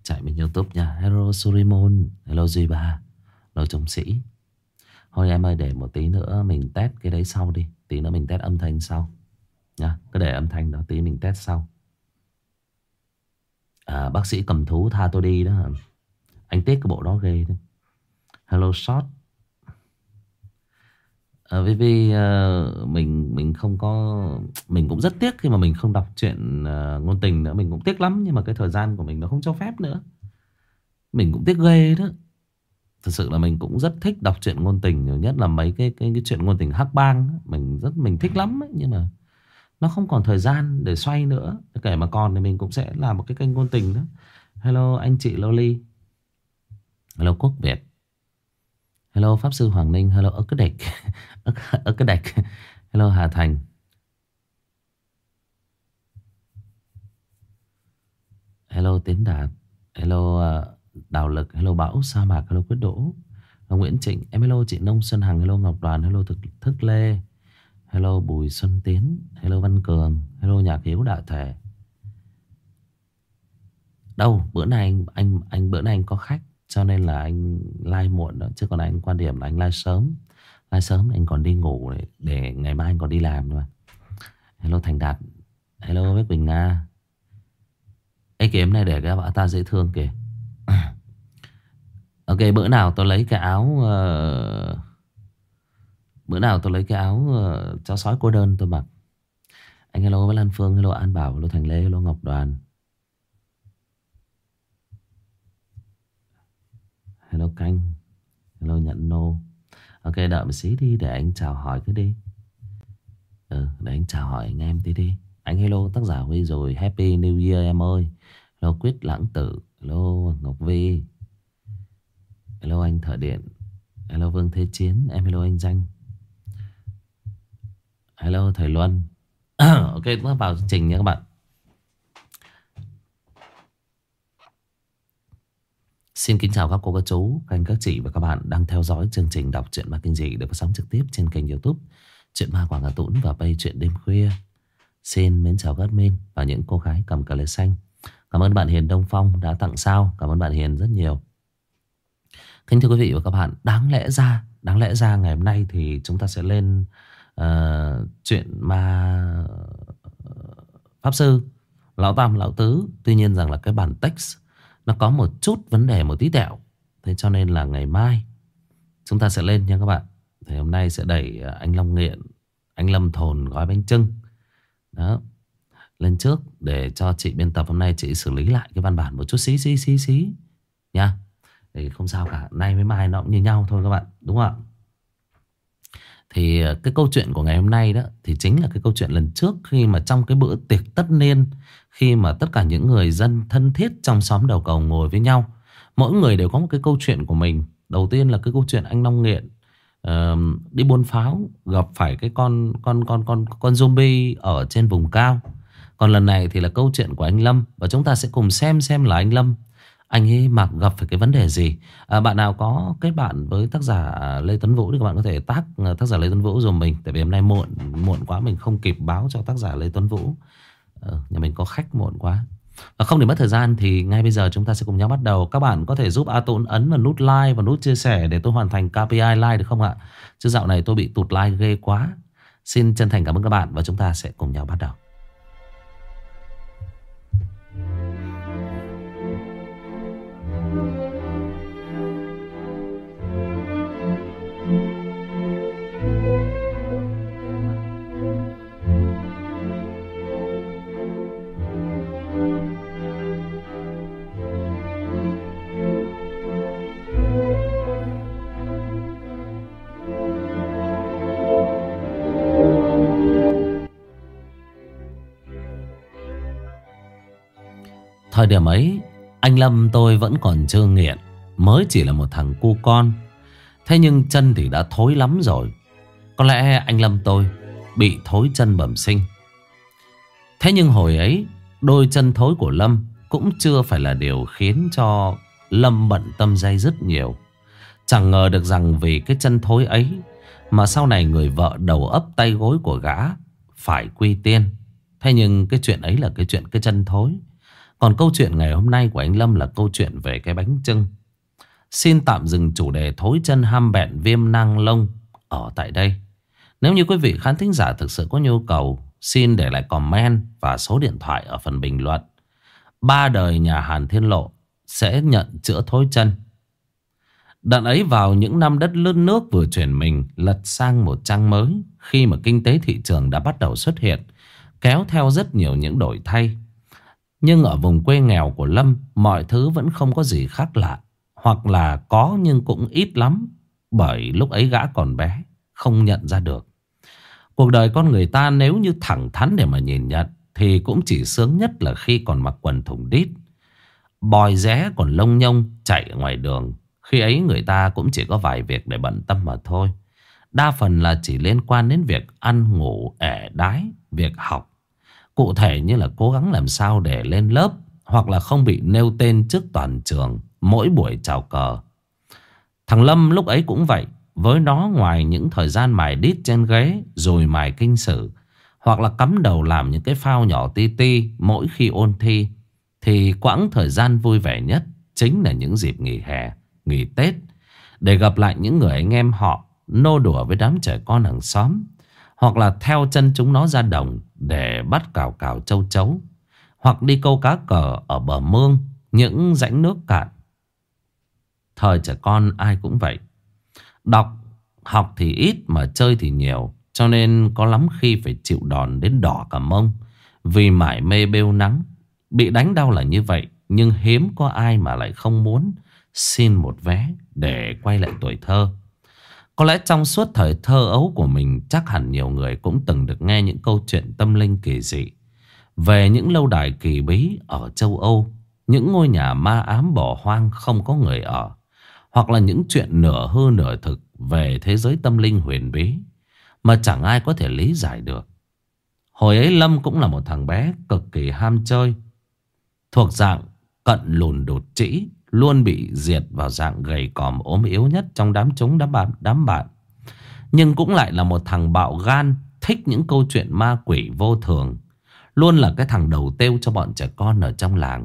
chạy bên YouTube nha. Hello Surimon, hello Duy Ba, hello Trung Sĩ. Thôi em ơi, để một tí nữa mình test cái đấy sau đi. Tí nữa mình test âm thanh sau nha. Cứ để âm thanh đó tí mình test sau. Bác sĩ cầm thú tha tôi đi đó. Anh tiếc cái bộ đó ghê đó. Hello Short. Vì mình không có, mình cũng rất tiếc khi mà mình không đọc truyện ngôn tình nữa. Mình cũng tiếc lắm, nhưng mà cái thời gian của mình nó không cho phép nữa. Mình cũng tiếc ghê đó. Thật sự là mình cũng rất thích đọc truyện ngôn tình, nhất là mấy cái truyện ngôn tình hắc bang. Mình thích lắm ấy, nhưng mà nó không còn thời gian để xoay nữa. Kể mà còn thì mình cũng sẽ làm một cái kênh ngôn tình đó. Hello anh chị Loli. Hello Quốc Việt. Hello Pháp Sư Hoàng Ninh. Hello ớt cái đạch. ớt cái đạch. Hello Hà Thành. Hello Tiến Đạt. Hello Đào Lực. Hello Bão Sa Mạc. Hello Quyết Đỗ. Hello Nguyễn Trịnh. Em hello chị Nông Xuân Hằng. Hello Ngọc Đoàn. Hello Thức Lê. Hello Bùi Xuân Tiến. Hello Văn Cường. Hello Nhạc Hiếu Đại Thể. Đâu bữa nay anh bữa nay anh có khách, cho nên là anh live muộn đó. Chứ còn anh quan điểm là anh live sớm. Live sớm anh còn đi ngủ để ngày mai anh còn đi làm nữa. Hello Thành Đạt. Hello Bích Bình Nga. Ê kìa, em này để cái avatar dễ thương kìa. Ok, bữa nào tôi lấy cái áo chó sói cô đơn tôi mặc. Anh hello với Lan Phương. Hello An Bảo. Hello Thành Lê. Hello Ngọc Đoàn. Hello Canh. Hello Nhận Nô. Ok, đợi một xí đi để anh chào hỏi cái đi. Để anh chào hỏi anh em tí đi. Anh hello tác giả Huy rồi. Happy New Year em ơi. Hello Quyết Lãng Tử. Hello Ngọc Vi. Hello anh Thợ Điện. Hello Vương Thế Chiến. Em hello anh Danh. Hello thầy Luân. Ok, chúng ta vào chương trình nha các bạn. Xin kính chào các cô, các chú, các anh, các chị và các bạn đang theo dõi chương trình đọc truyện ma kinh dị được phát sóng trực tiếp trên kênh YouTube Chuyện Ma Quảng Hà Tũng và page Chuyện Đêm Khuya. Xin mến chào các admin và những cô gái cầm cờ lê xanh. Cảm ơn bạn Hiền Đông Phong đã tặng sao. Cảm ơn bạn Hiền rất nhiều. Kính thưa quý vị và các bạn, đáng lẽ ra ngày hôm nay thì chúng ta sẽ lên chuyện ma Pháp Sư Lão Tam Lão Tứ. Tuy nhiên rằng là cái bản text nó có một chút vấn đề, một tí tẹo. Thế cho nên là ngày mai chúng ta sẽ lên nha các bạn. Thì hôm nay sẽ đẩy anh Long Nghiện, anh Lâm Thồn gói bánh chưng đó lên trước để cho chị biên tập hôm nay chị xử lý lại cái văn bản một chút xí nha. Thì không sao cả, nay với mai nó cũng như nhau thôi các bạn, đúng không ạ? Thì cái câu chuyện của ngày hôm nay đó thì chính là cái câu chuyện lần trước, khi mà trong cái bữa tiệc tất niên, khi mà tất cả những người dân thân thiết trong xóm đầu cầu ngồi với nhau, mỗi người đều có một cái câu chuyện của mình. Đầu tiên là cái câu chuyện anh Long Nghiện đi buôn pháo gặp phải cái con zombie ở trên vùng cao. Còn lần này thì là câu chuyện của anh Lâm, và chúng ta sẽ cùng xem là anh Lâm, anh ấy gặp phải cái vấn đề gì. Bạn nào có kết bạn với tác giả Lê Tuấn Vũ thì các bạn có thể tag tác giả Lê Tuấn Vũ dùm mình. Tại vì hôm nay muộn quá, mình không kịp báo cho tác giả Lê Tuấn Vũ. Nhà mình có khách muộn quá. Và không để mất thời gian thì ngay bây giờ chúng ta sẽ cùng nhau bắt đầu. Các bạn có thể giúp A Tốn ấn vào nút like và nút chia sẻ để tôi hoàn thành KPI like được không ạ? Chứ dạo này tôi bị tụt like ghê quá. Xin chân thành cảm ơn các bạn và chúng ta sẽ cùng nhau bắt đầu. Thời điểm ấy, anh Lâm tôi vẫn còn chưa nghiện, mới chỉ là một thằng cu con. Thế nhưng chân thì đã thối lắm rồi. Có lẽ anh Lâm tôi bị thối chân bẩm sinh. Thế nhưng hồi ấy, đôi chân thối của Lâm cũng chưa phải là điều khiến cho Lâm bận tâm day dứt nhiều. Chẳng ngờ được rằng vì cái chân thối ấy mà sau này người vợ đầu ấp tay gối của gã phải quy tiên. Thế nhưng cái chuyện ấy là cái chuyện cái chân thối. Còn câu chuyện ngày hôm nay của anh Lâm là câu chuyện về cái bánh chưng. Xin tạm dừng chủ đề thối chân ham bẹn viêm nang lông ở tại đây. Nếu như quý vị khán thính giả thực sự có nhu cầu, xin để lại comment và số điện thoại ở phần bình luận. Ba đời nhà Hàn Thiên Lộ sẽ nhận chữa thối chân. Đợt ấy vào những năm đất lướt nước vừa chuyển mình lật sang một trang mới, khi mà kinh tế thị trường đã bắt đầu xuất hiện, kéo theo rất nhiều những đổi thay. Nhưng ở vùng quê nghèo của Lâm, mọi thứ vẫn không có gì khác lạ. Hoặc là có nhưng cũng ít lắm, bởi lúc ấy gã còn bé, không nhận ra được. Cuộc đời con người ta nếu như thẳng thắn để mà nhìn nhận thì cũng chỉ sướng nhất là khi còn mặc quần thùng đít, bòi rẽ còn lông nhông chạy ở ngoài đường. Khi ấy người ta cũng chỉ có vài việc để bận tâm mà thôi. Đa phần là chỉ liên quan đến việc ăn ngủ ẻ đái, việc học. Cụ thể như là cố gắng làm sao để lên lớp, hoặc là không bị nêu tên trước toàn trường mỗi buổi chào cờ. Thằng Lâm lúc ấy cũng vậy. Với nó ngoài những thời gian mài đít trên ghế rồi mài kinh sử, hoặc là cắm đầu làm những cái phao nhỏ ti ti mỗi khi ôn thi, thì quãng thời gian vui vẻ nhất chính là những dịp nghỉ hè, nghỉ Tết, để gặp lại những người anh em họ, nô đùa với đám trẻ con hàng xóm, hoặc là theo chân chúng nó ra đồng để bắt cào cào châu chấu, hoặc đi câu cá cờ ở bờ mương, những rãnh nước cạn. Thời trẻ con ai cũng vậy. Đọc, học thì ít mà chơi thì nhiều, cho nên có lắm khi phải chịu đòn đến đỏ cả mông vì mải mê bêu nắng. Bị đánh đau là như vậy, nhưng hiếm có ai mà lại không muốn xin một vé để quay lại tuổi thơ. Có lẽ trong suốt thời thơ ấu của mình, chắc hẳn nhiều người cũng từng được nghe những câu chuyện tâm linh kỳ dị về những lâu đài kỳ bí ở châu Âu, những ngôi nhà ma ám bỏ hoang không có người ở, hoặc là những chuyện nửa hư nửa thực về thế giới tâm linh huyền bí mà chẳng ai có thể lý giải được. Hồi ấy Lâm cũng là một thằng bé cực kỳ ham chơi, thuộc dạng cận lùn đột trĩ, luôn bị diệt vào dạng gầy còm ốm yếu nhất trong đám bạn. Nhưng cũng lại là một thằng bạo gan, thích những câu chuyện ma quỷ vô thường, luôn là cái thằng đầu têu cho bọn trẻ con ở trong làng.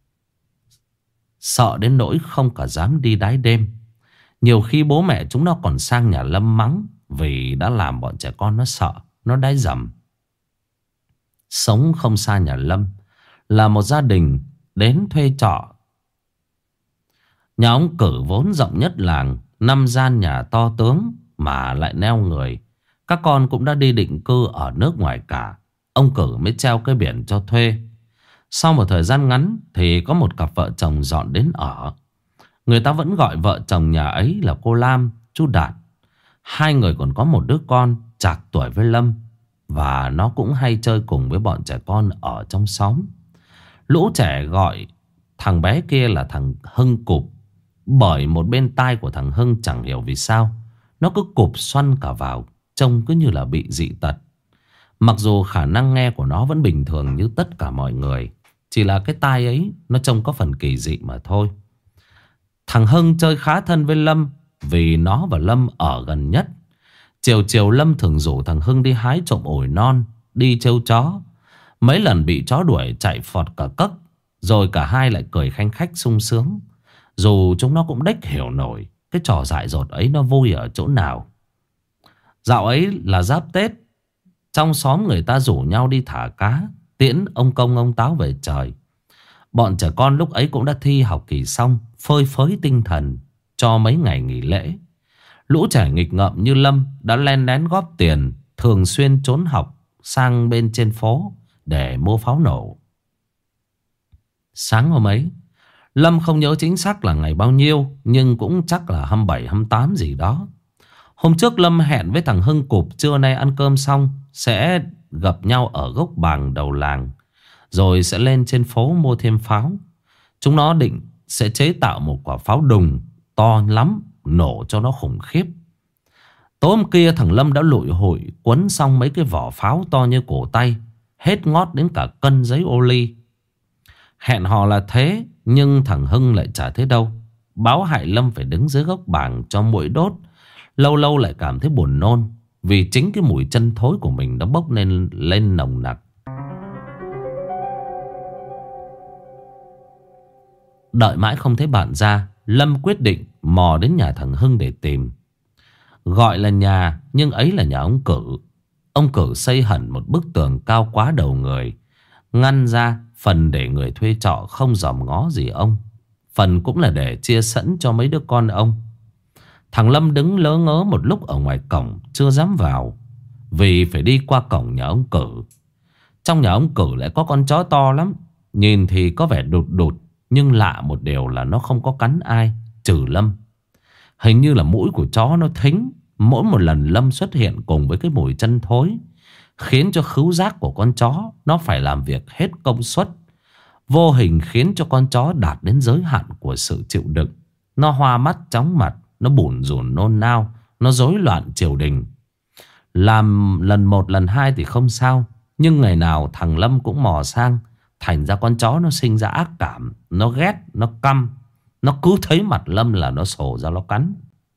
Sợ đến nỗi không cả dám đi đái đêm. Nhiều khi bố mẹ chúng nó còn sang nhà Lâm mắng vì đã làm bọn trẻ con nó sợ, nó đái dầm. Sống không xa nhà Lâm là một gia đình đến thuê trọ. Nhà ông Cử vốn rộng nhất làng, 5 gian nhà to tướng mà lại neo người. Các con cũng đã đi định cư ở nước ngoài cả. Ông Cử mới treo cái biển cho thuê. Sau một thời gian ngắn thì có một cặp vợ chồng dọn đến ở. Người ta vẫn gọi vợ chồng nhà ấy là cô Lam, chú Đạt. Hai người còn có một đứa con trạc tuổi với Lâm, và nó cũng hay chơi cùng với bọn trẻ con ở trong xóm. Lũ trẻ gọi thằng bé kia là thằng Hưng Cụp, bởi một bên tai của thằng Hưng chẳng hiểu vì sao nó cứ cụp xoăn cả vào, trông cứ như là bị dị tật. Mặc dù khả năng nghe của nó vẫn bình thường như tất cả mọi người, chỉ là cái tai ấy nó trông có phần kỳ dị mà thôi. Thằng Hưng chơi khá thân với Lâm vì nó và Lâm ở gần nhất. Chiều chiều Lâm thường rủ thằng Hưng đi hái trộm ổi non, đi trêu chó. Mấy lần bị chó đuổi chạy phọt cả cấc, rồi cả hai lại cười khanh khách sung sướng. Dù chúng nó cũng đếch hiểu nổi cái trò dại dột ấy nó vui ở chỗ nào. Dạo ấy là giáp Tết, trong xóm người ta rủ nhau đi thả cá, tiễn ông Công ông Táo về trời. Bọn trẻ con lúc ấy cũng đã thi học kỳ xong, phơi phới tinh thần cho mấy ngày nghỉ lễ. Lũ trẻ nghịch ngợm như Lâm đã len lén góp tiền, thường xuyên trốn học sang bên trên phố để mua pháo nổ. Sáng hôm ấy, Lâm không nhớ chính xác là ngày bao nhiêu, nhưng cũng chắc là 27, 28 gì đó. Hôm trước Lâm hẹn với thằng Hưng Cụp trưa nay ăn cơm xong sẽ gặp nhau ở gốc bàng đầu làng, rồi sẽ lên trên phố mua thêm pháo. Chúng nó định sẽ chế tạo một quả pháo đùng to lắm, nổ cho nó khủng khiếp. Tối hôm kia thằng Lâm đã lụi hụi quấn xong mấy cái vỏ pháo to như cổ tay, hết ngót đến cả cân giấy ô ly. Hẹn hò là thế, nhưng thằng Hưng lại chả thế đâu. Báo hại Lâm phải đứng dưới gốc bàng cho muỗi đốt. Lâu lâu lại cảm thấy buồn nôn, vì chính cái mùi chân thối của mình nó bốc lên nồng nặc. Đợi mãi không thấy bạn ra, Lâm quyết định mò đến nhà thằng Hưng để tìm. Gọi là nhà nhưng ấy là nhà ông Cử. Ông Cử xây hẳn một bức tường cao quá đầu người, ngăn ra phần để người thuê trọ không dòm ngó gì ông, phần cũng là để chia sẵn cho mấy đứa con ông. Thằng Lâm đứng lớ ngớ một lúc ở ngoài cổng, chưa dám vào, vì phải đi qua cổng nhà ông Cử. Trong nhà ông Cử lại có con chó to lắm. Nhìn thì có vẻ đụt đụt, nhưng lạ một điều là nó không có cắn ai, trừ Lâm. Hình như là mũi của chó nó thính. Mỗi một lần Lâm xuất hiện cùng với cái mùi chân thối, khiến cho khứu giác của con chó nó phải làm việc hết công suất, vô hình khiến cho con chó đạt đến giới hạn của sự chịu đựng. Nó hoa mắt chóng mặt, nó bủn rủn nôn nao, nó rối loạn triều đình. Làm lần một lần hai thì không sao, nhưng ngày nào thằng Lâm cũng mò sang. Thành ra con chó nó sinh ra ác cảm, nó ghét, nó căm. Nó cứ thấy mặt Lâm là nó sổ ra nó cắn.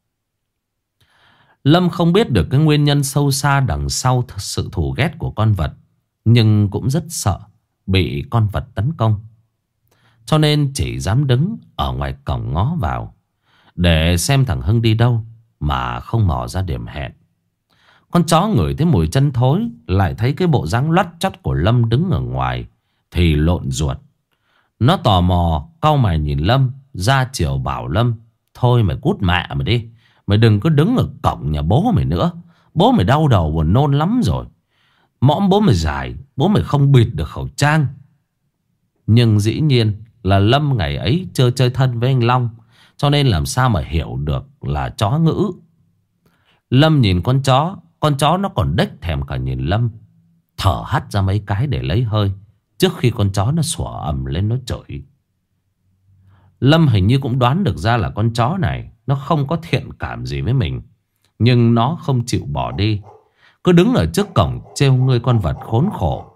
Lâm không biết được cái nguyên nhân sâu xa đằng sau sự thù ghét của con vật, nhưng cũng rất sợ bị con vật tấn công, cho nên chỉ dám đứng ở ngoài cổng ngó vào, để xem thằng Hưng đi đâu, mà không mò ra điểm hẹn. Con chó ngửi thấy mùi chân thối, lại thấy cái bộ dáng loắt chót của Lâm đứng ở ngoài, thì lộn ruột. Nó tò mò cau mày nhìn Lâm, ra chiều bảo Lâm: thôi mày cút mẹ mày đi, mày đừng có đứng ở cổng nhà bố mày nữa. Bố mày đau đầu buồn nôn lắm rồi. Mõm bố mày dài, bố mày không bịt được khẩu trang. Nhưng dĩ nhiên là Lâm ngày ấy chơi chơi thân với anh Long, cho nên làm sao mà hiểu được là chó ngữ. Lâm nhìn con chó nó còn đếch thèm cả nhìn Lâm, thở hắt ra mấy cái để lấy hơi, trước khi con chó nó sủa ầm lên nó chửi. Lâm hình như cũng đoán được ra là con chó này nó không có thiện cảm gì với mình, nhưng nó không chịu bỏ đi, cứ đứng ở trước cổng trêu ngươi con vật khốn khổ.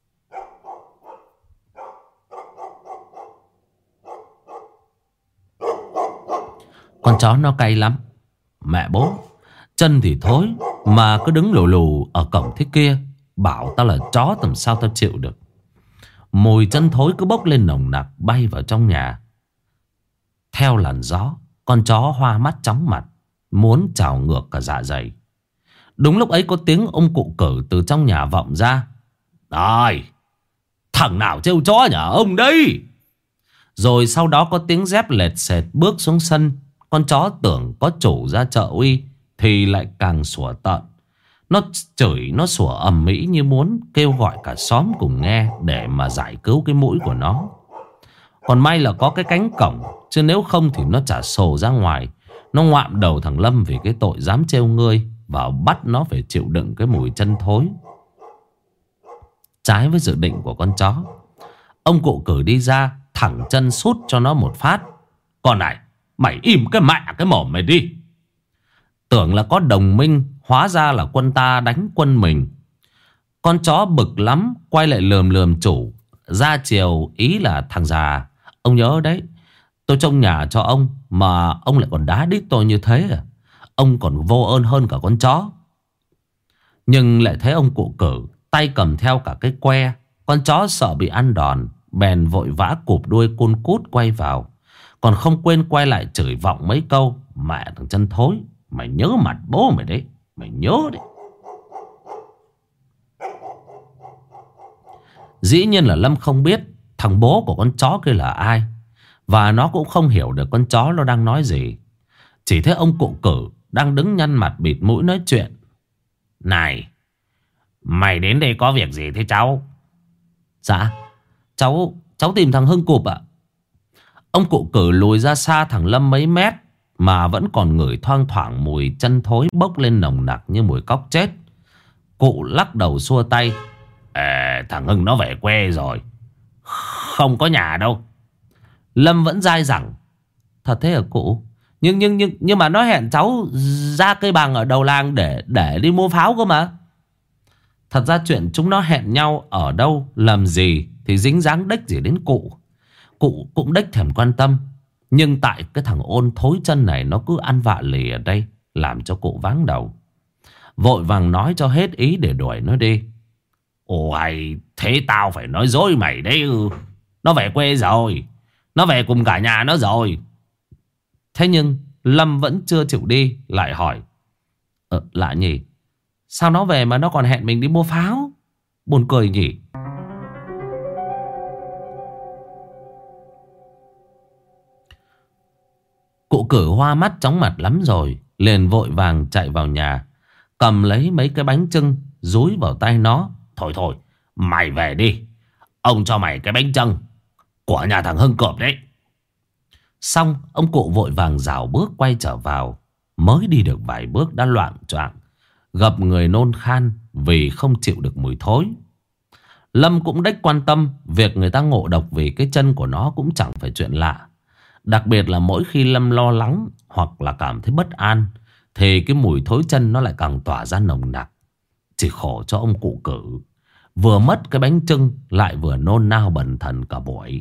Con chó nó cay lắm. Mẹ bố, chân thì thối mà cứ đứng lù lù ở cổng thế kia. Bảo tao là chó làm sao tao chịu được. Mùi chân thối cứ bốc lên nồng nặc bay vào trong nhà. Theo làn gió, con chó hoa mắt chóng mặt, muốn trào ngược cả dạ dày. Đúng lúc ấy có tiếng ông cụ Cử từ trong nhà vọng ra: "Này, thằng nào trêu chó nhà ông đây?" Rồi sau đó có tiếng dép lệt sệt bước xuống sân. Con chó tưởng có chủ ra chợ uy thì lại càng sủa tợn. Nó chửi, nó sủa ầm ĩ như muốn kêu gọi cả xóm cùng nghe để mà giải cứu cái mũi của nó. Còn may là có cái cánh cổng, chứ nếu không thì nó chả sồ ra ngoài. Nó ngoạm đầu thằng Lâm vì cái tội dám trêu ngươi, và bắt nó phải chịu đựng cái mùi chân thối. Trái với dự định của con chó, ông cụ Cử đi ra, thẳng chân sút cho nó một phát: "Con này, mày im cái mẹ cái mồm mày đi." Tưởng là có đồng minh, hóa ra là quân ta đánh quân mình. Con chó bực lắm, quay lại lườm lườm chủ. Ra chiều ý là: "Thằng già, ông nhớ đấy, tôi trông nhà cho ông mà ông lại còn đá đít tôi như thế à? Ông còn vô ơn hơn cả con chó." Nhưng lại thấy ông cụ Cử tay cầm theo cả cái que. Con chó sợ bị ăn đòn, bèn vội vã cụp đuôi cun cút quay vào, còn không quên quay lại chửi vọng mấy câu: "Mẹ thằng chân thối, mày nhớ mặt bố mày đấy, mày nhớ đấy." Dĩ nhiên là Lâm không biết thằng bố của con chó kia là ai, và nó cũng không hiểu được con chó nó đang nói gì. Chỉ thấy ông cụ Cử đang đứng nhăn mặt bịt mũi nói chuyện: "Này, mày đến đây có việc gì thế cháu?" "Dạ, cháu tìm thằng Hưng Cụp ạ." Ông cụ Cử lùi ra xa thằng Lâm mấy mét, mà vẫn còn ngửi thoang thoảng mùi chân thối bốc lên nồng nặc như mùi cóc chết. Cụ lắc đầu xua tay: "Thằng Hưng nó về quê rồi, không có nhà đâu." Lâm vẫn dai dẳng: "Thật thế hả cụ? Nhưng mà nó hẹn cháu ra cây bằng ở đầu làng để đi mua pháo cơ mà." Thật ra chuyện chúng nó hẹn nhau ở đâu, làm gì thì dính dáng đếch gì đến cụ. Cụ cũng đếch thèm quan tâm. Nhưng tại cái thằng Ôn thối chân này nó cứ ăn vạ lì ở đây, làm cho cụ váng đầu. Vội vàng nói cho hết ý để đuổi nó đi. "Ôi, thế tao phải nói dối mày đấy ư? Nó về quê rồi. Nó về cùng cả nhà nó rồi. Thế nhưng Lâm vẫn chưa chịu đi. Lại hỏi: lạ nhỉ, sao nó về mà nó còn hẹn mình đi mua pháo? Buồn cười nhỉ. Cụ Cử hoa mắt chóng mặt lắm rồi, liền vội vàng chạy vào nhà, cầm lấy mấy cái bánh chưng dúi vào tay nó. Thôi thôi, mày về đi, ông cho mày cái bánh chưng của nhà thằng Hưng Cộp đấy. Xong ông cụ vội vàng rảo bước quay trở vào. Mới đi được vài bước đã loạng choạng, gập người nôn khan vì không chịu được mùi thối. Lâm cũng đếch quan tâm, việc người ta ngộ độc vì cái chân của nó cũng chẳng phải chuyện lạ. Đặc biệt là mỗi khi Lâm lo lắng hoặc là cảm thấy bất an thì cái mùi thối chân nó lại càng tỏa ra nồng nặc. Chỉ khổ cho ông cụ Cử, vừa mất cái bánh chưng lại vừa nôn nao bần thần cả buổi.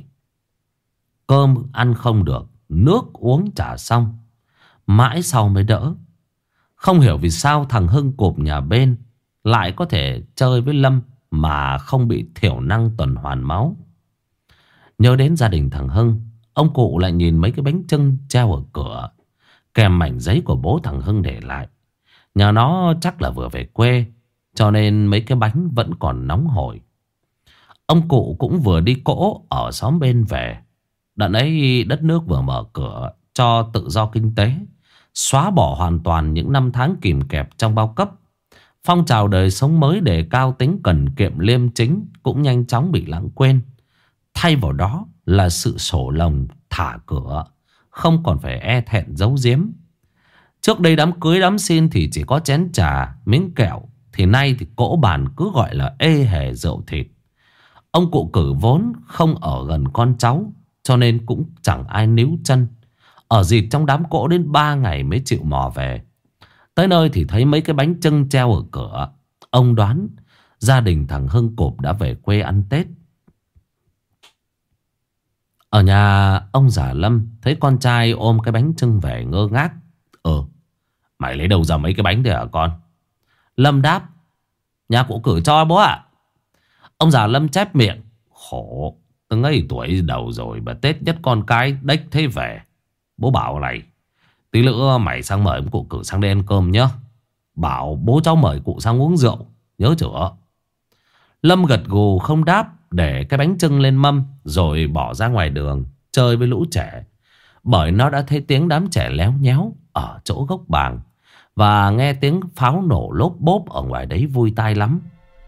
Cơm ăn không được, nước uống chả xong, mãi sau mới đỡ. Không hiểu vì sao thằng Hưng Cộp nhà bên lại có thể chơi với Lâm mà không bị thiểu năng tuần hoàn máu. Nhớ đến gia đình thằng Hưng, ông cụ lại nhìn mấy cái bánh chưng treo ở cửa, kèm mảnh giấy của bố thằng Hưng để lại. Nhà nó chắc là vừa về quê, cho nên mấy cái bánh vẫn còn nóng hổi. Ông cụ cũng vừa đi cỗ ở xóm bên về. Đợt ấy đất nước vừa mở cửa cho tự do kinh tế, xóa bỏ hoàn toàn những năm tháng kìm kẹp trong bao cấp. Phong trào đời sống mới đề cao tính cần kiệm liêm chính cũng nhanh chóng bị lãng quên. Thay vào đó là sự sổ lồng thả cửa, không còn phải e thẹn giấu giếm. Trước đây đám cưới đám xin thì chỉ có chén trà, miếng kẹo, thì nay thì cỗ bàn cứ gọi là ê hề rượu thịt. Ông cụ Cử vốn không ở gần con cháu, cho nên cũng chẳng ai níu chân. Ở dịp trong đám cỗ đến 3 ngày mới chịu mò về. Tới nơi thì thấy mấy cái bánh chưng treo ở cửa. Ông đoán gia đình thằng Hưng Cộp đã về quê ăn Tết. Ở nhà ông già Lâm thấy con trai ôm cái bánh chưng về ngơ ngác. Mày lấy đâu ra mấy cái bánh đấy hả con? Lâm đáp: nhà cụ Cử cho bố ạ. Ông già Lâm chép miệng: khổ, từng ấy tuổi đầu rồi mà Tết nhất con cái đếch thế về. Bố bảo này, tí nữa mày sang mời ông cụ Cử sang đây ăn cơm nhá. Bảo bố cháu mời cụ sang uống rượu, nhớ chưa? Lâm gật gù không đáp, để cái bánh chưng lên mâm rồi bỏ ra ngoài đường chơi với lũ trẻ. Bởi nó đã thấy tiếng đám trẻ léo nhéo ở chỗ gốc bàng, và nghe tiếng pháo nổ lốp bốp ở ngoài đấy vui tai lắm.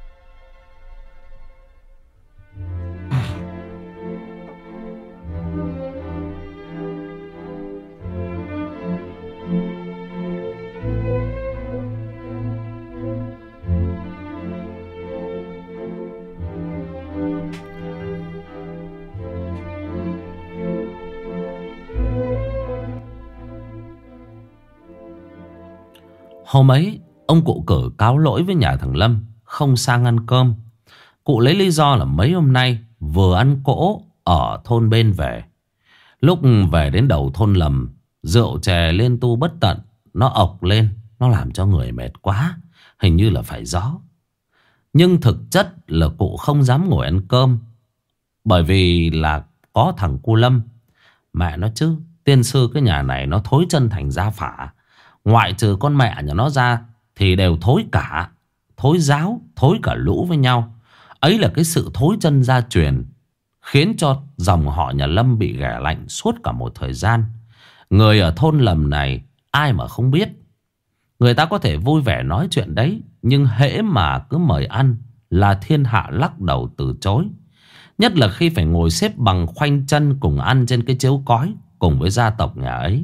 Hôm ấy ông cụ Cử cáo lỗi với nhà thằng Lâm không sang ăn cơm. Cụ lấy lý do là mấy hôm nay vừa ăn cỗ ở thôn bên về. Lúc về đến đầu thôn lầm, rượu chè liên tu bất tận, nó ộc lên, nó làm cho người mệt quá, hình như là phải gió. Nhưng thực chất là cụ không dám ngồi ăn cơm, bởi vì là có thằng cu Lâm. Mẹ nó chứ, tiên sư cái nhà này nó thối chân thành gia phả. Ngoại trừ con mẹ nhà nó ra thì đều thối cả. Thối giáo, thối cả lũ với nhau. Ấy là cái sự thối chân gia truyền, khiến cho dòng họ nhà Lâm bị ghẻ lạnh suốt cả một thời gian. Người ở thôn lầm này ai mà không biết. Người ta có thể vui vẻ nói chuyện đấy, nhưng hễ mà cứ mời ăn là thiên hạ lắc đầu từ chối. Nhất là khi phải ngồi xếp bằng khoanh chân cùng ăn trên cái chiếu cói cùng với gia tộc nhà ấy.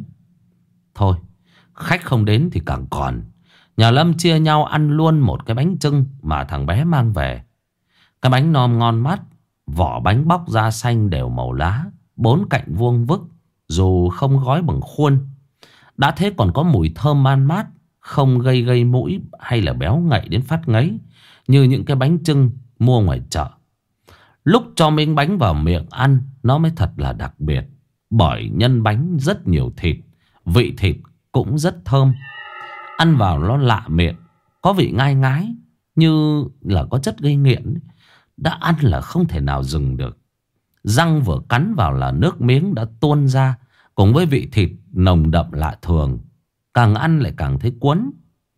Thôi, khách không đến thì càng còn. Nhà Lâm chia nhau ăn luôn một cái bánh chưng mà thằng bé mang về. Cái bánh non ngon mắt, vỏ bánh bóc da xanh đều màu lá, bốn cạnh vuông vức, dù không gói bằng khuôn. Đã thế còn có mùi thơm man mát, không gây mũi hay là béo ngậy đến phát ngấy như những cái bánh chưng mua ngoài chợ. Lúc cho miếng bánh vào miệng ăn, nó mới thật là đặc biệt. Bởi nhân bánh rất nhiều thịt, vị thịt cũng rất thơm. Ăn vào nó lạ miệng, có vị ngai ngái, như là có chất gây nghiện. Đã ăn là không thể nào dừng được. Răng vừa cắn vào là nước miếng đã tuôn ra, cùng với vị thịt nồng đậm lạ thường. Càng ăn lại càng thấy cuốn.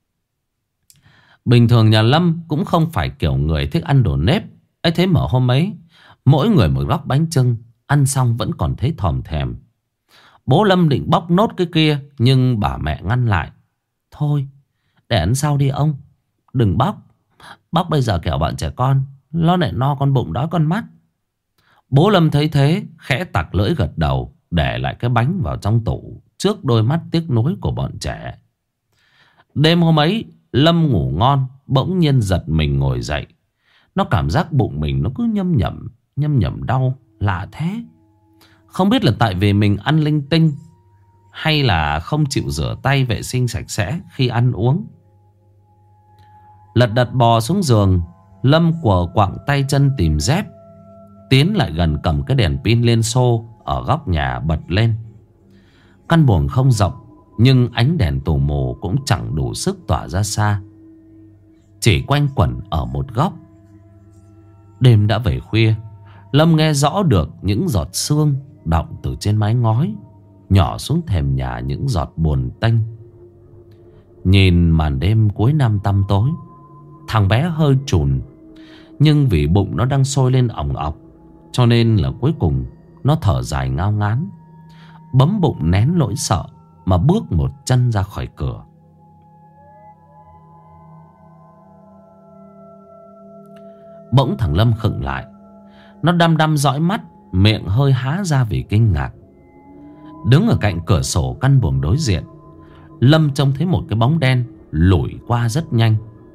Bình thường nhà Lâm cũng không phải kiểu người thích ăn đồ nếp. Ấy thế mà hôm ấy, mỗi người một góc bánh chưng, ăn xong vẫn còn thấy thòm thèm. Bố Lâm định bóc nốt cái kia, nhưng bà mẹ ngăn lại. Thôi, để ăn sau đi ông. Đừng bóc. Bóc bây giờ kẻo bọn trẻ con, nó lại no con bụng đói con mắt. Bố Lâm thấy thế, khẽ tặc lưỡi gật đầu, để lại cái bánh vào trong tủ, trước đôi mắt tiếc nuối của bọn trẻ. Đêm hôm ấy, Lâm ngủ ngon, bỗng nhiên giật mình ngồi dậy. Nó cảm giác bụng mình nó cứ nhâm nhẩm đau, lạ thế. Không biết là tại vì mình ăn linh tinh, hay là không chịu rửa tay vệ sinh sạch sẽ khi ăn uống. Lật đật bò xuống giường, Lâm quờ quạng tay chân tìm dép, tiến lại gần cầm cái đèn pin lên xô ở góc nhà bật lên. Căn buồng không rộng, nhưng ánh đèn tù mù cũng chẳng đủ sức tỏa ra xa, chỉ quanh quẩn ở một góc. Đêm đã về khuya, Lâm nghe rõ được những giọt sương đọng từ trên mái ngói nhỏ xuống thềm nhà, những giọt buồn tênh. Nhìn màn đêm cuối năm tăm tối, thằng bé hơi trùn, nhưng vì bụng nó đang sôi lên ỏng ọc, cho nên là cuối cùng nó thở dài ngao ngán, bấm bụng nén nỗi sợ mà bước một chân ra khỏi cửa. Bỗng thằng Lâm khựng lại. Nó đăm đăm dõi mắt, miệng hơi há ra vì kinh ngạc. Đứng ở cạnh cửa sổ căn buồng đối diện, Lâm trông thấy một cái bóng đen lủi qua rất nhanh.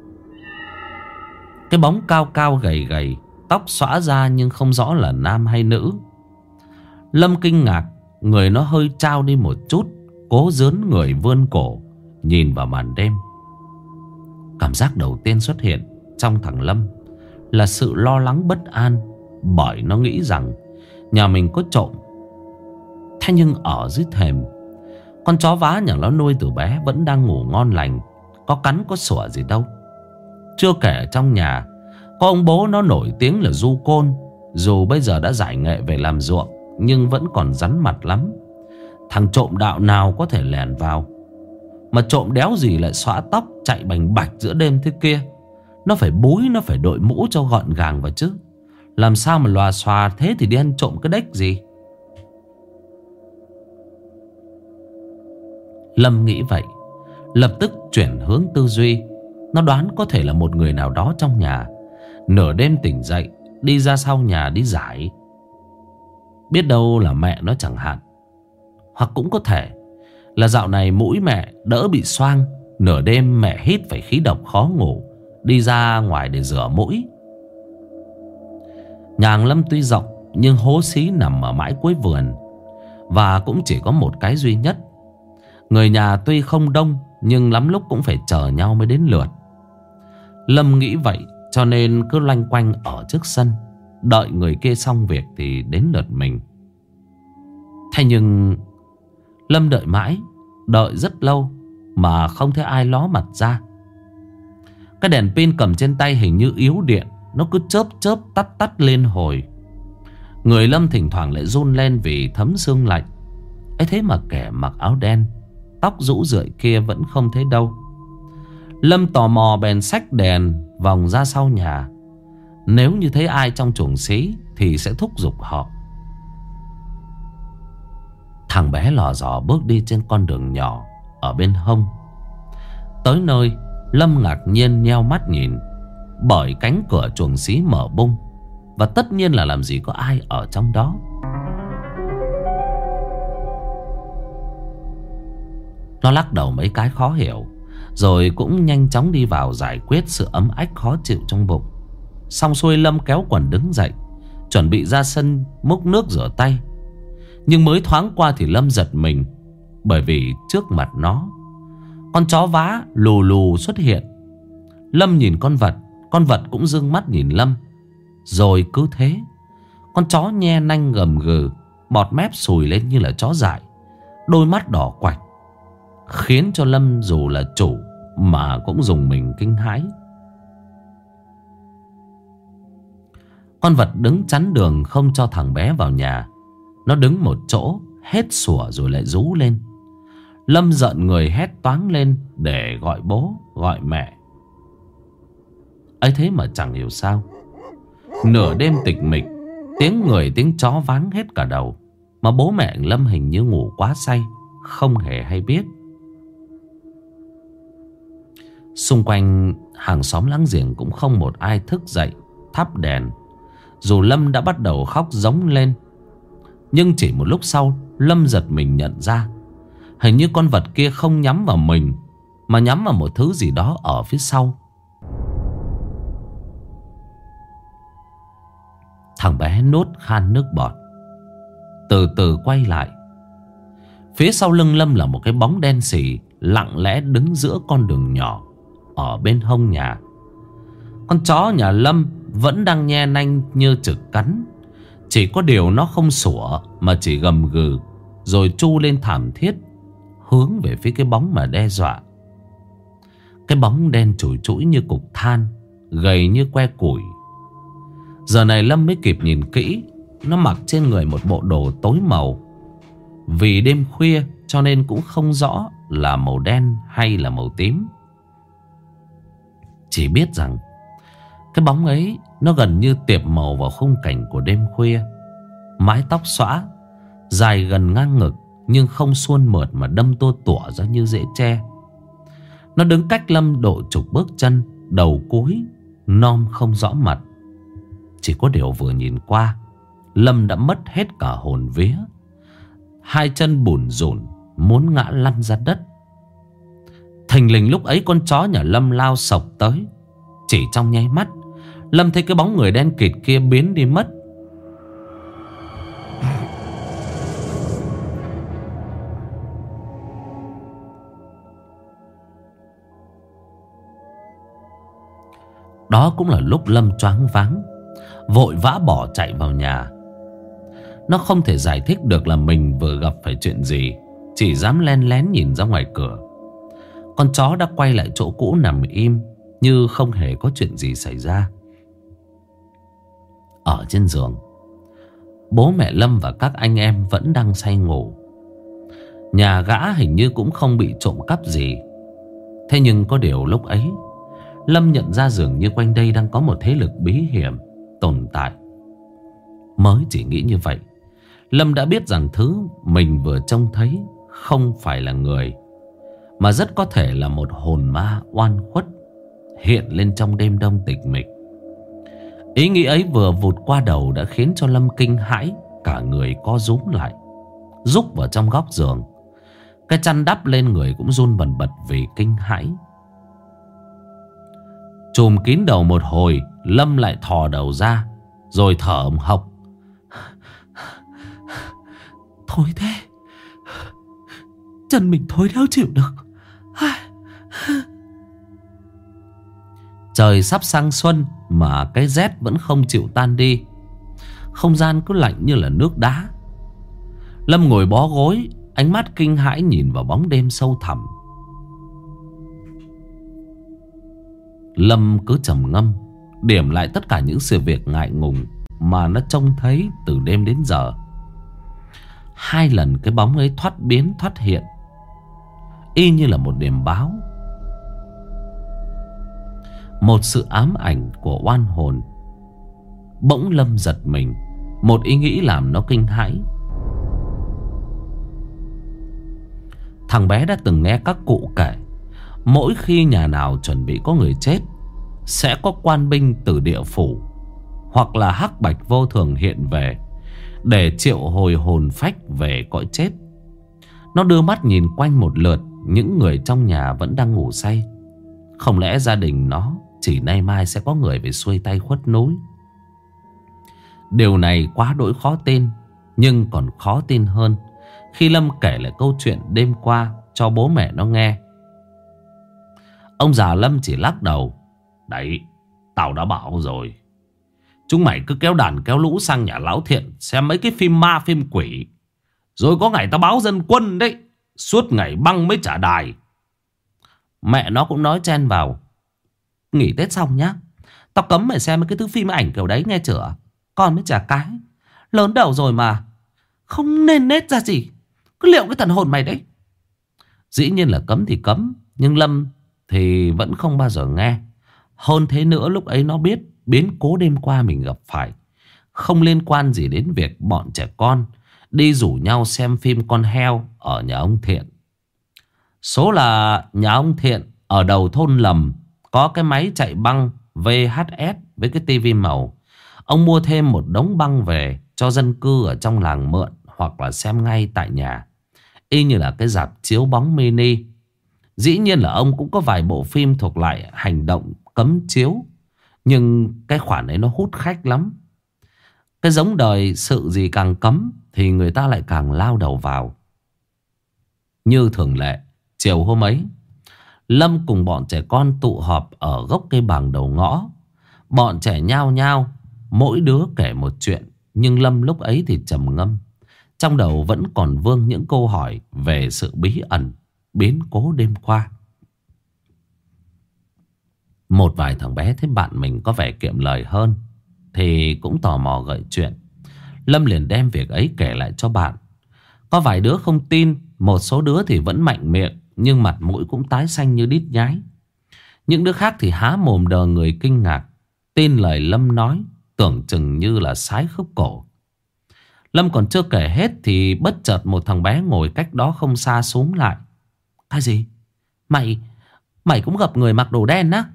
Cái bóng cao cao gầy gầy, tóc xõa ra nhưng không rõ là nam hay nữ. Lâm kinh ngạc, người nó hơi trao đi một chút, cố dướn người vươn cổ nhìn vào màn đêm. Cảm giác đầu tiên xuất hiện trong thằng Lâm là sự lo lắng bất an, bởi nó nghĩ rằng nhà mình có trộm. Thế nhưng ở dưới thềm, con chó vá nhà nó nuôi từ bé vẫn đang ngủ ngon lành, có cắn có sủa gì đâu. Chưa kể trong nhà có ông bố nó nổi tiếng là du côn. Dù bây giờ đã giải nghệ về làm ruộng, nhưng vẫn còn rắn mặt lắm. Thằng trộm đạo nào có thể lẻn vào. Mà trộm đéo gì lại xõa tóc chạy bành bạch giữa đêm thế kia. Nó phải búi, nó phải đội mũ cho gọn gàng vào chứ. Làm sao mà lòa xòa thế thì đi ăn trộm cái đếch gì. Lâm nghĩ vậy, lập tức chuyển hướng tư duy. Nó đoán có thể là một người nào đó trong nhà nửa đêm tỉnh dậy, đi ra sau nhà đi giải. Biết đâu là mẹ nó chẳng hạn. Hoặc cũng có thể là dạo này mũi mẹ đỡ bị xoang, nửa đêm mẹ hít phải khí độc khó ngủ, đi ra ngoài để rửa mũi. Nhà hàng Lâm tuy rộng, nhưng hố xí nằm ở mãi cuối vườn, và cũng chỉ có một cái duy nhất. Người nhà tuy không đông, nhưng lắm lúc cũng phải chờ nhau mới đến lượt. Lâm nghĩ vậy, cho nên cứ loanh quanh ở trước sân, đợi người kia xong việc thì đến lượt mình. Thế nhưng Lâm đợi mãi, đợi rất lâu mà không thấy ai ló mặt ra. Cái đèn pin cầm trên tay hình như yếu điện, nó cứ chớp chớp tắt tắt lên hồi. Người Lâm thỉnh thoảng lại run lên vì thấm sương lạnh. ấy thế mà kẻ mặc áo đen, tóc rũ rượi kia vẫn không thấy đâu. Lâm tò mò bèn xách đèn vòng ra sau nhà. Nếu như thấy ai trong chuồng xí thì sẽ thúc giục họ. Thằng bé lò dò bước đi trên con đường nhỏ ở bên hông. Tới nơi, Lâm ngạc nhiên nheo mắt nhìn, bởi cánh cửa chuồng xí mở bung, và tất nhiên là làm gì có ai ở trong đó. Nó lắc đầu mấy cái khó hiểu, rồi cũng nhanh chóng đi vào giải quyết sự ấm ách khó chịu trong bụng. Xong xuôi, Lâm kéo quần đứng dậy, chuẩn bị ra sân múc nước rửa tay. Nhưng mới thoáng qua thì Lâm giật mình, bởi vì trước mặt nó, con chó vá lù lù xuất hiện. Lâm nhìn con vật cũng dương mắt nhìn Lâm. Rồi cứ thế, con chó nhe nanh gầm gừ, bọt mép sùi lên như là chó dại, đôi mắt đỏ quạch, khiến cho Lâm dù là chủ mà cũng dùng mình kinh hãi. Con vật đứng chắn đường không cho thằng bé vào nhà. Nó đứng một chỗ hết sủa rồi lại rú lên. Lâm giận người hét toáng lên để gọi bố gọi mẹ. ấy thế mà chẳng hiểu sao nửa đêm tịch mịch, tiếng người tiếng chó váng hết cả đầu, mà bố mẹ Lâm hình như ngủ quá say, không hề hay biết. Xung quanh hàng xóm láng giềng cũng không một ai thức dậy thắp đèn, dù Lâm đã bắt đầu khóc giống lên. Nhưng chỉ một lúc sau, Lâm giật mình nhận ra hình như con vật kia không nhắm vào mình, mà nhắm vào một thứ gì đó ở phía sau. Thằng bé nuốt khan nước bọt, từ từ quay lại. Phía sau lưng Lâm là một cái bóng đen xì lặng lẽ đứng giữa con đường nhỏ ở bên hông nhà. Con chó nhà Lâm vẫn đang nhe nanh như trực cắn. Chỉ có điều nó không sủa mà chỉ gầm gừ, rồi tru lên thảm thiết, hướng về phía cái bóng mà đe dọa. Cái bóng đen chủi chũi như cục than, gầy như que củi. Giờ này Lâm mới kịp nhìn kỹ. Nó mặc trên người một bộ đồ tối màu. Vì đêm khuya cho nên cũng không rõ là màu đen hay là màu tím. Chỉ biết rằng cái bóng ấy nó gần như tiệp màu vào khung cảnh của đêm khuya. Mái tóc xõa, dài gần ngang ngực, nhưng không suôn mượt mà đâm tua tủa ra như rễ tre. Nó đứng cách Lâm độ chục bước chân, đầu cúi, nom không rõ mặt. Chỉ có điều vừa nhìn qua, Lâm đã mất hết cả hồn vía. Hai chân bủn rủn, muốn ngã lăn ra đất. Thình lình lúc ấy con chó nhà Lâm lao sộc tới. Chỉ trong nháy mắt, Lâm thấy cái bóng người đen kịt kia biến đi mất. Đó cũng là lúc Lâm choáng váng, vội vã bỏ chạy vào nhà. Nó không thể giải thích được là mình vừa gặp phải chuyện gì, chỉ dám len lén nhìn ra ngoài cửa. Con chó đã quay lại chỗ cũ nằm im, như không hề có chuyện gì xảy ra. Ở trên giường, bố mẹ Lâm và các anh em vẫn đang say ngủ. Nhà gã hình như cũng không bị trộm cắp gì. Thế nhưng có điều lúc ấy Lâm nhận ra dường như quanh đây đang có một thế lực bí hiểm tồn tại. Mới chỉ nghĩ như vậy, Lâm đã biết rằng thứ mình vừa trông thấy không phải là người, mà rất có thể là một hồn ma oan khuất hiện lên trong đêm đông tịch mịch. Ý nghĩ ấy vừa vụt qua đầu đã khiến cho Lâm kinh hãi, cả người co rúm lại, rúc vào trong góc giường. Cái chăn đắp lên người cũng run bần bật vì kinh hãi. Trùm kín đầu một hồi, Lâm lại thò đầu ra, rồi thở hồng hộc. Thôi thế, chân mình thôi đéo chịu được. Trời sắp sang xuân mà cái rét vẫn không chịu tan đi. Không gian cứ lạnh như là nước đá. Lâm ngồi bó gối, ánh mắt kinh hãi nhìn vào bóng đêm sâu thẳm. Lâm cứ trầm ngâm, điểm lại tất cả những sự việc ngại ngùng mà nó trông thấy từ đêm đến giờ. 2 lần cái bóng ấy thoát biến thoát hiện, y như là một điềm báo, một sự ám ảnh của oan hồn. Bỗng Lâm giật mình, một ý nghĩ làm nó kinh hãi. Thằng bé đã từng nghe các cụ kể, mỗi khi nhà nào chuẩn bị có người chết, sẽ có quan binh từ địa phủ hoặc là hắc bạch vô thường hiện về để triệu hồi hồn phách về cõi chết. Nó đưa mắt nhìn quanh một lượt, những người trong nhà vẫn đang ngủ say. Không lẽ gia đình nó chỉ nay mai sẽ có người về xuôi tay khuất núi? Điều này quá đỗi khó tin. Nhưng còn khó tin hơn khi Lâm kể lại câu chuyện đêm qua cho bố mẹ nó nghe. Ông già Lâm chỉ lắc đầu. Đấy, tao đã bảo rồi, chúng mày cứ kéo đàn kéo lũ sang nhà Lão Thiện xem mấy cái phim ma phim quỷ, rồi có ngày tao báo dân quân đấy, suốt ngày băng mới trả đài. Mẹ nó cũng nói chen vào. Nghỉ Tết xong nhá, tao cấm mày xem mấy cái thứ phim ảnh kiểu đấy nghe chưa? Con mới chả cái. Lớn đầu rồi mà không nên nết ra gì. Cứ liệu cái thần hồn mày đấy. Dĩ nhiên là cấm thì cấm, nhưng Lâm thì vẫn không bao giờ nghe. Hơn thế nữa, lúc ấy nó biết biến cố đêm qua mình gặp phải không liên quan gì đến việc bọn trẻ con đi rủ nhau xem phim con heo ở nhà ông Thiện. Số là nhà ông Thiện ở đầu thôn Lầm có cái máy chạy băng VHS với cái tivi màu. Ông mua thêm một đống băng về cho dân cư ở trong làng mượn hoặc là xem ngay tại nhà, y như là cái rạp chiếu bóng mini. Dĩ nhiên là ông cũng có vài bộ phim thuộc lại hành động cấm chiếu, nhưng cái khoản ấy nó hút khách lắm. Cái giống đời sự gì càng cấm thì người ta lại càng lao đầu vào. Như thường lệ, chiều hôm ấy, Lâm cùng bọn trẻ con tụ họp ở gốc cây bàng đầu ngõ. Bọn trẻ nhao nhao, mỗi đứa kể một chuyện. Nhưng Lâm lúc ấy thì trầm ngâm. Trong đầu vẫn còn vương những câu hỏi về sự bí ẩn biến cố đêm qua. Một vài thằng bé thấy bạn mình có vẻ kiệm lời hơn thì cũng tò mò gợi chuyện. Lâm liền đem việc ấy kể lại cho bạn. Có vài đứa không tin, một số đứa thì vẫn mạnh miệng, nhưng mặt mũi cũng tái xanh như đít nhái. Những đứa khác thì há mồm đờ người kinh ngạc, tin lời Lâm nói, tưởng chừng như là sái khớp cổ. Lâm còn chưa kể hết thì bất chợt một thằng bé ngồi cách đó không xa xúm lại. Cái gì? Mày cũng gặp người mặc đồ đen á?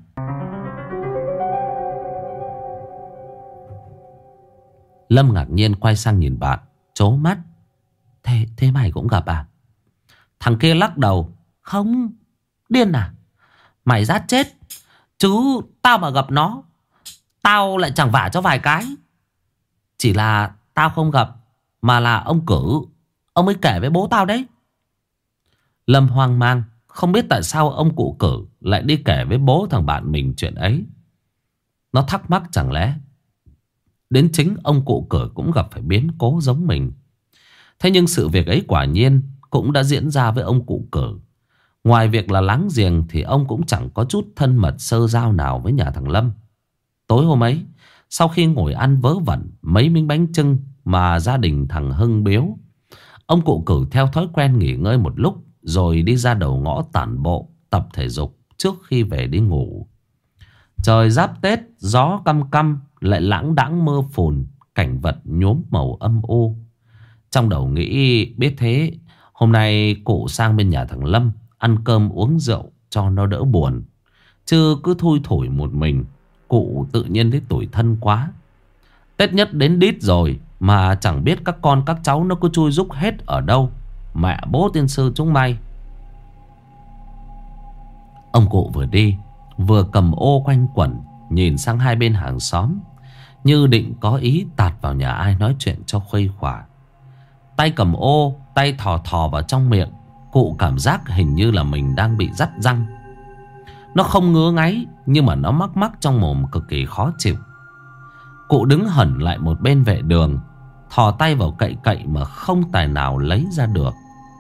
Lâm ngạc nhiên quay sang nhìn bạn, trố mắt. Thế mày cũng gặp à? Thằng kia lắc đầu. Không, điên à? Mày rát chết. Chứ tao mà gặp nó, tao lại chẳng vả cho vài cái. Chỉ là tao không gặp, mà là ông Cử. Ông ấy kể với bố tao đấy. Lâm hoang mang, không biết tại sao ông cụ Cử lại đi kể với bố thằng bạn mình chuyện ấy. Nó thắc mắc chẳng lẽ đến chính ông cụ Cử cũng gặp phải biến cố giống mình. Thế nhưng sự việc ấy quả nhiên cũng đã diễn ra với ông cụ Cử. Ngoài việc là láng giềng thì ông cũng chẳng có chút thân mật sơ giao nào với nhà thằng Lâm. Tối hôm ấy, sau khi ngồi ăn vớ vẩn mấy miếng bánh chưng mà gia đình thằng Hưng biếu, ông cụ Cử theo thói quen nghỉ ngơi một lúc rồi đi ra đầu ngõ tản bộ tập thể dục trước khi về đi ngủ. Trời giáp Tết, gió căm căm, lại lãng đãng mưa phùn, cảnh vật nhuốm màu âm u. Trong đầu nghĩ biết thế, hôm nay cụ sang bên nhà thằng Lâm ăn cơm uống rượu cho nó đỡ buồn. Chứ cứ thui thủi một mình, cụ tự nhiên thấy tủi thân quá. Tết nhất đến đít rồi mà chẳng biết các con các cháu nó cứ chui rúc hết ở đâu. Mẹ bố tiên sư chúng mày. Ông cụ vừa đi vừa cầm ô quanh quẩn, nhìn sang hai bên hàng xóm, như định có ý tạt vào nhà ai nói chuyện cho khuây khỏa. Tay cầm ô, tay thò thò vào trong miệng. Cụ cảm giác hình như là mình đang bị dắt răng. Nó không ngứa ngáy, nhưng mà nó mắc mắc trong mồm cực kỳ khó chịu. Cụ đứng hẳn lại một bên vệ đường, thò tay vào cậy cậy mà không tài nào lấy ra được.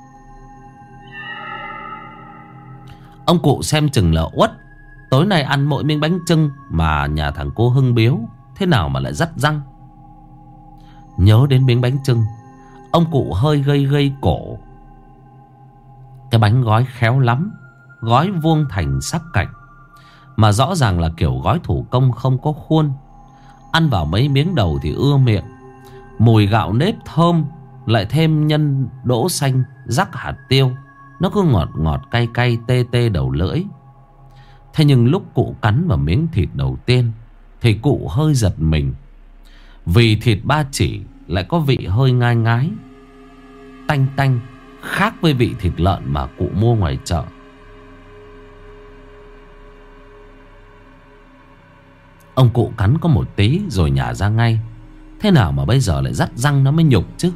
Ông cụ xem chừng là uất. Tối nay ăn mỗi miếng bánh chưng mà nhà thằng cô Hưng biếu, thế nào mà lại dắt răng. Nhớ đến miếng bánh chưng, ông cụ hơi gây gây cổ. Cái bánh gói khéo lắm, gói vuông thành sắc cạnh, mà rõ ràng là kiểu gói thủ công không có khuôn. Ăn vào mấy miếng đầu thì ưa miệng. Mùi gạo nếp thơm, lại thêm nhân đỗ xanh rắc hạt tiêu, nó cứ ngọt ngọt cay cay tê tê đầu lưỡi. Thế nhưng lúc cụ cắn vào miếng thịt đầu tiên thì cụ hơi giật mình. Vì thịt ba chỉ lại có vị hơi ngai ngái, tanh tanh, khác với vị thịt lợn mà cụ mua ngoài chợ. Ông cụ cắn có một tí rồi nhả ra ngay. Thế nào mà bây giờ lại dắt răng nó mới nhục chứ.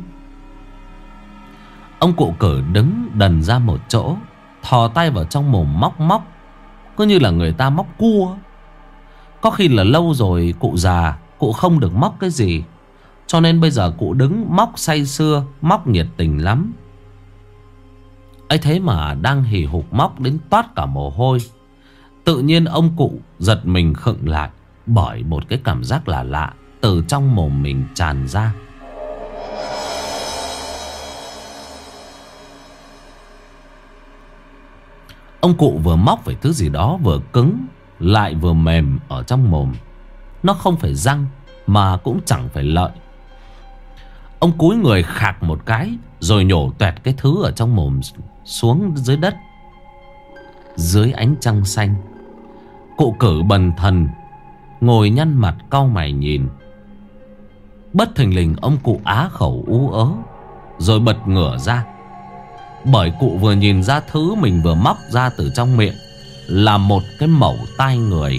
Ông cụ Cử đứng đần ra một chỗ, thò tay vào trong mồm móc móc, cứ như là người ta móc cua. Có khi là lâu rồi cụ già, cụ không được móc cái gì, cho nên bây giờ cụ đứng móc say sưa, móc nhiệt tình lắm. ấy thế mà đang hì hục móc đến toát cả mồ hôi. Tự nhiên ông cụ giật mình khựng lại bởi một cái cảm giác là lạ. từ trong mồm mình tràn ra. Ông cụ vừa móc về thứ gì đó vừa cứng lại vừa mềm ở trong mồm. Nó không phải răng mà cũng chẳng phải lợi. Ông cúi người khạc một cái rồi nhổ toẹt cái thứ ở trong mồm xuống dưới đất. Dưới ánh trăng xanh, cụ Cử bần thần ngồi nhăn mặt cau mày nhìn. Bất thình lình ông cụ á khẩu ú ớ rồi bật ngửa ra. Bởi cụ vừa nhìn ra thứ mình vừa móc ra từ trong miệng là một cái mẩu tai người.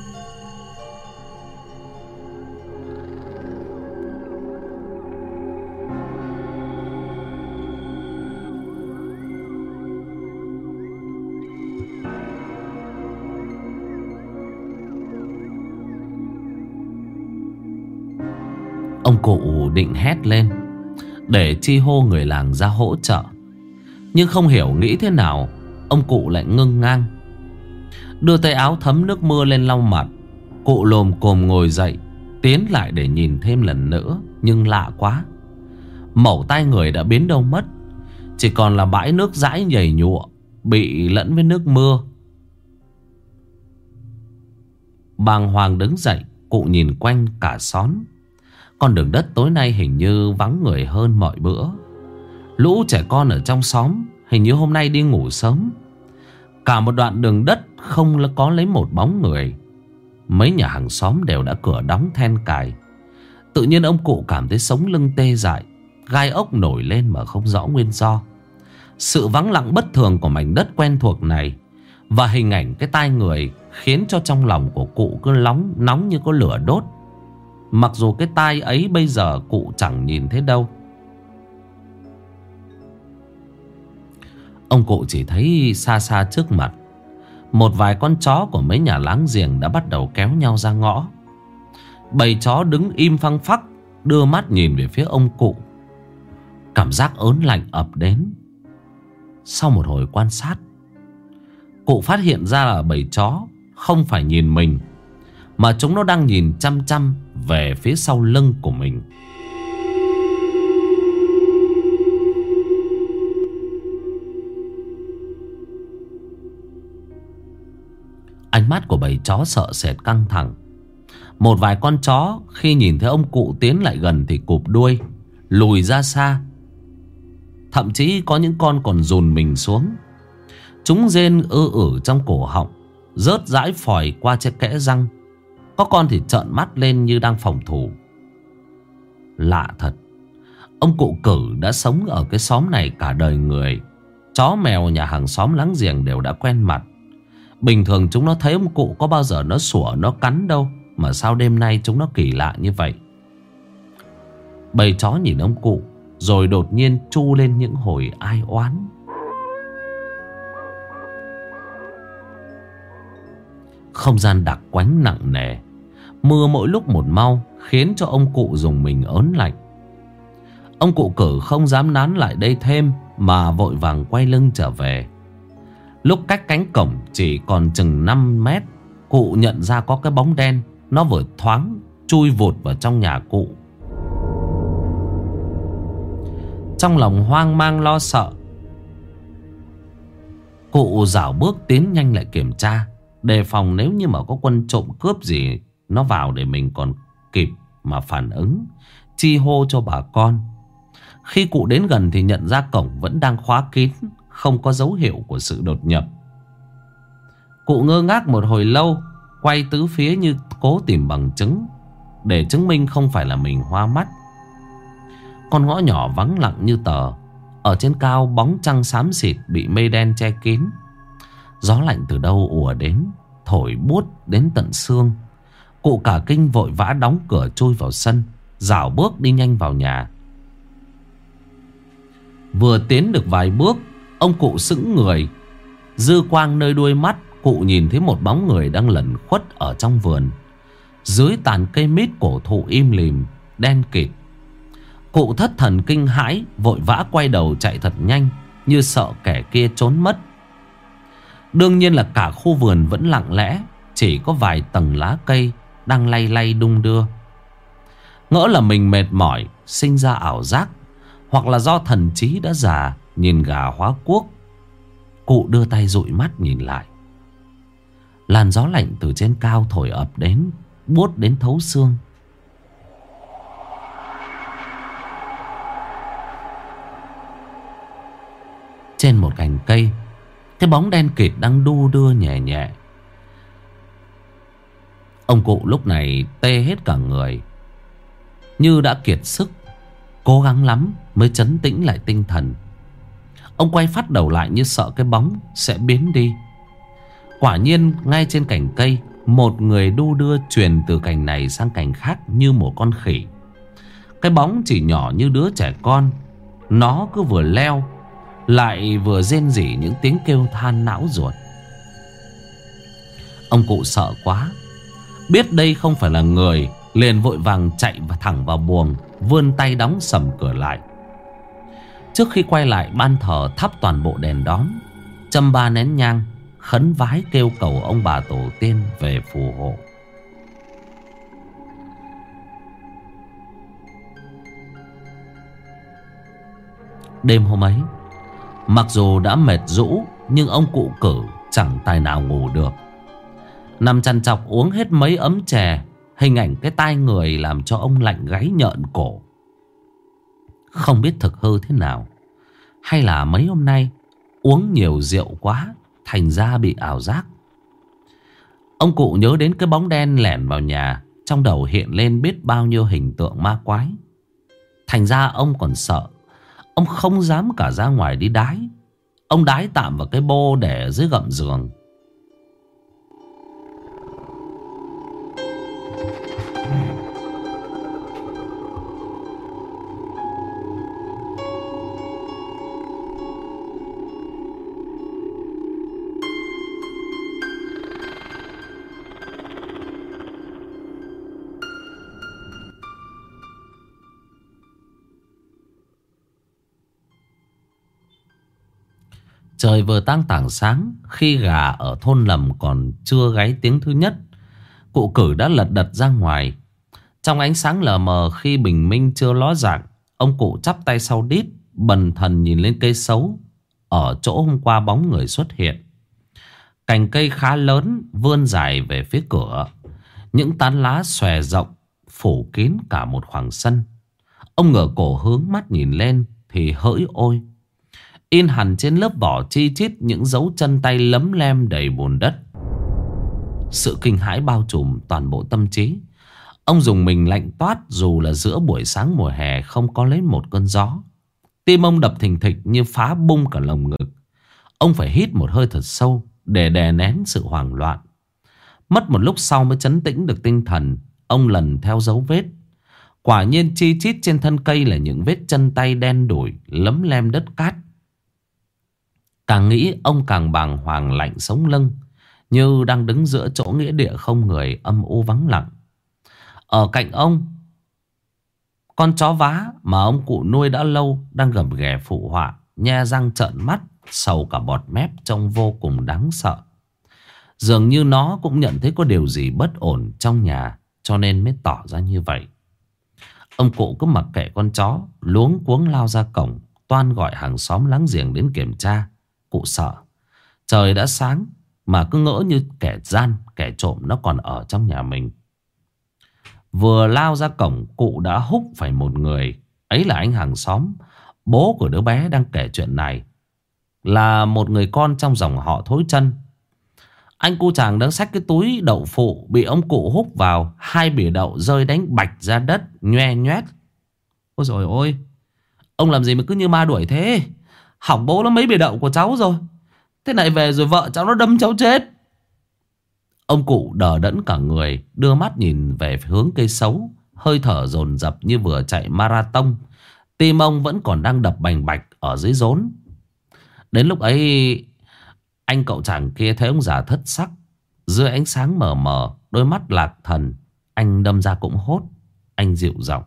Ông cụ định hét lên để chi hô người làng ra hỗ trợ, nhưng không hiểu nghĩ thế nào ông cụ lại ngưng ngang. Đưa tay áo thấm nước mưa lên lau mặt. Cụ lồm cồm ngồi dậy, tiến lại để nhìn thêm lần nữa. Nhưng lạ quá, mẩu tai người đã biến đâu mất. Chỉ còn là bãi nước dãi nhầy nhụa bị lẫn với nước mưa. Bàng hoàng đứng dậy, cụ nhìn quanh cả xóm. Con đường đất tối nay hình như vắng người hơn mọi bữa. Lũ trẻ con ở trong xóm hình như hôm nay đi ngủ sớm. Cả một đoạn đường đất không có lấy một bóng người. Mấy nhà hàng xóm đều đã cửa đóng then cài. Tự nhiên ông cụ cảm thấy sống lưng tê dại, gai ốc nổi lên mà không rõ nguyên do. Sự vắng lặng bất thường của mảnh đất quen thuộc này và hình ảnh cái tai người khiến cho trong lòng của cụ cứ nóng như có lửa đốt. Mặc dù cái tai ấy bây giờ cụ chẳng nhìn thấy đâu. Ông cụ chỉ thấy xa xa trước mặt một vài con chó của mấy nhà láng giềng đã bắt đầu kéo nhau ra ngõ. Bầy chó đứng im phăng phắc, đưa mắt nhìn về phía ông cụ. Cảm giác ớn lạnh ập đến. Sau một hồi quan sát, cụ phát hiện ra là bầy chó không phải nhìn mình, mà chúng nó đang nhìn chăm chăm về phía sau lưng của mình. Ánh mắt của bầy chó sợ sệt căng thẳng. Một vài con chó khi nhìn thấy ông cụ tiến lại gần thì cụp đuôi, lùi ra xa. Thậm chí có những con còn dồn mình xuống. Chúng rên trong cổ họng, rớt dãi phòi qua trên kẽ răng. Có con thì trợn mắt lên như đang phòng thủ. Lạ thật, ông cụ Cử đã sống ở cái xóm này cả đời người. Chó mèo nhà hàng xóm láng giềng đều đã quen mặt. Bình thường chúng nó thấy ông cụ có bao giờ nó sủa nó cắn đâu, mà sao đêm nay chúng nó kỳ lạ như vậy. Bầy chó nhìn ông cụ rồi đột nhiên tru lên những hồi ai oán. Không gian đặc quánh nặng nề. Mưa mỗi lúc một mau khiến cho ông cụ dùng mình ớn lạnh. Ông cụ Cử không dám nán lại đây thêm mà vội vàng quay lưng trở về. Lúc cách cánh cổng chỉ còn chừng 5 mét, cụ nhận ra có cái bóng đen. Nó vừa thoáng chui vụt vào trong nhà cụ. Trong lòng hoang mang lo sợ, cụ rảo bước tiến nhanh lại kiểm tra, đề phòng nếu như mà có quân trộm cướp gì nó vào để mình còn kịp mà phản ứng, chi hô cho bà con. Khi cụ đến gần thì nhận ra cổng vẫn đang khóa kín, không có dấu hiệu của sự đột nhập. Cụ ngơ ngác một hồi lâu, quay tứ phía như cố tìm bằng chứng để chứng minh không phải là mình hoa mắt. Con ngõ nhỏ vắng lặng như tờ. Ở trên cao bóng trăng xám xịt bị mây đen che kín. Gió lạnh từ đâu ùa đến, thổi buốt đến tận xương. Cụ cả kinh vội vã đóng cửa chui vào sân, rảo bước đi nhanh vào nhà. Vừa tiến được vài bước, ông cụ sững người. Dư quang nơi đuôi mắt, cụ nhìn thấy một bóng người đang lẩn khuất ở trong vườn. Dưới tàn cây mít cổ thụ im lìm, đen kịt. Cụ thất thần kinh hãi, vội vã quay đầu chạy thật nhanh, như sợ kẻ kia trốn mất. Đương nhiên là cả khu vườn vẫn lặng lẽ, chỉ có vài tầng lá cây đang lay lay đung đưa. Ngỡ là mình mệt mỏi, sinh ra ảo giác, hoặc là do thần trí đã già, nhìn gà hóa cuốc. Cụ đưa tay dụi mắt nhìn lại. Làn gió lạnh từ trên cao thổi ập đến, buốt đến thấu xương. Trên một cành cây, cái bóng đen kịt đang đu đưa nhẹ nhẹ. Ông cụ lúc này tê hết cả người, như đã kiệt sức, cố gắng lắm mới trấn tĩnh lại tinh thần. Ông quay phát đầu lại như sợ cái bóng sẽ biến đi. Quả nhiên ngay trên cành cây, một người đu đưa truyền từ cành này sang cành khác như một con khỉ. Cái bóng chỉ nhỏ như đứa trẻ con. Nó cứ vừa leo lại vừa rên rỉ những tiếng kêu than não ruột. Ông cụ sợ quá, biết đây không phải là người, liền vội vàng chạy thẳng vào buồng, vươn tay đóng sầm cửa lại. Trước khi quay lại ban thờ, thắp toàn bộ đèn đóm, châm 3 nén nhang, khấn vái kêu cầu ông bà tổ tiên về phù hộ. Đêm hôm ấy, mặc dù đã mệt rũ, nhưng ông cụ Cử chẳng tài nào ngủ được. Nằm chằn chọc uống hết mấy ấm chè, hình ảnh cái tai người làm cho ông lạnh gáy nhợn cổ. Không biết thực hư thế nào, hay là mấy hôm nay uống nhiều rượu quá, thành ra bị ảo giác. Ông cụ nhớ đến cái bóng đen lẻn vào nhà, trong đầu hiện lên biết bao nhiêu hình tượng ma quái. Thành ra ông còn sợ, ông không dám cả ra ngoài đi đái. Ông đái tạm vào cái bô để ở dưới gầm giường. Trời vừa tang tảng sáng, khi gà ở thôn lầm còn chưa gáy tiếng thứ nhất, cụ Cử đã lật đật ra ngoài. Trong ánh sáng lờ mờ khi bình minh chưa ló dạng, ông cụ chắp tay sau đít, bần thần nhìn lên cây sấu ở chỗ hôm qua bóng người xuất hiện. Cành cây khá lớn vươn dài về phía cửa, những tán lá xòe rộng phủ kín cả một khoảng sân. Ông ngửa cổ hướng mắt nhìn lên thì hỡi ôi, in hẳn trên lớp vỏ chi chít những dấu chân tay lấm lem đầy bùn đất. Sự kinh hãi bao trùm toàn bộ tâm trí. Ông dùng mình lạnh toát, dù là giữa buổi sáng mùa hè không có lấy một cơn gió. Tim ông đập thình thịch như phá bung cả lồng ngực. Ông phải hít một hơi thật sâu để đè nén sự hoảng loạn. Mất một lúc sau mới trấn tĩnh được tinh thần. Ông lần theo dấu vết. Quả nhiên chi chít trên thân cây là những vết chân tay đen đủi lấm lem đất cát. Càng nghĩ ông càng bàng hoàng lạnh sống lưng, như đang đứng giữa chỗ nghĩa địa không người, âm u vắng lặng. Ở cạnh ông, con chó vá mà ông cụ nuôi đã lâu đang gầm ghè phụ họa, nhe răng trợn mắt, sầu cả bọt mép, trông vô cùng đáng sợ. Dường như nó cũng nhận thấy có điều gì bất ổn trong nhà, cho nên mới tỏ ra như vậy. Ông cụ cứ mặc kệ con chó, luống cuống lao ra cổng, toan gọi hàng xóm láng giềng đến kiểm tra. Cụ sợ trời đã sáng mà cứ ngỡ như kẻ gian, kẻ trộm nó còn ở trong nhà mình. Vừa lao ra cổng, cụ đã húc phải một người. Ấy là anh hàng xóm, bố của đứa bé đang kể chuyện này, là một người con trong dòng họ Thối Chân. Anh cu chàng đang xách cái túi đậu phụ bị ông cụ húc vào, 2 bìa đậu rơi đánh bạch ra đất, nhoe nhoét. Ôi dồi ôi, ông làm gì mà cứ như ma đuổi thế? Hỏng bố nó mấy bìa đậu của cháu rồi. Thế này về rồi vợ cháu nó đâm cháu chết. Ông cụ đờ đẫn cả người, đưa mắt nhìn về hướng cây sấu, hơi thở dồn dập như vừa chạy marathon. Tim ông vẫn còn đang đập bành bạch ở dưới rốn. Đến lúc ấy, anh cậu chàng kia thấy ông già thất sắc, dưới ánh sáng mờ mờ, đôi mắt lạc thần. Anh đâm ra cũng hốt. Anh dịu giọng: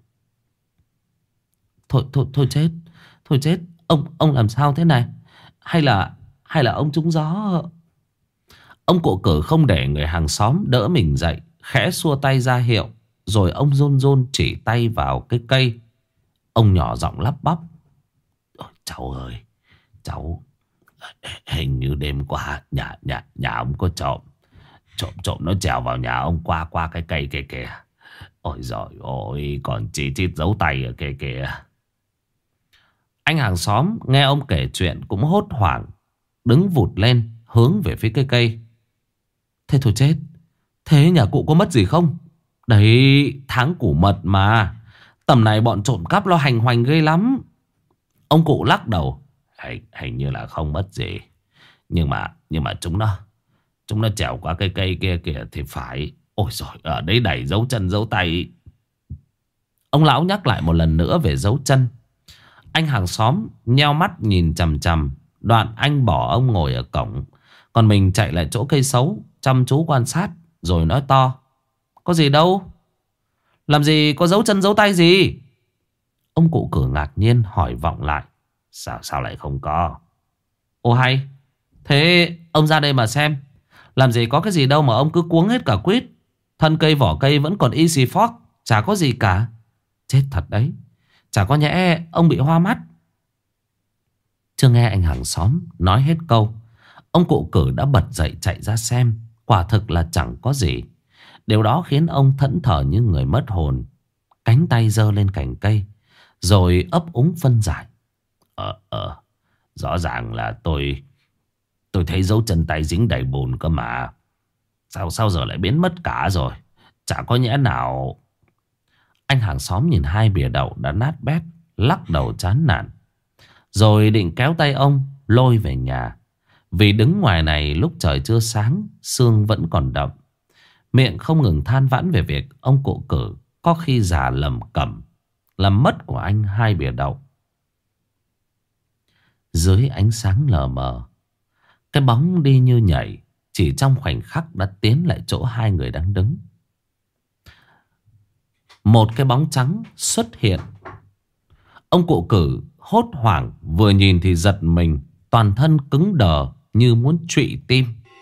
Thôi chết. Thôi chết. Ông làm sao thế này? Hay là ông trúng gió? Ông cụ Cử không để người hàng xóm đỡ mình dậy, khẽ xua tay ra hiệu, Rồi ông run run chỉ tay vào cái cây. Ông nhỏ giọng lắp bắp: "Ôi, cháu ơi, cháu, hình như đêm qua nhà ông có trộm. Trộm nó trèo vào nhà ông qua cái cây kia kìa. Ôi giời ơi, còn chỉ chít dấu tay ở kia kìa." Anh hàng xóm nghe ông kể chuyện cũng hốt hoảng, đứng vụt lên hướng về phía cây cây. Thế thôi chết. Thế nhà cụ có mất gì không? Đấy, tháng củ mật mà. Tầm này bọn trộm cắp lo hành hoành ghê lắm. Ông cụ lắc đầu. Hình như là không mất gì. Nhưng mà chúng nó trèo qua cái cây kia kìa thì phải. Ôi giời, ở đấy đầy dấu chân dấu tay. Ông lão nhắc lại một lần nữa về dấu chân. Anh hàng xóm nheo mắt nhìn chằm chằm. Đoạn anh bỏ ông ngồi ở cổng, còn mình chạy lại chỗ cây sấu, chăm chú quan sát. Rồi nói to: "Có gì đâu. Làm gì có dấu chân dấu tay gì?" Ông cụ cửa ngạc nhiên hỏi vọng lại: Sao lại không có? Ồ hay. Thế ông ra đây mà xem. Làm gì có cái gì đâu mà ông cứ cuống hết cả quýt. Thân cây vỏ cây vẫn còn y xì phóc, chả có gì cả. Chết thật đấy. Chả có nhẽ ông bị hoa mắt. Chưa nghe anh hàng xóm nói hết câu, ông cụ cử đã bật dậy chạy ra xem. Quả thực là chẳng có gì. Điều đó khiến ông thẫn thờ như người mất hồn. Cánh tay giơ lên cành cây, rồi ấp úng phân giải: Rõ ràng là tôi thấy dấu chân tay dính đầy bùn cơ mà. Sao giờ lại biến mất cả rồi? Chả có nhẽ nào... Anh hàng xóm nhìn hai bìa đậu đã nát bét, lắc đầu chán nản. Rồi định kéo tay ông lôi về nhà. Vì đứng ngoài này lúc trời chưa sáng, sương vẫn còn đậm. Miệng không ngừng than vãn về việc ông cụ cử có khi già lầm cẩm, làm mất của anh hai bìa đậu. Dưới ánh sáng lờ mờ, cái bóng đi như nhảy, chỉ trong khoảnh khắc đã tiến lại chỗ hai người đang đứng. Một cái bóng trắng xuất hiện. Ông cụ cử hốt hoảng, vừa nhìn thì giật mình, toàn thân cứng đờ như muốn trụy tim.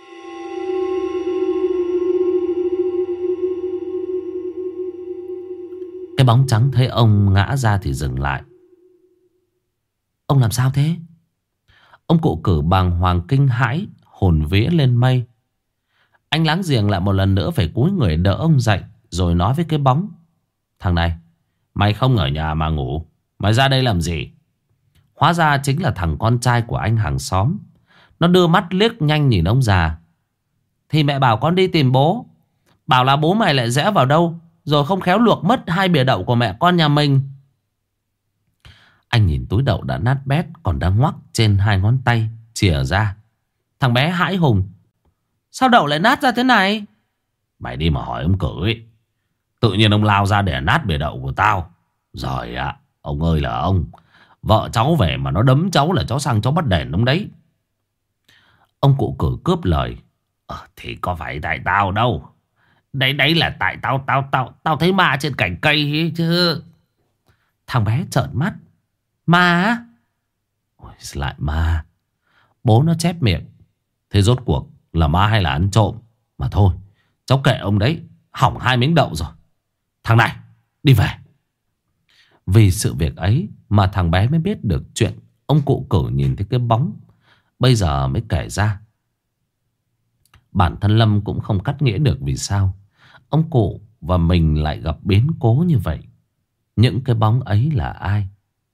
Cái bóng trắng thấy ông ngã ra thì dừng lại. Ông làm sao thế? Ông cụ cử bàng hoàng kinh hãi, hồn vía lên mây. Anh láng giềng lại một lần nữa phải cúi người đỡ ông dậy, rồi nói với cái bóng: Thằng này, mày không ở nhà mà ngủ, mày ra đây làm gì? Hóa ra chính là thằng con trai của anh hàng xóm. Nó đưa mắt liếc nhanh nhìn ông già. Thì mẹ bảo con đi tìm bố, bảo là bố mày lại rẽ vào đâu, rồi không khéo luộc mất hai bìa đậu của mẹ con nhà mình. Anh nhìn túi đậu đã nát bét còn đang ngoắc trên hai ngón tay, chìa ra. Thằng bé hãi hùng: Sao đậu lại nát ra thế này? Mày đi mà hỏi ông cử ấy. Tự nhiên ông lao ra để nát bìa đậu của tao. Rồi ạ, ông ơi là ông. Vợ cháu về mà nó đấm cháu là cháu sang cháu bắt đền ông đấy. Ông cụ cử cướp lời: Thì có phải tại tao đâu. Đấy là tại tao thấy ma trên cành cây ấy chứ. Thằng bé trợn mắt: Ma á? Ôi, lại ma. Bố nó chép miệng. Thế rốt cuộc là ma hay là ăn trộm? Mà thôi, cháu kệ ông đấy. Hỏng hai miếng đậu rồi. Thằng này, đi về. Vì sự việc ấy mà thằng bé mới biết được chuyện ông cụ cử nhìn thấy cái bóng bây giờ mới kể ra. Bản thân Lâm cũng không cắt nghĩa được vì sao ông cụ và mình lại gặp biến cố như vậy. Những cái bóng ấy là ai?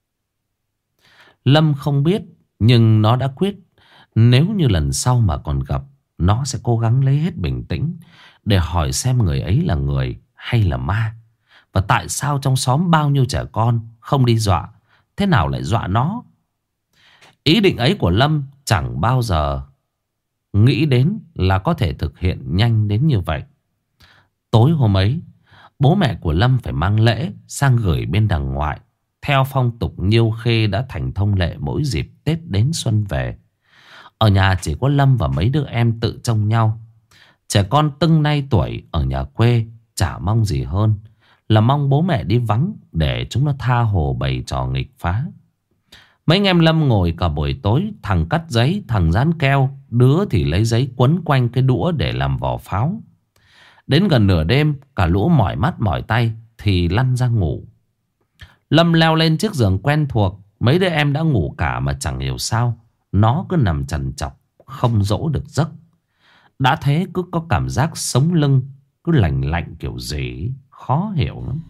Lâm không biết, nhưng nó đã quyết nếu như lần sau mà còn gặp, nó sẽ cố gắng lấy hết bình tĩnh để hỏi xem người ấy là người hay là ma. Và tại sao trong xóm bao nhiêu trẻ con không đi dọa, thế nào lại dọa nó? Ý định ấy của Lâm chẳng bao giờ nghĩ đến là có thể thực hiện nhanh đến như vậy. Tối hôm ấy, bố mẹ của Lâm phải mang lễ sang gửi bên đằng ngoại, theo phong tục Nhiêu Khê đã thành thông lệ mỗi dịp Tết đến xuân về. Ở nhà chỉ có Lâm và mấy đứa em tự trông nhau. Trẻ con tưng nay tuổi ở nhà quê chả mong gì hơn là mong bố mẹ đi vắng để chúng nó tha hồ bày trò nghịch phá. Mấy anh em Lâm ngồi cả buổi tối, thằng cắt giấy, thằng dán keo, đứa thì lấy giấy quấn quanh cái đũa để làm vỏ pháo. Đến gần nửa đêm, cả lũ mỏi mắt mỏi tay thì lăn ra ngủ. Lâm leo lên chiếc giường quen thuộc. Mấy đứa em đã ngủ cả mà chẳng hiểu sao nó cứ nằm trằn trọc, không dỗ được giấc. Đã thế cứ có cảm giác sống lưng cứ lạnh lạnh kiểu gì khó hiểu lắm.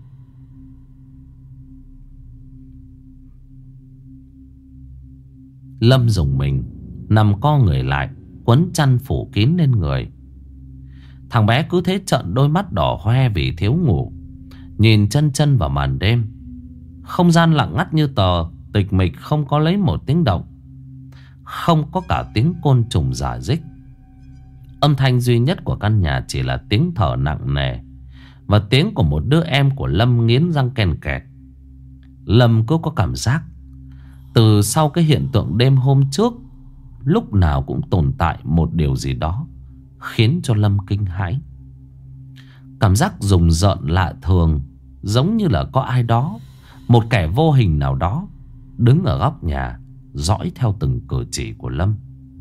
Lâm rùng mình, nằm co người lại, quấn chăn phủ kín lên người. Thằng bé cứ thế trợn đôi mắt đỏ hoe vì thiếu ngủ, nhìn chân chân vào màn đêm. Không gian lặng ngắt như tờ, tịch mịch, không có lấy một tiếng động, không có cả tiếng côn trùng rả rích. Âm thanh duy nhất của căn nhà chỉ là tiếng thở nặng nề và tiếng của một đứa em của Lâm nghiến răng ken kẹt. Lâm cứ có cảm giác từ sau cái hiện tượng đêm hôm trước, lúc nào cũng tồn tại một điều gì đó khiến cho Lâm kinh hãi. Cảm giác rùng rợn lạ thường, giống như là có ai đó, một kẻ vô hình nào đó đứng ở góc nhà dõi theo từng cử chỉ của Lâm.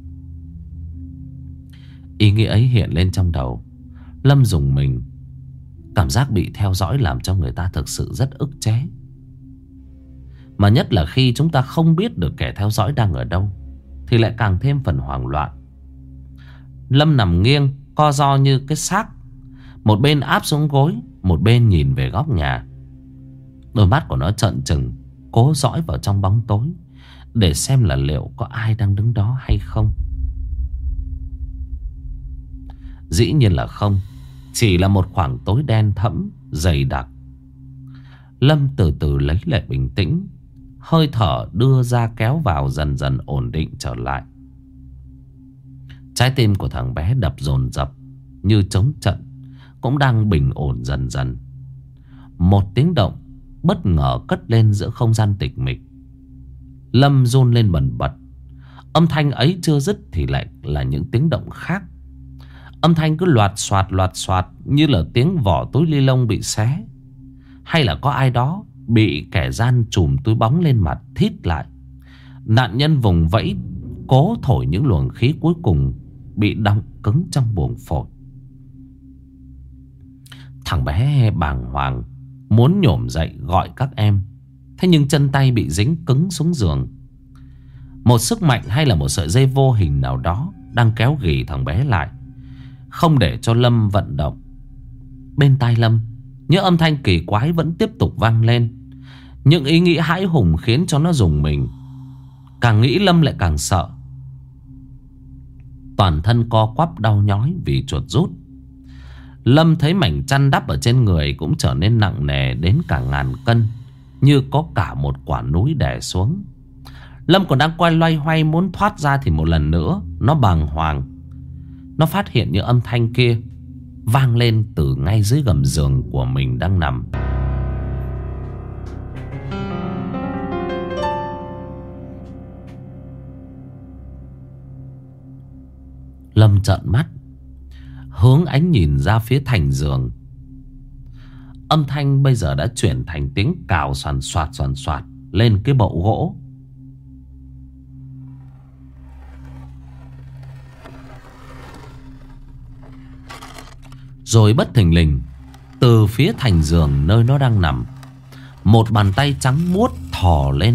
Ý nghĩ ấy hiện lên trong đầu. Lâm rùng mình. Cảm giác bị theo dõi làm cho người ta thực sự rất ức chế. Mà nhất là khi chúng ta không biết được kẻ theo dõi đang ở đâu thì lại càng thêm phần hoảng loạn. Lâm nằm nghiêng, co ro như cái xác, một bên áp xuống gối, một bên nhìn về góc nhà. Đôi mắt của nó trợn trừng, cố dõi vào trong bóng tối để xem là liệu có ai đang đứng đó hay không. Dĩ nhiên là không. Chỉ là một khoảng tối đen thẫm, dày đặc. Lâm từ từ lấy lại bình tĩnh. Hơi thở đưa ra kéo vào dần dần ổn định trở lại. Trái tim của thằng bé đập dồn dập như trống trận, cũng đang bình ổn dần dần. Một tiếng động bất ngờ cất lên giữa không gian tịch mịch. Lâm run lên bần bật. Âm thanh ấy chưa dứt thì lại là những tiếng động khác. Âm thanh cứ loạt xoạt như là tiếng vỏ túi ni lông bị xé, hay là có ai đó bị kẻ gian chùm túi bóng lên mặt thít lại. Nạn nhân vùng vẫy cố thổi những luồng khí cuối cùng bị đọng cứng trong buồng phổi. Thằng bé bàng hoàng muốn nhổm dậy gọi các em, thế nhưng chân tay bị dính cứng xuống giường. Một sức mạnh hay là một sợi dây vô hình nào đó đang kéo ghì thằng bé lại, không để cho Lâm vận động. Bên tai Lâm, những âm thanh kỳ quái vẫn tiếp tục vang lên. Những ý nghĩ hãi hùng khiến cho nó rùng mình. Càng nghĩ Lâm lại càng sợ. Toàn thân co quắp đau nhói vì chuột rút. Lâm thấy mảnh chăn đắp ở trên người cũng trở nên nặng nề đến cả ngàn cân, như có cả một quả núi đè xuống. Lâm còn đang quay loay hoay muốn thoát ra thì một lần nữa nó bàng hoàng. Nó phát hiện những âm thanh kia vang lên từ ngay dưới gầm giường của mình đang nằm. Lâm trợn mắt, hướng ánh nhìn ra phía thành giường. Âm thanh bây giờ đã chuyển thành tiếng cào xoàn xoạt lên cái bậu gỗ. Rồi bất thình lình, từ phía thành giường nơi nó đang nằm, một bàn tay trắng muốt thò lên.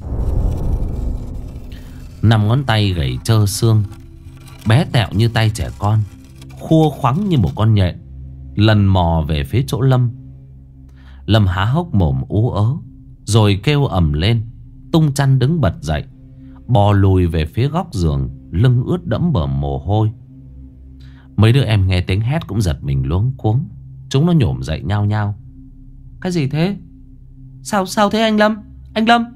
5 ngón tay gầy trơ xương, bé tẹo như tay trẻ con, khua khoắng như một con nhện, lần mò về phía chỗ Lâm. Lâm há hốc mồm ú ớ, rồi kêu ầm lên, tung chăn đứng bật dậy, bò lùi về phía góc giường, lưng ướt đẫm bờ mồ hôi. Mấy đứa em nghe tiếng hét cũng giật mình luống cuống. Chúng nó nhổm dậy nhao nhao. Cái gì thế? Sao thế anh Lâm? Anh Lâm?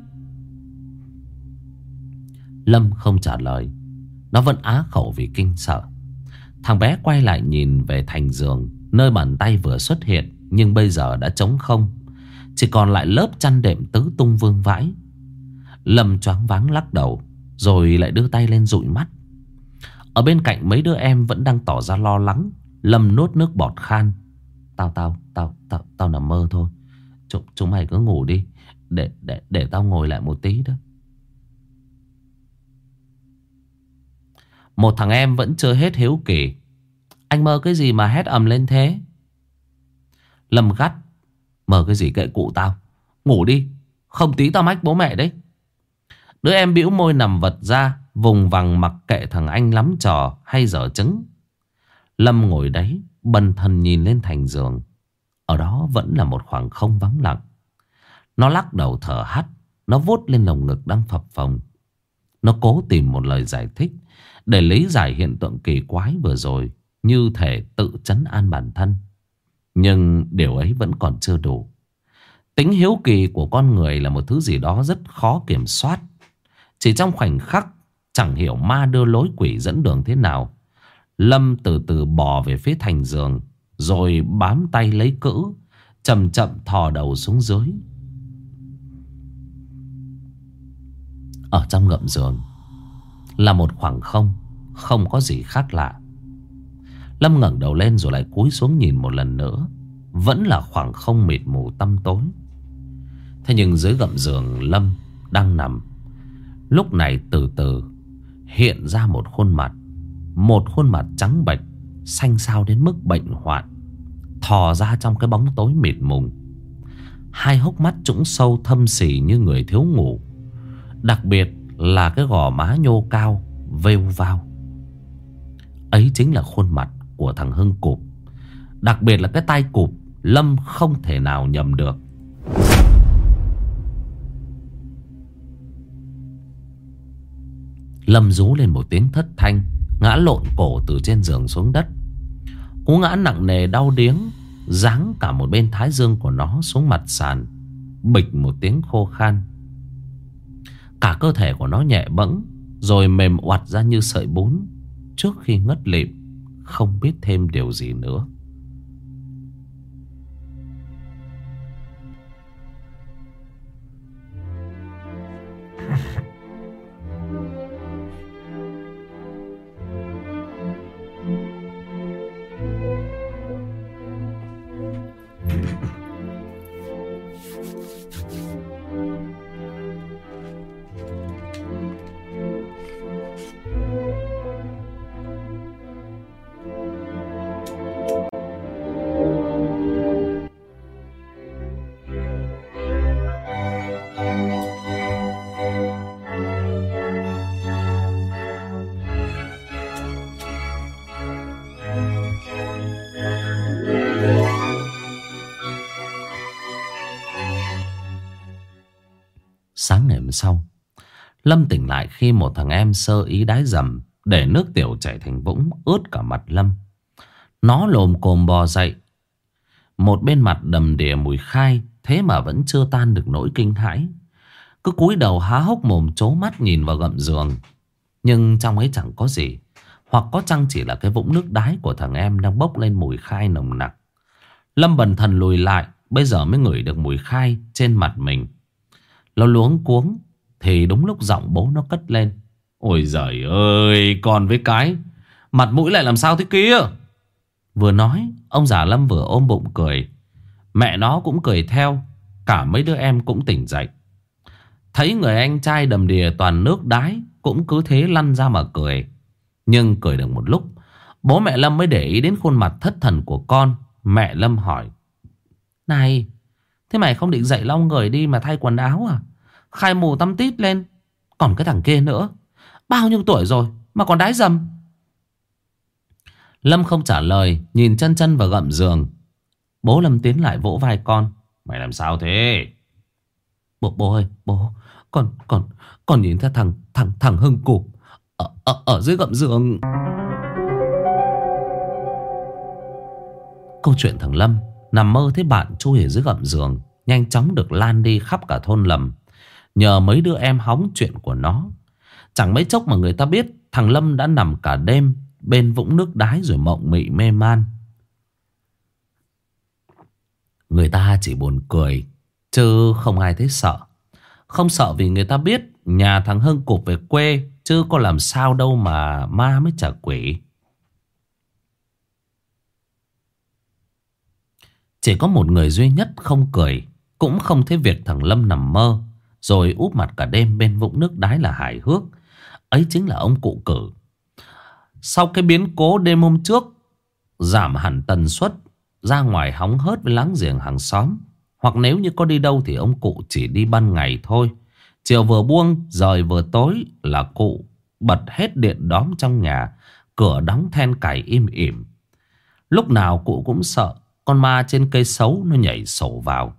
Lâm không trả lời. Nó vẫn á khẩu vì kinh sợ. Thằng bé quay lại nhìn về thành giường, nơi bàn tay vừa xuất hiện nhưng bây giờ đã trống không, chỉ còn lại lớp chăn đệm tứ tung vương vãi. Lâm choáng váng lắc đầu, rồi lại đưa tay lên dụi mắt. Ở bên cạnh mấy đứa em vẫn đang tỏ ra lo lắng. Lâm nuốt nước bọt khan. Tao nằm mơ thôi. Chúng mày cứ ngủ đi, để tao ngồi lại một tí đó. Một thằng em vẫn chưa hết hiếu kỳ. Anh mơ cái gì mà hét ầm lên thế? Lâm gắt. Mơ cái gì kệ cụ tao. Ngủ đi, không tí tao mách bố mẹ đấy. Đứa em bĩu môi nằm vật ra, vùng vằng mặc kệ thằng anh lắm trò hay dở trứng. Lâm ngồi đấy bần thần nhìn lên thành giường. Ở đó vẫn là một khoảng không vắng lặng. Nó lắc đầu thở hắt. Nó vuốt lên lồng ngực đang phập phồng. Nó cố tìm một lời giải thích để lý giải hiện tượng kỳ quái vừa rồi, như thể tự trấn an bản thân. Nhưng điều ấy vẫn còn chưa đủ. Tính hiếu kỳ của con người là một thứ gì đó rất khó kiểm soát. Chỉ trong khoảnh khắc, chẳng hiểu ma đưa lối quỷ dẫn đường thế nào, Lâm từ từ bò về phía thành giường, rồi bám tay lấy cữ, chậm chậm thò đầu xuống dưới. Ở trong ngậm giường là một khoảng không, không có gì khác lạ. Lâm ngẩng đầu lên rồi lại cúi xuống nhìn một lần nữa. Vẫn là khoảng không mịt mù tăm tối. Thế nhưng dưới gầm giường Lâm đang nằm, lúc này từ từ hiện ra một khuôn mặt. Một khuôn mặt trắng bệch, xanh xao đến mức bệnh hoạn, thò ra trong cái bóng tối mịt mùng. Hai hốc mắt trũng sâu thâm xì như người thiếu ngủ. Đặc biệt là cái gò má nhô cao, vêu vao. Ấy chính là khuôn mặt của thằng Hưng Cụp. Đặc biệt là cái tai cụp, Lâm không thể nào nhầm được. Lâm rú lên một tiếng thất thanh, ngã lộn cổ từ trên giường xuống đất. Cú ngã nặng nề đau điếng, giáng cả một bên thái dương của nó xuống mặt sàn. Bịch một tiếng khô khan. Cả cơ thể của nó nhẹ bẫng, rồi mềm oặt ra như sợi bún, trước khi ngất lịm, không biết thêm điều gì nữa. Sáng ngày hôm sau, Lâm tỉnh lại khi một thằng em sơ ý đái dầm, để nước tiểu chảy thành vũng ướt cả mặt Lâm. Nó lồm cồm bò dậy, một bên mặt đầm đìa mùi khai, thế mà vẫn chưa tan được nỗi kinh hãi. Cứ cúi đầu há hốc mồm trố mắt nhìn vào gầm giường, nhưng trong ấy chẳng có gì. Hoặc có chăng chỉ là cái vũng nước đái của thằng em đang bốc lên mùi khai nồng nặc. Lâm bần thần lùi lại, bây giờ mới ngửi được mùi khai trên mặt mình. Nó luống cuống thì đúng lúc giọng bố nó cất lên. Ôi giời ơi, còn với cái mặt mũi lại làm sao thế kia? Vừa nói, ông già Lâm vừa ôm bụng cười. Mẹ nó cũng cười theo. Cả mấy đứa em cũng tỉnh dậy. Thấy người anh trai đầm đìa toàn nước đái, cũng cứ thế lăn ra mà cười. Nhưng cười được một lúc, bố mẹ Lâm mới để ý đến khuôn mặt thất thần của con. Mẹ Lâm hỏi: Này, thế mày không định dậy lau người đi mà thay quần áo à? Khai mù tăm tít lên. Còn cái thằng kia nữa, bao nhiêu tuổi rồi mà còn đái dầm? Lâm không trả lời, nhìn chân chân vào gầm giường. Bố Lâm tiến lại vỗ vai con. Mày làm sao thế? Bố ơi, bố, con nhìn thấy thằng Hưng Cụp ở dưới gầm giường. Câu chuyện thằng Lâm nằm mơ thấy bạn chui ở dưới gầm giường nhanh chóng được lan đi khắp cả thôn lầm, nhờ mấy đứa em hóng chuyện của nó. Chẳng mấy chốc mà người ta biết thằng Lâm đã nằm cả đêm bên vũng nước đái rồi mộng mị mê man. Người ta chỉ buồn cười, chứ không ai thấy sợ. Không sợ vì người ta biết nhà thằng Hưng Cụp về quê, chứ có làm sao đâu mà ma mới trả quỷ. Chỉ có một người duy nhất không cười, cũng không thấy việc thằng Lâm nằm mơ rồi úp mặt cả đêm bên vũng nước đái là hài hước. Ấy chính là ông cụ Cử. Sau cái biến cố đêm hôm trước, giảm hẳn tần suất ra ngoài hóng hớt với láng giềng hàng xóm. Hoặc nếu như có đi đâu thì ông cụ chỉ đi ban ngày thôi. Chiều vừa buông, rời vừa tối là cụ bật hết điện đóm trong nhà, cửa đóng then cài im ỉm. Lúc nào cụ cũng sợ con ma trên cây sấu nó nhảy sổ vào.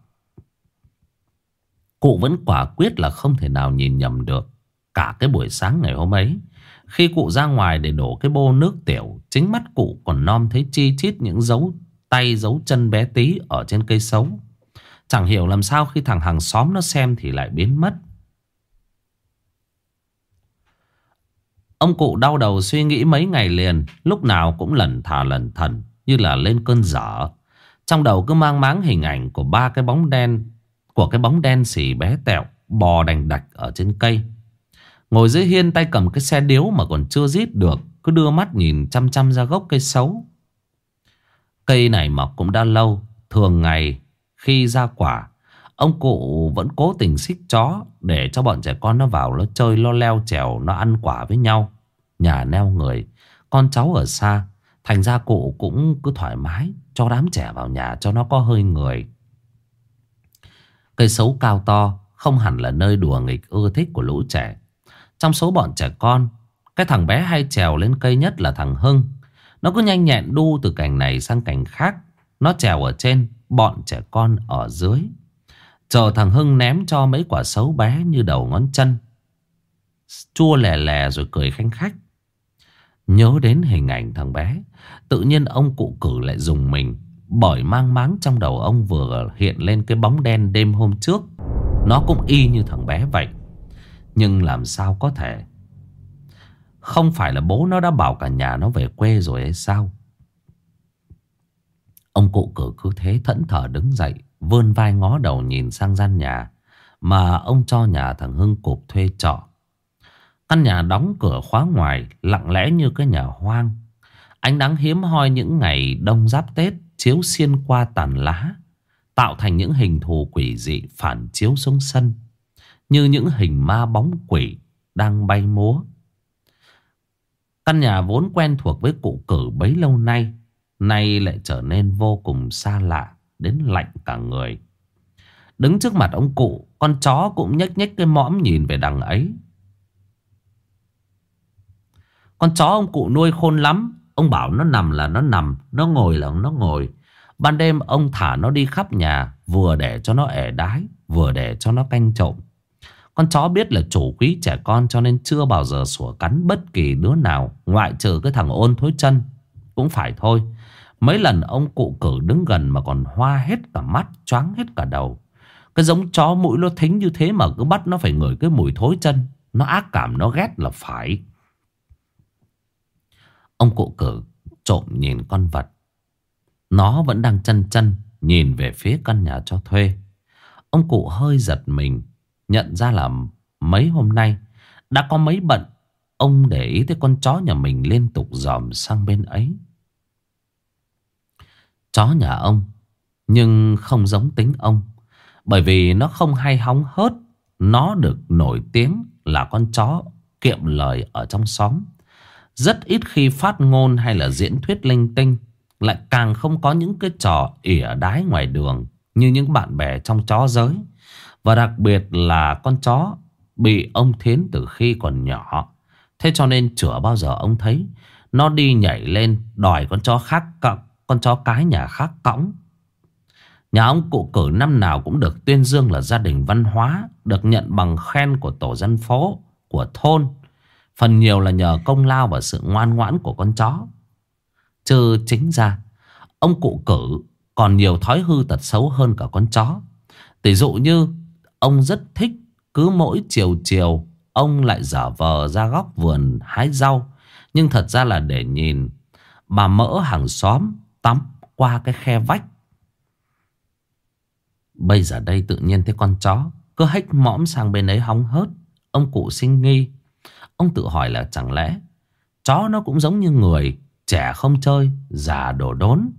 Cụ vẫn quả quyết là không thể nào nhìn nhầm được. Cả cái buổi sáng ngày hôm ấy, khi cụ ra ngoài để đổ cái bô nước tiểu, chính mắt cụ còn nom thấy chi chít những dấu tay dấu chân bé tí ở trên cây sấu. Chẳng hiểu làm sao khi thằng hàng xóm nó xem thì lại biến mất. Ông cụ đau đầu suy nghĩ mấy ngày liền, lúc nào cũng lẩn thẩn như là lên cơn dở. Trong đầu cứ mang máng hình ảnh của cái bóng đen xì bé tẹo bò đành đạch ở trên cây. Ngồi dưới hiên tay cầm cái xe điếu mà còn chưa rít được, cứ đưa mắt nhìn chăm chăm ra gốc cây sấu. Cây này mọc cũng đã lâu. Thường ngày khi ra quả, ông cụ vẫn cố tình xích chó để cho bọn trẻ con nó vào nó chơi, nó leo trèo, nó ăn quả với nhau. Nhà neo người, con cháu ở xa, thành ra cụ cũng cứ thoải mái cho đám trẻ vào nhà cho nó có hơi người. Cây sấu cao to không hẳn là nơi đùa nghịch ưa thích của lũ trẻ. Trong số bọn trẻ con, cái thằng bé hay trèo lên cây nhất là thằng Hưng. Nó cứ nhanh nhẹn đu từ cành này sang cành khác. Nó trèo ở trên, bọn trẻ con ở dưới, chờ thằng Hưng ném cho mấy quả sấu bé như đầu ngón chân, chua lè lè rồi cười khanh khách. Nhớ đến hình ảnh thằng bé, tự nhiên ông cụ cử lại dùng mình. Bởi mang máng trong đầu ông vừa hiện lên cái bóng đen đêm hôm trước. Nó cũng y như thằng bé vậy. Nhưng làm sao có thể? Không phải là bố nó đã bảo cả nhà nó về quê rồi hay sao? Ông cụ cứ thế thẫn thờ đứng dậy, vươn vai ngó đầu nhìn sang gian nhà mà ông cho nhà thằng Hưng cụp thuê trọ. Căn nhà đóng cửa khóa ngoài, lặng lẽ như cái nhà hoang. Ánh nắng hiếm hoi những ngày đông giáp Tết chiếu xuyên qua tàn lá, tạo thành những hình thù quỷ dị phản chiếu xuống sân, như những hình ma bóng quỷ đang bay múa. Căn nhà vốn quen thuộc với cụ Cử bấy lâu nay, nay lại trở nên vô cùng xa lạ đến lạnh cả người. Đứng trước mặt ông cụ, con chó cũng nhếch nhếch cái mõm nhìn về đằng ấy. Con chó ông cụ nuôi khôn lắm. Ông bảo nó nằm là nó nằm, nó ngồi là nó ngồi. Ban đêm ông thả nó đi khắp nhà, vừa để cho nó ẻ đái, vừa để cho nó canh trộm. Con chó biết là chủ quý trẻ con, cho nên chưa bao giờ sủa cắn bất kỳ đứa nào, ngoại trừ cái thằng Ôn thối chân. Cũng phải thôi, mấy lần ông cụ Cử đứng gần mà còn hoa hết cả mắt, choáng hết cả đầu. Cái giống chó mũi nó thính như thế mà cứ bắt nó phải ngửi cái mùi thối chân. Nó ác cảm, nó ghét là phải. Ông cụ Cử trộm nhìn con vật. Nó vẫn đang chân chân nhìn về phía căn nhà cho thuê. Ông cụ hơi giật mình, nhận ra là mấy hôm nay đã có mấy bận ông để ý tới con chó nhà mình liên tục dòm sang bên ấy. Chó nhà ông nhưng không giống tính ông, bởi vì nó không hay hóng hớt. Nó được nổi tiếng là con chó kiệm lời ở trong xóm, rất ít khi phát ngôn hay là diễn thuyết linh tinh. Lại càng không có những cái trò ỉa đái ngoài đường như những bạn bè trong chó giới. Và đặc biệt là con chó bị ông thiến từ khi còn nhỏ. Thế cho nên chửa bao giờ ông thấy nó đi nhảy lên đòi con chó khác cõng, con chó cái nhà khác cõng. Nhà ông cụ Cử năm nào cũng được tuyên dương là gia đình văn hóa, được nhận bằng khen của tổ dân phố, của thôn. Phần nhiều là nhờ công lao và sự ngoan ngoãn của con chó. Chứ chính ra ông cụ Cử còn nhiều thói hư tật xấu hơn cả con chó. Tỷ dụ như ông rất thích cứ mỗi chiều chiều ông lại giả vờ ra góc vườn hái rau. Nhưng thật ra là để nhìn bà Mỡ hàng xóm tắm qua cái khe vách. Bây giờ đây tự nhiên thấy con chó cứ hếch mõm sang bên ấy hóng hớt. Ông cụ sinh nghi. Ông tự hỏi là chẳng lẽ chó nó cũng giống như người, trẻ không chơi, già đổ đốn.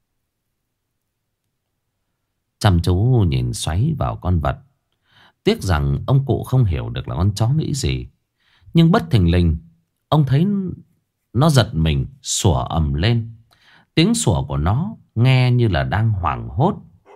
Chăm chú nhìn xoáy vào con vật. Tiếc rằng ông cụ không hiểu được là con chó nghĩ gì. Nhưng bất thình lình ông thấy nó giật mình sủa ầm lên. Tiếng sủa của nó nghe như là đang hoảng hốt.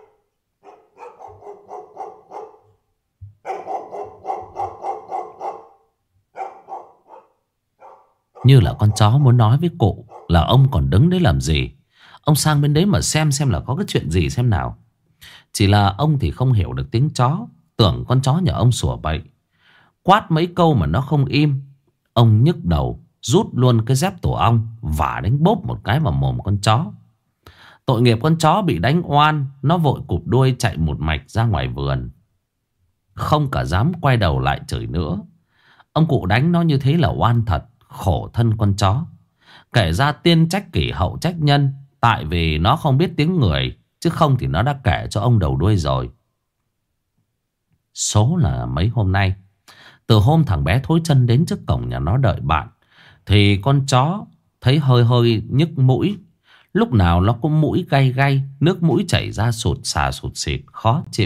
Như là con chó muốn nói với cụ là ông còn đứng đấy làm gì, ông sang bên đấy mà xem là có cái chuyện gì xem nào. Chỉ là ông thì không hiểu được tiếng chó, tưởng con chó nhà ông sủa bậy. Quát mấy câu mà nó không im. Ông nhức đầu rút luôn cái dép tổ ong và đánh bốp một cái vào mồm con chó. Tội nghiệp con chó bị đánh oan, nó vội cụp đuôi chạy một mạch ra ngoài vườn, không cả dám quay đầu lại chửi nữa. Ông cụ đánh nó như thế là oan thật, khổ thân con chó. Kể ra tiên trách kỷ hậu trách nhân, tại vì nó không biết tiếng người, chứ không thì nó đã kể cho ông đầu đuôi rồi. Số là mấy hôm nay, từ hôm thằng bé thối chân đến trước cổng nhà nó đợi bạn, thì con chó thấy hơi hơi nhức mũi. Lúc nào nó cũng mũi gay gay, nước mũi chảy ra sụt xịt, khó chịu.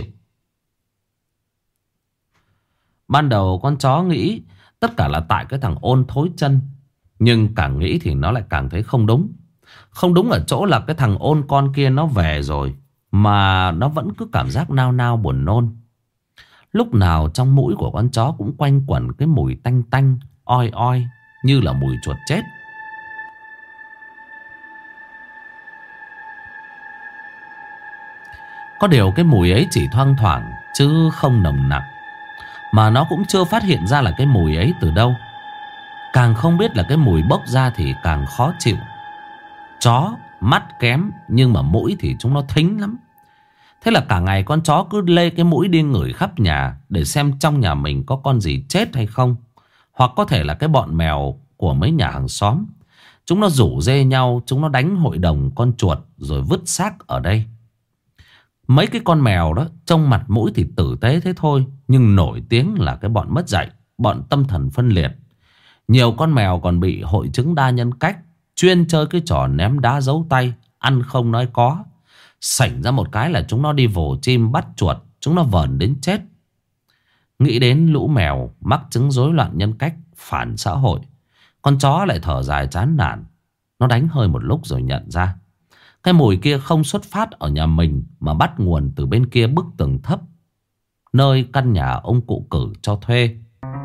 Ban đầu con chó nghĩ tất cả là tại cái thằng ôn thối chân, nhưng càng nghĩ thì nó lại càng thấy không đúng. Không đúng ở chỗ là cái thằng ôn con kia nó về rồi mà nó vẫn cứ cảm giác nao nao buồn nôn. Lúc nào trong mũi của con chó cũng quanh quẩn cái mùi tanh tanh, oi oi, như là mùi chuột chết. Có điều cái mùi ấy chỉ thoang thoảng chứ không nồng nặc, mà nó cũng chưa phát hiện ra là cái mùi ấy từ đâu. Càng không biết là cái mùi bốc ra thì càng khó chịu. Chó mắt kém nhưng mà mũi thì chúng nó thính lắm. Thế là cả ngày con chó cứ lê cái mũi đi ngửi khắp nhà để xem trong nhà mình có con gì chết hay không. Hoặc có thể là cái bọn mèo của mấy nhà hàng xóm. Chúng nó rủ rê nhau, chúng nó đánh hội đồng con chuột rồi vứt xác ở đây. Mấy cái con mèo đó trông mặt mũi thì tử tế thế thôi, nhưng nổi tiếng là cái bọn mất dạy, bọn tâm thần phân liệt. Nhiều con mèo còn bị hội chứng đa nhân cách, chuyên chơi cái trò ném đá giấu tay, ăn không nói có. Sảnh ra một cái là chúng nó đi vồ chim bắt chuột, chúng nó vờn đến chết. Nghĩ đến lũ mèo mắc chứng rối loạn nhân cách, phản xã hội, con chó lại thở dài chán nản. Nó đánh hơi một lúc rồi nhận ra cái mùi kia không xuất phát ở nhà mình, mà bắt nguồn từ bên kia bức tường thấp, nơi căn nhà ông cụ Cử cho thuê.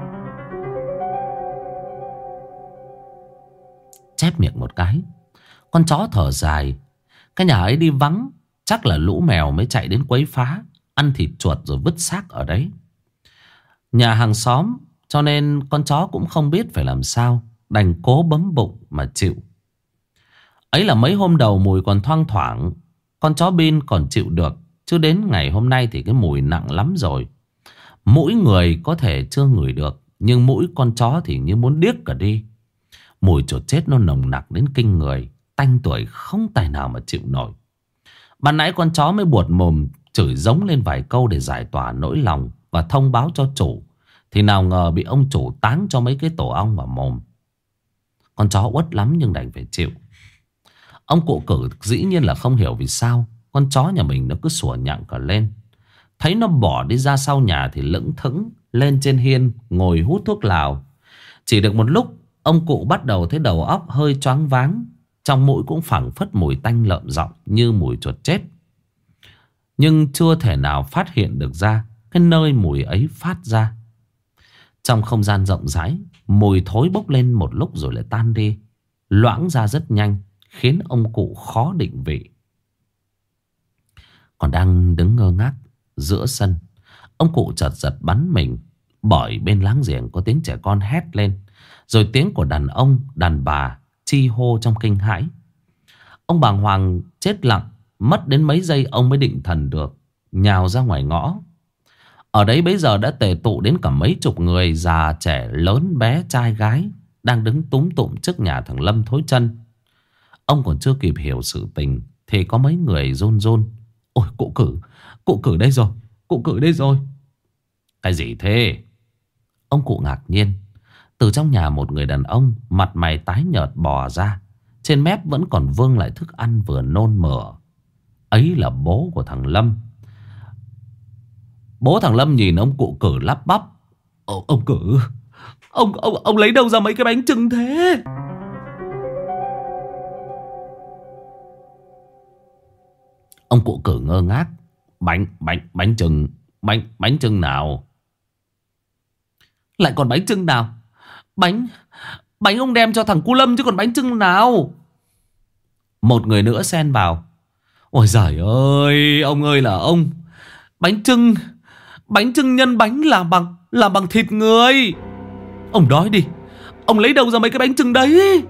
Chép miệng một cái, con chó thở dài. Cái nhà ấy đi vắng, chắc là lũ mèo mới chạy đến quấy phá, ăn thịt chuột rồi vứt xác ở đấy. Nhà hàng xóm, cho nên con chó cũng không biết phải làm sao, đành cố bấm bụng mà chịu. Ấy là mấy hôm đầu mùi còn thoang thoảng, con chó Bin còn chịu được. Chứ đến ngày hôm nay thì cái mùi nặng lắm rồi. Mũi người có thể chưa ngửi được, nhưng mũi con chó thì như muốn điếc cả đi. Mùi chuột chết nó nồng nặc đến kinh người, tanh tuổi không tài nào mà chịu nổi. Ban nãy con chó mới buột mồm chửi giống lên vài câu để giải tỏa nỗi lòng và thông báo cho chủ, thì nào ngờ bị ông chủ táng cho mấy cái tổ ong vào mồm. Con chó uất lắm nhưng đành phải chịu. Ông cụ Cử dĩ nhiên là không hiểu vì sao con chó nhà mình nó cứ sủa nhặng cả lên. Thấy nó bỏ đi ra sau nhà thì lững thững lên trên hiên ngồi hút thuốc lào. Chỉ được một lúc, ông cụ bắt đầu thấy đầu óc hơi choáng váng, trong mũi cũng phảng phất mùi tanh lợm giọng như mùi chuột chết. Nhưng chưa thể nào phát hiện được ra cái nơi mùi ấy phát ra. Trong không gian rộng rãi, mùi thối bốc lên một lúc rồi lại tan đi, loãng ra rất nhanh, khiến ông cụ khó định vị. Còn đang đứng ngơ ngác giữa sân, ông cụ chợt giật bắn mình, bởi bên láng giềng có tiếng trẻ con hét lên, rồi tiếng của đàn ông, đàn bà chi hô trong kinh hãi. Ông bàng hoàng chết lặng, mất đến mấy giây ông mới định thần được, nhào ra ngoài ngõ. Ở đấy bấy giờ đã tề tụ đến cả mấy chục người, già trẻ lớn bé trai gái, đang đứng túm tụm trước nhà thằng Lâm thối chân. Ông còn chưa kịp hiểu sự tình thì có mấy người run run: "Ôi cụ Cử đây rồi, cụ Cử đây rồi." "Cái gì thế?" Ông cụ ngạc nhiên. Từ trong nhà một người đàn ông mặt mày tái nhợt bò ra, trên mép vẫn còn vương lại thức ăn vừa nôn mửa. Ấy là bố của thằng Lâm. Bố thằng Lâm nhìn ông cụ Cử lắp bắp: Ông Cử, ông lấy đâu ra mấy cái bánh chưng thế?" Ông cụ Cử ngơ ngác. Bánh chưng. Bánh chưng nào? Lại còn bánh chưng nào? Bánh ông đem cho thằng Cu Lâm chứ còn bánh chưng nào? Một người nữa xen vào. Ôi giời ơi, ông ơi là ông. Bánh chưng nhân bánh làm bằng thịt người. Ông đói đi, ông lấy đâu ra mấy cái bánh chưng đấy?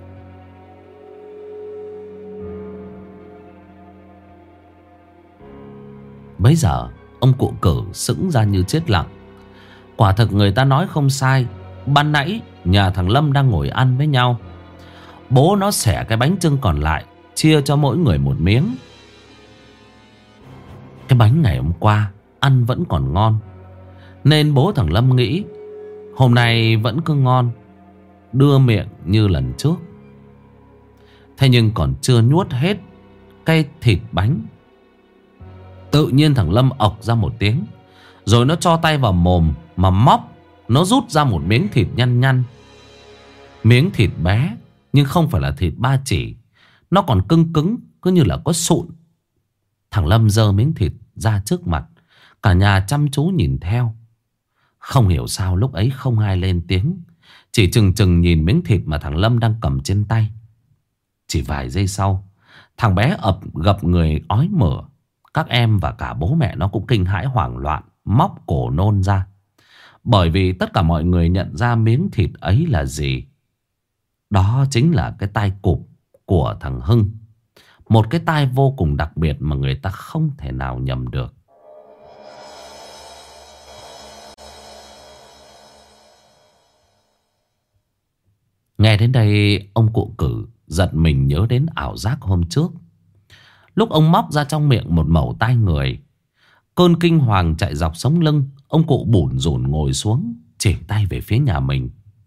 Bấy giờ ông cụ Cử sững ra như chết lặng. Quả thực người ta nói không sai. Ban nãy nhà thằng Lâm đang ngồi ăn với nhau, bố nó xẻ cái bánh chưng còn lại, chia cho mỗi người một miếng. Cái bánh ngày hôm qua ăn vẫn còn ngon, nên bố thằng Lâm nghĩ hôm nay vẫn cứ ngon, đưa miệng như lần trước. Thế nhưng còn chưa nuốt hết cái thịt bánh, tự nhiên thằng Lâm ộc ra một tiếng. Rồi nó cho tay vào mồm mà móc. Nó rút ra một miếng thịt nhăn nhăn. Miếng thịt bé, nhưng không phải là thịt ba chỉ. Nó còn cứng cứng, cứ như là có sụn. Thằng Lâm giơ miếng thịt ra trước mặt. Cả nhà chăm chú nhìn theo. Không hiểu sao lúc ấy không ai lên tiếng, chỉ chừng chừng nhìn miếng thịt mà thằng Lâm đang cầm trên tay. Chỉ vài giây sau, thằng bé gập người ói mửa. Các em và cả bố mẹ nó cũng kinh hãi hoảng loạn, móc cổ nôn ra. Bởi vì tất cả mọi người nhận ra miếng thịt ấy là gì. Đó chính là cái tai cụp của thằng Hưng. Một cái tai vô cùng đặc biệt mà người ta không thể nào nhầm được. Nghe đến đây, ông cụ Cử giật mình nhớ đến ảo giác hôm trước. Lúc ông móc ra trong miệng một mẩu tai người, cơn kinh hoàng chạy dọc sống lưng. Ông cụ bủn rủn ngồi xuống, chỉ tay về phía nhà mình.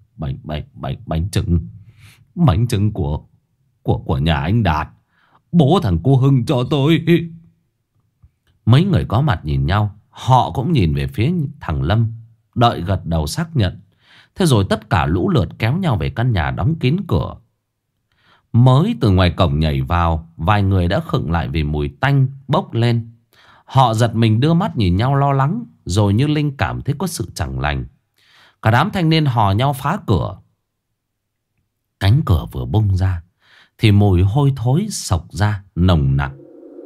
Bánh chưng của nhà anh Đạt, bố thằng cô Hưng cho tôi. Mấy người có mặt nhìn nhau. Họ cũng nhìn về phía thằng Lâm, đợi gật đầu xác nhận. Thế rồi tất cả lũ lượt kéo nhau về căn nhà đóng kín cửa. Mới từ ngoài cổng nhảy vào, vài người đã khựng lại vì mùi tanh bốc lên. Họ giật mình đưa mắt nhìn nhau lo lắng. Rồi như linh cảm thấy có sự chẳng lành, cả đám thanh niên hò nhau phá cửa. Cánh cửa vừa bung ra thì mùi hôi thối xộc ra nồng nặc.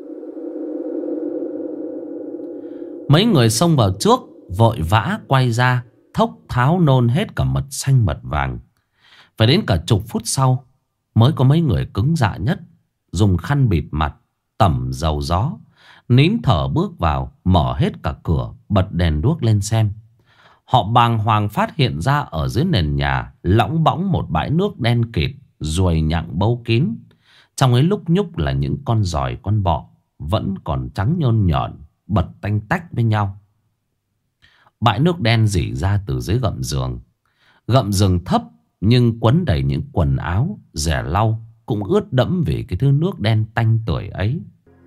Mấy người xông vào trước, vội vã quay ra, thốc tháo nôn hết cả mật xanh mật vàng. Phải đến cả chục phút sau mới có mấy người cứng dạ nhất dùng khăn bịt mặt, tẩm dầu gió, nín thở bước vào, mở hết cả cửa, bật đèn đuốc lên xem. Họ bàng hoàng phát hiện ra ở dưới nền nhà lõng bõng một bãi nước đen kịt, ruồi nhặng bâu kín. Trong ấy lúc nhúc là những con giòi con bọ vẫn còn trắng nhơn nhởn, bật tanh tách với nhau. Bãi nước đen rỉ ra từ dưới gầm giường. Gầm giường thấp nhưng quấn đầy những quần áo, rẻ lau cũng ướt đẫm vì cái thứ nước đen tanh tưởi ấy.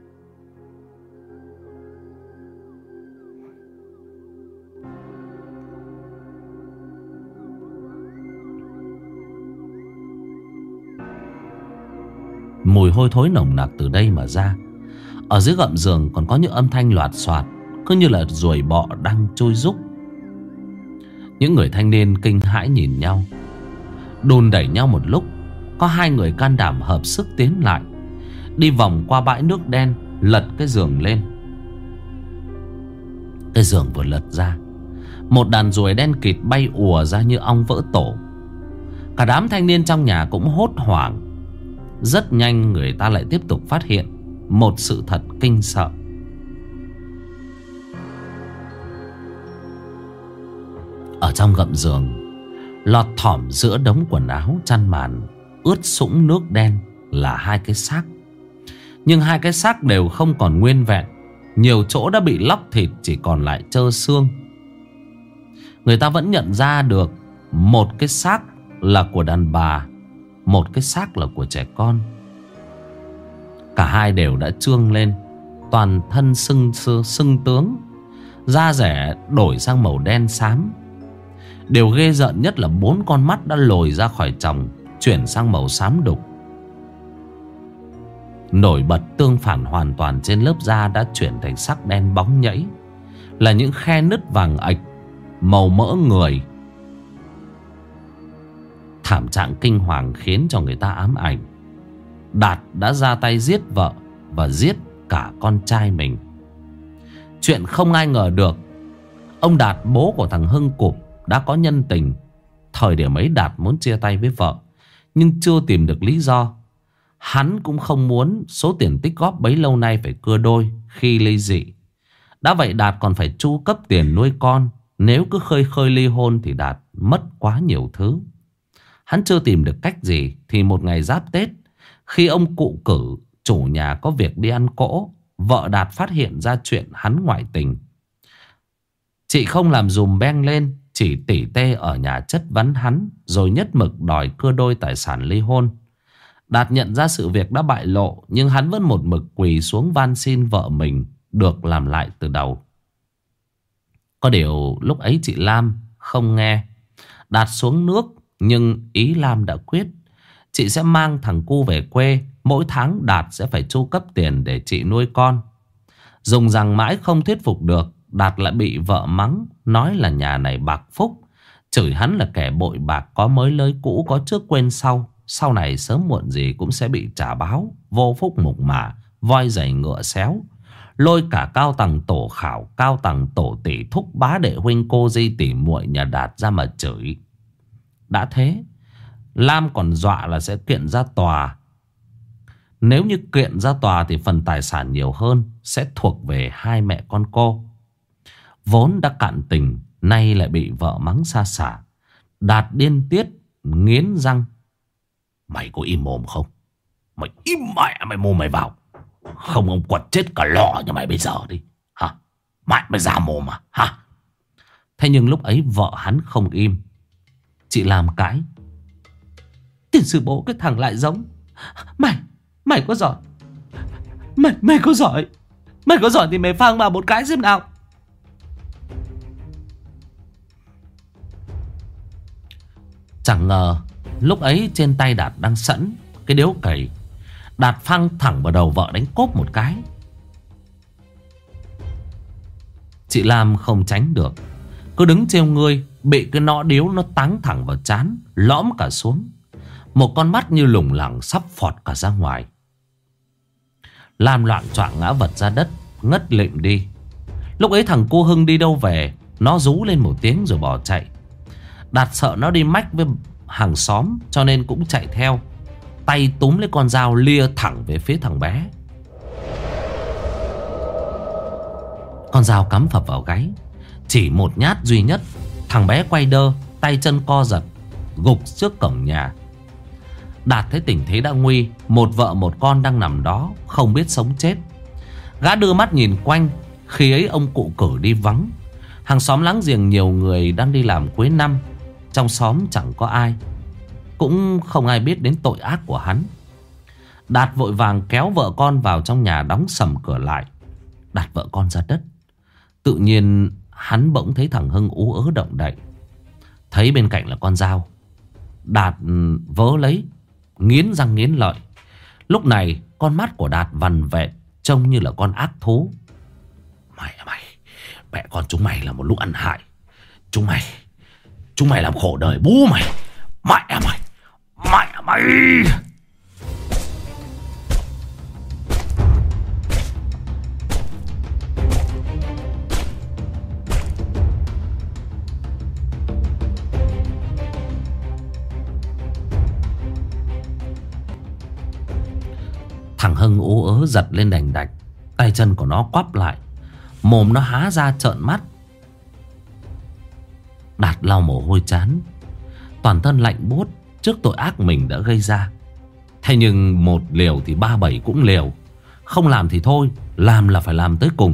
Mùi hôi thối nồng nặc từ đây mà ra. Ở dưới gầm giường còn có những âm thanh loạt xoạt, cứ như là ruồi bọ đang trôi rúc. Những người thanh niên kinh hãi nhìn nhau, đùn đẩy nhau một lúc. Có hai người can đảm hợp sức tiến lại, đi vòng qua bãi nước đen, lật cái giường lên. Cái giường vừa lật ra, một đàn ruồi đen kịt bay ùa ra như ong vỡ tổ. Cả đám thanh niên trong nhà cũng hốt hoảng. Rất nhanh người ta lại tiếp tục phát hiện một sự thật kinh sợ. Ở trong gầm giường, lọt thỏm giữa đống quần áo chăn màn ướt sũng nước đen là hai cái xác. Nhưng hai cái xác đều không còn nguyên vẹn. Nhiều chỗ đã bị lóc thịt, chỉ còn lại trơ xương. Người ta vẫn nhận ra được một cái xác là của đàn bà, một cái xác là của trẻ con. Cả hai đều đã trương lên, toàn thân sưng tướng, da rẻ đổi sang màu đen xám. Điều ghê rợn nhất là 4 con mắt đã lồi ra khỏi tròng, chuyển sang màu xám đục. nổi bật tương phản hoàn toàn trên lớp da đã chuyển thành sắc đen bóng nhẫy, là những khe nứt vàng ạch, màu mỡ người. Thảm trạng kinh hoàng khiến cho người ta ám ảnh. Đạt đã ra tay giết vợ và giết cả con trai mình. Chuyện không ai ngờ được, ông Đạt, bố của thằng Hưng Cụp, đã có nhân tình. Thời điểm ấy Đạt muốn chia tay với vợ, nhưng chưa tìm được lý do. Hắn cũng không muốn số tiền tích góp bấy lâu nay phải cưa đôi khi ly dị. Đã vậy Đạt còn phải chu cấp tiền nuôi con. Nếu cứ khơi khơi ly hôn thì Đạt mất quá nhiều thứ. Hắn chưa tìm được cách gì thì một ngày giáp Tết, khi ông cụ cử chủ nhà có việc đi ăn cỗ, vợ Đạt phát hiện ra chuyện hắn ngoại tình. Chị không làm dùm beng lên, chỉ tỉ tê ở nhà chất vấn hắn, rồi nhất mực đòi cưa đôi tài sản ly hôn. Đạt nhận ra sự việc đã bại lộ, nhưng hắn vẫn một mực quỳ xuống van xin vợ mình được làm lại từ đầu. Có điều lúc ấy chị Lam không nghe. Đạt xuống nước, nhưng ý Lam đã quyết. Chị sẽ mang thằng cu về quê, mỗi tháng Đạt sẽ phải chu cấp tiền để chị nuôi con. Dùng rằng mãi không thuyết phục được, Đạt lại bị vợ mắng, nói là nhà này bạc phúc, chửi hắn là kẻ bội bạc, có mới lới cũ, có trước quên sau. Sau này sớm muộn gì cũng sẽ bị trả báo, vô phúc mục mả, voi giày ngựa xéo. Lôi cả cao tầng tổ khảo, cao tầng tổ tỷ thúc bá đệ huynh cô di tỷ muội nhà Đạt ra mà chửi. Đã thế, Lam còn dọa là sẽ kiện ra tòa. Nếu như kiện ra tòa thì phần tài sản nhiều hơn sẽ thuộc về hai mẹ con cô. Vốn đã cạn tình, nay lại bị vợ mắng sa sả. Đạt điên tiết, nghiến răng. Mày có im mồm không? Mày im mẹ mày mồm mày vào, không ông quật chết cả lọ như mày bây giờ đi. Hả? Mày ra mồm à? Hả? Thế nhưng lúc ấy vợ hắn không im. Chị làm cãi. Tiền sư bố cái thằng lại giống. Mày có giỏi. Mày có giỏi. Mày có giỏi thì mày phang vào một cái xem nào. Chẳng ngờ lúc ấy trên tay Đạt đang sẵn cái điếu cày. Đạt phang thẳng vào đầu vợ đánh cốp một cái. Chị Lam không tránh được, cứ đứng trêu ngươi, bị cái nọ điếu nó táng thẳng vào trán, lõm cả xuống. Một con mắt như lủng lẳng sắp phọt cả ra ngoài. Lam loạng choạng ngã vật ra đất, ngất lịm đi. Lúc ấy thằng cô Hưng đi đâu về, nó rú lên một tiếng rồi bỏ chạy. Đạt sợ nó đi mách với hàng xóm, cho nên cũng chạy theo. Tay túm lấy con dao lia thẳng về phía thằng bé. Con dao cắm phập vào gáy. Chỉ một nhát duy nhất, thằng bé quay đơ, tay chân co giật, gục trước cổng nhà. Đạt thấy tình thế đã nguy, một vợ một con đang nằm đó, không biết sống chết. Gã đưa mắt nhìn quanh. Khi ấy ông cụ cử đi vắng. Hàng xóm láng giềng nhiều người đang đi làm cuối năm. Trong xóm chẳng có ai, cũng không ai biết đến tội ác của hắn. Đạt vội vàng kéo vợ con vào trong nhà, đóng sầm cửa lại, đặt vợ con ra đất. Tự nhiên hắn bỗng thấy thằng Hưng ú ớ động đậy. Thấy bên cạnh là con dao, Đạt vớ lấy, nghiến răng nghiến lợi. Lúc này con mắt của Đạt vằn vẹn, trông như là con ác thú. Mày mẹ con chúng mày là một lúc ăn hại. Chúng mày làm khổ đời bố mày. Mẹ mày. Thằng Hưng ú ớ giật lên đành đạch. Tay chân của nó quắp lại, mồm nó há ra trợn mắt. Đạt lau mồ hôi chán, toàn thân lạnh buốt trước tội ác mình đã gây ra. Thế nhưng một liều thì ba bảy cũng liều. Không làm thì thôi, làm là phải làm tới cùng.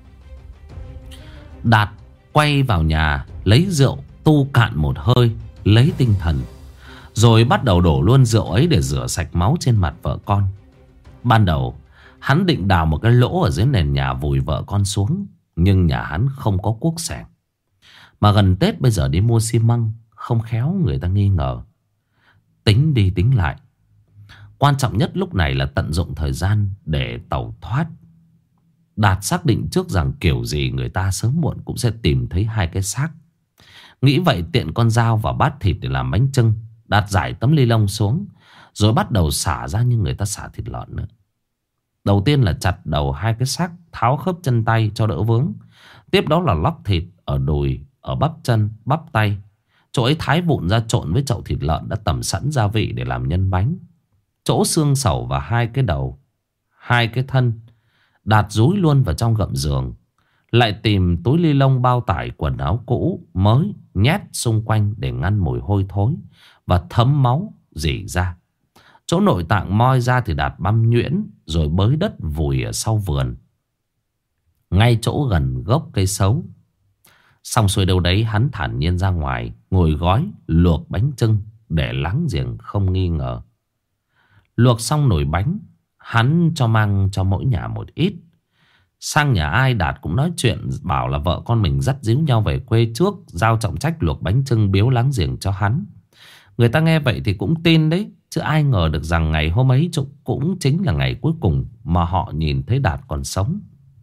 Đạt quay vào nhà lấy rượu tu cạn một hơi, lấy tinh thần, rồi bắt đầu đổ luôn rượu ấy để rửa sạch máu trên mặt vợ con. Ban đầu hắn định đào một cái lỗ ở dưới nền nhà vùi vợ con xuống, nhưng nhà hắn không có cuốc xẻng. Mà gần Tết bây giờ đi mua xi măng, không khéo người ta nghi ngờ. Tính đi tính lại, Quan trọng nhất lúc này là tận dụng thời gian để tẩu thoát. Đạt xác định trước rằng kiểu gì người ta sớm muộn cũng sẽ tìm thấy hai cái xác. Nghĩ vậy tiện con dao và bát thịt để làm bánh chưng, Đạt giải tấm ni lông xuống, rồi bắt đầu xả ra như người ta xả thịt lợn nữa. Đầu tiên là chặt đầu hai cái xác, tháo khớp chân tay cho đỡ vướng. Tiếp đó là lóc thịt ở đùi, ở bắp chân, bắp tay. Chỗ ấy thái vụn ra trộn với chậu thịt lợn đã tẩm sẵn gia vị để làm nhân bánh. Chỗ xương sẩu và hai cái đầu, hai cái thân, Đạt dúi luôn vào trong gầm giường. Lại tìm túi ni lông bao tải quần áo cũ mới nhét xung quanh để ngăn mùi hôi thối và thấm máu rỉ ra. Chỗ nội tạng moi ra thì Đạt băm nhuyễn rồi bới đất vùi ở sau vườn, ngay chỗ gần gốc cây sấu. Xong xuôi đâu đấy, hắn thản nhiên ra ngoài ngồi gói luộc bánh chưng để láng giềng không nghi ngờ. Luộc xong nồi bánh, hắn cho mang cho mỗi nhà một ít. Sang nhà ai Đạt cũng nói chuyện, bảo là vợ con mình dắt díu nhau về quê trước, giao trọng trách luộc bánh chưng biếu láng giềng cho hắn. Người ta nghe vậy thì cũng tin đấy, chứ ai ngờ được rằng ngày hôm ấy cũng chính là ngày cuối cùng mà họ nhìn thấy Đạt còn sống.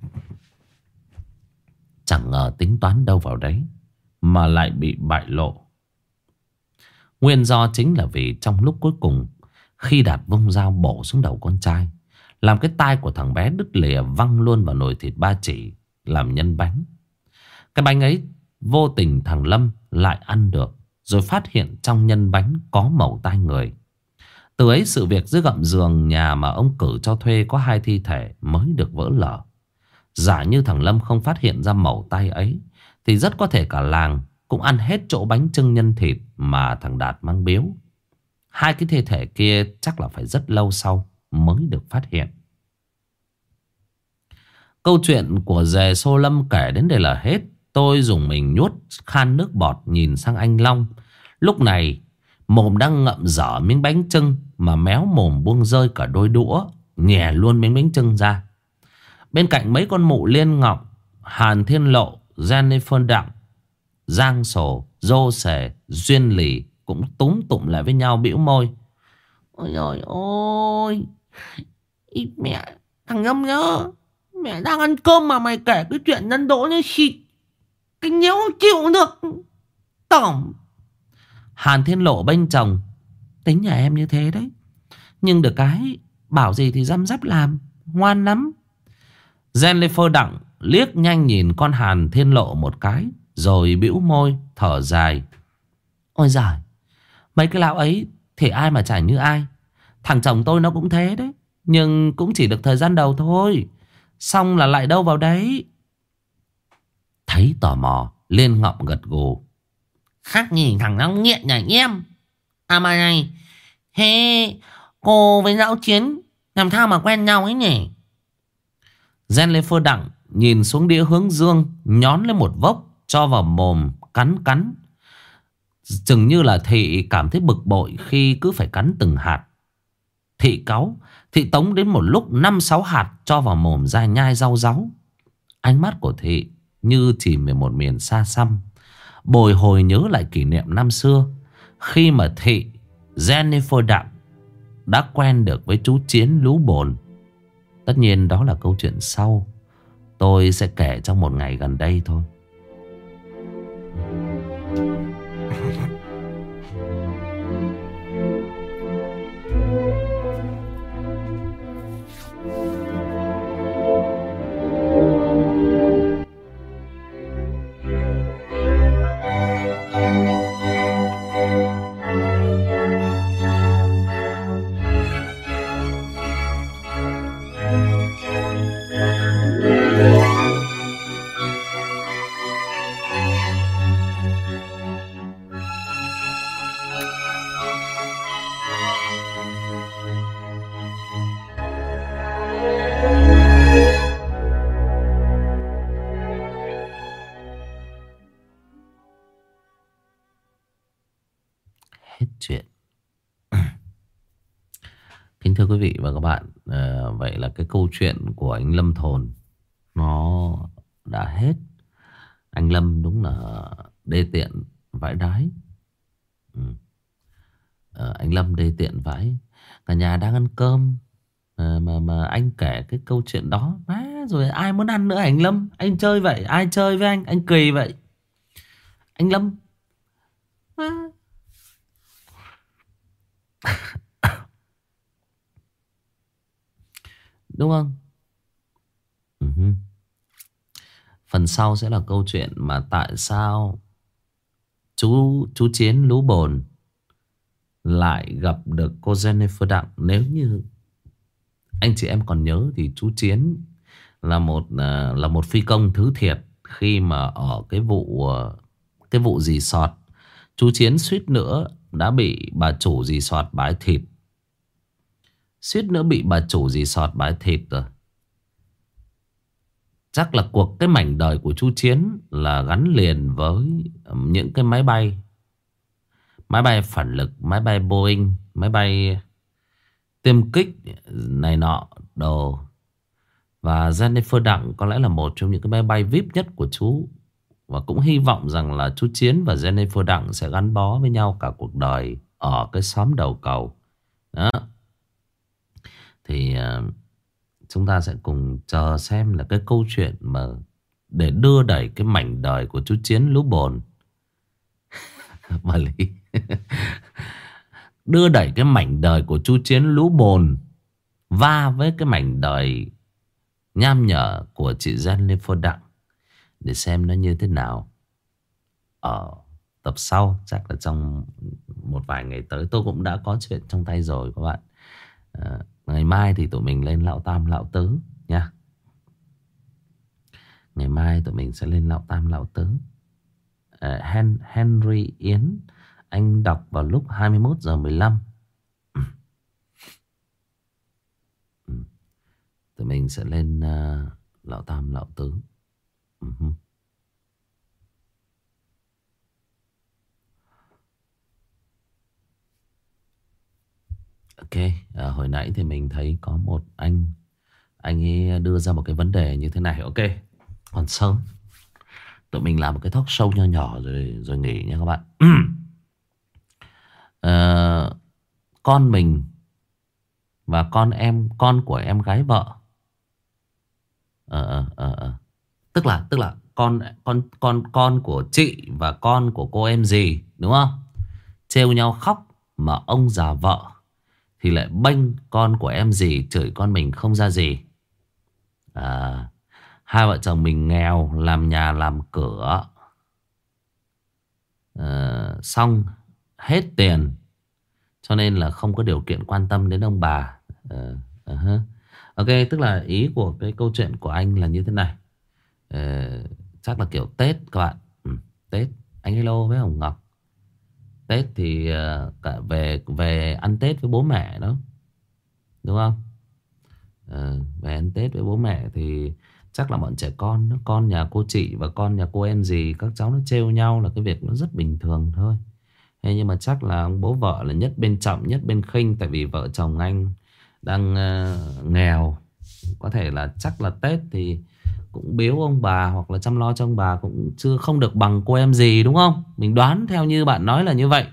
Chẳng ngờ tính toán đâu vào đấy mà lại bị bại lộ. Nguyên do chính là vì trong lúc cuối cùng, khi Đạt vung dao bổ xuống đầu con trai, làm cái tai của thằng bé đứt lìa văng luôn vào nồi thịt ba chỉ làm nhân bánh. Cái bánh ấy vô tình thằng Lâm lại ăn được, rồi phát hiện trong nhân bánh có mẩu tai người. Từ ấy sự việc dưới gầm giường nhà mà ông cử cho thuê có hai thi thể mới được vỡ lở. Giả như thằng Lâm không phát hiện ra mẩu tai ấy thì rất có thể cả làng cũng ăn hết chỗ bánh chưng nhân thịt mà thằng Đạt mang biếu. Hai cái thi thể kia chắc là phải rất lâu sau mới được phát hiện. Câu chuyện của dề Xô Lâm kể đến đây là hết. Tôi dùng mình nuốt khan nước bọt nhìn sang anh Long. Lúc này mồm đang ngậm dở miếng bánh chưng mà méo mồm buông rơi cả đôi đũa, nhè luôn miếng bánh chưng ra. Bên cạnh mấy con mụ Liên Ngọc, Hàn Thiên Lộ, Jennifer Đặng, Giang Sổ, Dô Sề, Duyên Lì cũng túm tụm lại với nhau bĩu môi. Ôi trời ơi, ý mẹ, thằng Âm nhớ, mẹ đang ăn cơm mà mày kể cái chuyện nhân đỗ như xịt, cái nhếu chịu được. Tổng Hàn Thiên Lộ bênh chồng. Tính nhà em như thế đấy, nhưng được cái bảo gì thì răm rắp làm, ngoan lắm. Jennifer Đặng liếc nhanh nhìn con Hàn Thiên Lộ một cái, rồi bĩu môi thở dài. Ôi giời, mấy cái lão ấy thì ai mà chả như ai. Thằng chồng tôi nó cũng thế đấy, nhưng cũng chỉ được thời gian đầu thôi, xong là lại đâu vào đấy. Thấy tò mò, Liên Ngọc gật gù. Khác nhìn thằng nó nghiện nhà em. À mà này, thế cô với Lão Chiến làm sao mà quen nhau ấy nhỉ? Jennifer Đặng nhìn xuống đĩa hướng dương, nhón lên một vốc cho vào mồm cắn cắn. Chừng như là Thị cảm thấy bực bội khi cứ phải cắn từng hạt. Thị cáu, Thị tống đến một lúc 5-6 hạt cho vào mồm ra nhai rau ráu. Ánh mắt của Thị như chìm về một miền xa xăm, bồi hồi nhớ lại kỷ niệm năm xưa, khi mà Thị Jennifer Đặng đã quen được với chú Chiến lú bồn. Tất nhiên đó là câu chuyện sau, tôi sẽ kể trong một ngày gần đây thôi. Hết chuyện. Kính thưa quý vị và các bạn, vậy là cái câu chuyện của anh Lâm Thồn nó đã hết. Anh Lâm đúng là đê tiện vãi đái. Anh Lâm đê tiện vãi. Cả nhà đang ăn cơm mà anh kể cái câu chuyện đó má, rồi ai muốn ăn nữa anh Lâm? Anh chơi vậy, ai chơi với anh kỳ vậy anh Lâm má. Đúng không? Ừ. Phần sau sẽ là câu chuyện mà tại sao chú Chiến Lú Bồn lại gặp được cô Jennifer Đặng. Nếu như anh chị em còn nhớ thì chú Chiến là một phi công thứ thiệt khi mà ở cái vụ resort. Chú Chiến suýt nữa đã bị bà chủ resort bái thịt. Suýt nữa bị bà chủ resort bái thịt rồi. Chắc là cái mảnh đời của chú Chiến là gắn liền với những cái máy bay phản lực, máy bay Boeing, máy bay tiêm kích này nọ đồ. Và Jennifer Đặng có lẽ là một trong những cái máy bay VIP nhất của chú. Và cũng hy vọng rằng là chú Chiến và Jennifer Đặng sẽ gắn bó với nhau cả cuộc đời ở cái xóm đầu cầu. Đó. Thì chúng ta sẽ cùng chờ xem là cái câu chuyện mà để đưa đẩy cái mảnh đời của chú Chiến Lú Bồn. Bà Lý. Đưa đẩy cái mảnh đời của chú Chiến Lú Bồn va với cái mảnh đời nham nhở của chị Jennifer Đặng, để xem nó như thế nào ở tập sau. Chắc là trong một vài ngày tới tôi cũng đã có chuyện trong tay rồi các bạn. Ngày mai thì tụi mình lên Lão Tam Lão Tứ nha. Ngày mai tụi mình sẽ lên Lão Tam Lão Tứ. Henry Yến anh đọc vào lúc 21h15. Tụi mình sẽ lên Lão Tam Lão Tứ. Ok, hồi nãy thì mình thấy có một anh ấy đưa ra một cái vấn đề như thế này. Ok, còn sớm, tụi mình làm một cái talk show nho nhỏ rồi nghỉ nha các bạn. Con mình và con của em gái vợ, tức là con của chị và con của cô em dì, đúng không? Trêu nhau khóc mà ông già vợ thì lại bênh con của em dì, chửi con mình không ra gì. Hai vợ chồng mình nghèo, làm nhà làm cửa, xong hết tiền, cho nên là không có điều kiện quan tâm đến ông bà. Ok, tức là ý của cái câu chuyện của anh là như thế này. Chắc là kiểu Tết các bạn. Tết, anh hello với Hồng Ngọc. Tết thì cả về ăn Tết với bố mẹ đó, đúng không? Về ăn Tết với bố mẹ thì chắc là bọn trẻ con nhà cô chị và con nhà cô em dì, các cháu nó trêu nhau là cái việc nó rất bình thường thôi. Thế nhưng mà chắc là ông bố vợ là nhất bên trọng nhất bên khinh. Tại vì vợ chồng anh đang nghèo. Có thể là chắc là Tết thì cũng biếu ông bà hoặc là chăm lo cho ông bà cũng chưa không được bằng cô em dì, đúng không? Mình đoán theo như bạn nói là như vậy.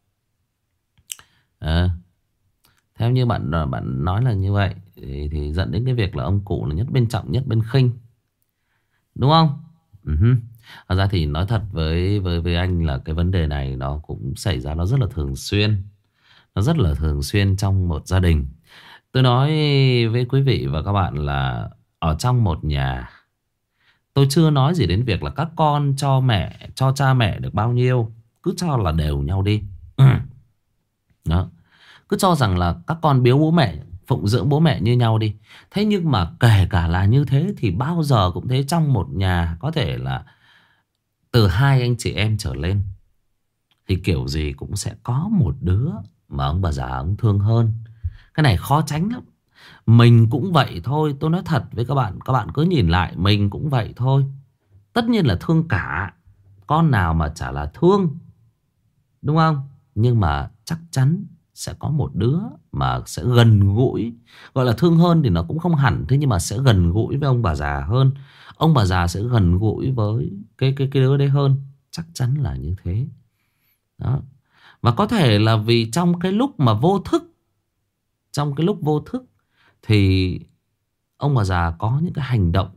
Theo như bạn nói là như vậy thì dẫn đến cái việc là ông cụ là nhất bên trọng nhất bên khinh, đúng không? Thật ra thì nói thật với anh là cái vấn đề này nó cũng xảy ra, nó rất là thường xuyên. Nó rất là thường xuyên trong một gia đình. Tôi nói với quý vị và các bạn là ở trong một nhà, tôi chưa nói gì đến việc là các con cho cha mẹ được bao nhiêu, cứ cho là đều nhau đi. Đó. Cứ cho rằng là các con biếu bố mẹ, phụng dưỡng bố mẹ như nhau đi. Thế nhưng mà kể cả là như thế thì bao giờ cũng thế, trong một nhà có thể là từ hai anh chị em trở lên thì kiểu gì cũng sẽ có một đứa mà ông bà già ông thương hơn. Cái này khó tránh lắm. Mình cũng vậy thôi. Tôi nói thật với các bạn cứ nhìn lại, mình cũng vậy thôi. Tất nhiên là thương cả, con nào mà chả là thương, đúng không? Nhưng mà chắc chắn sẽ có một đứa mà sẽ gần gũi. Gọi là thương hơn thì nó cũng không hẳn, thế nhưng mà sẽ gần gũi với ông bà già hơn. Ông bà già sẽ gần gũi với cái đứa đấy hơn. Chắc chắn là như thế. Đó. Và có thể là vì trong cái lúc mà vô thức trong cái lúc vô thức thì ông bà già có những cái hành động,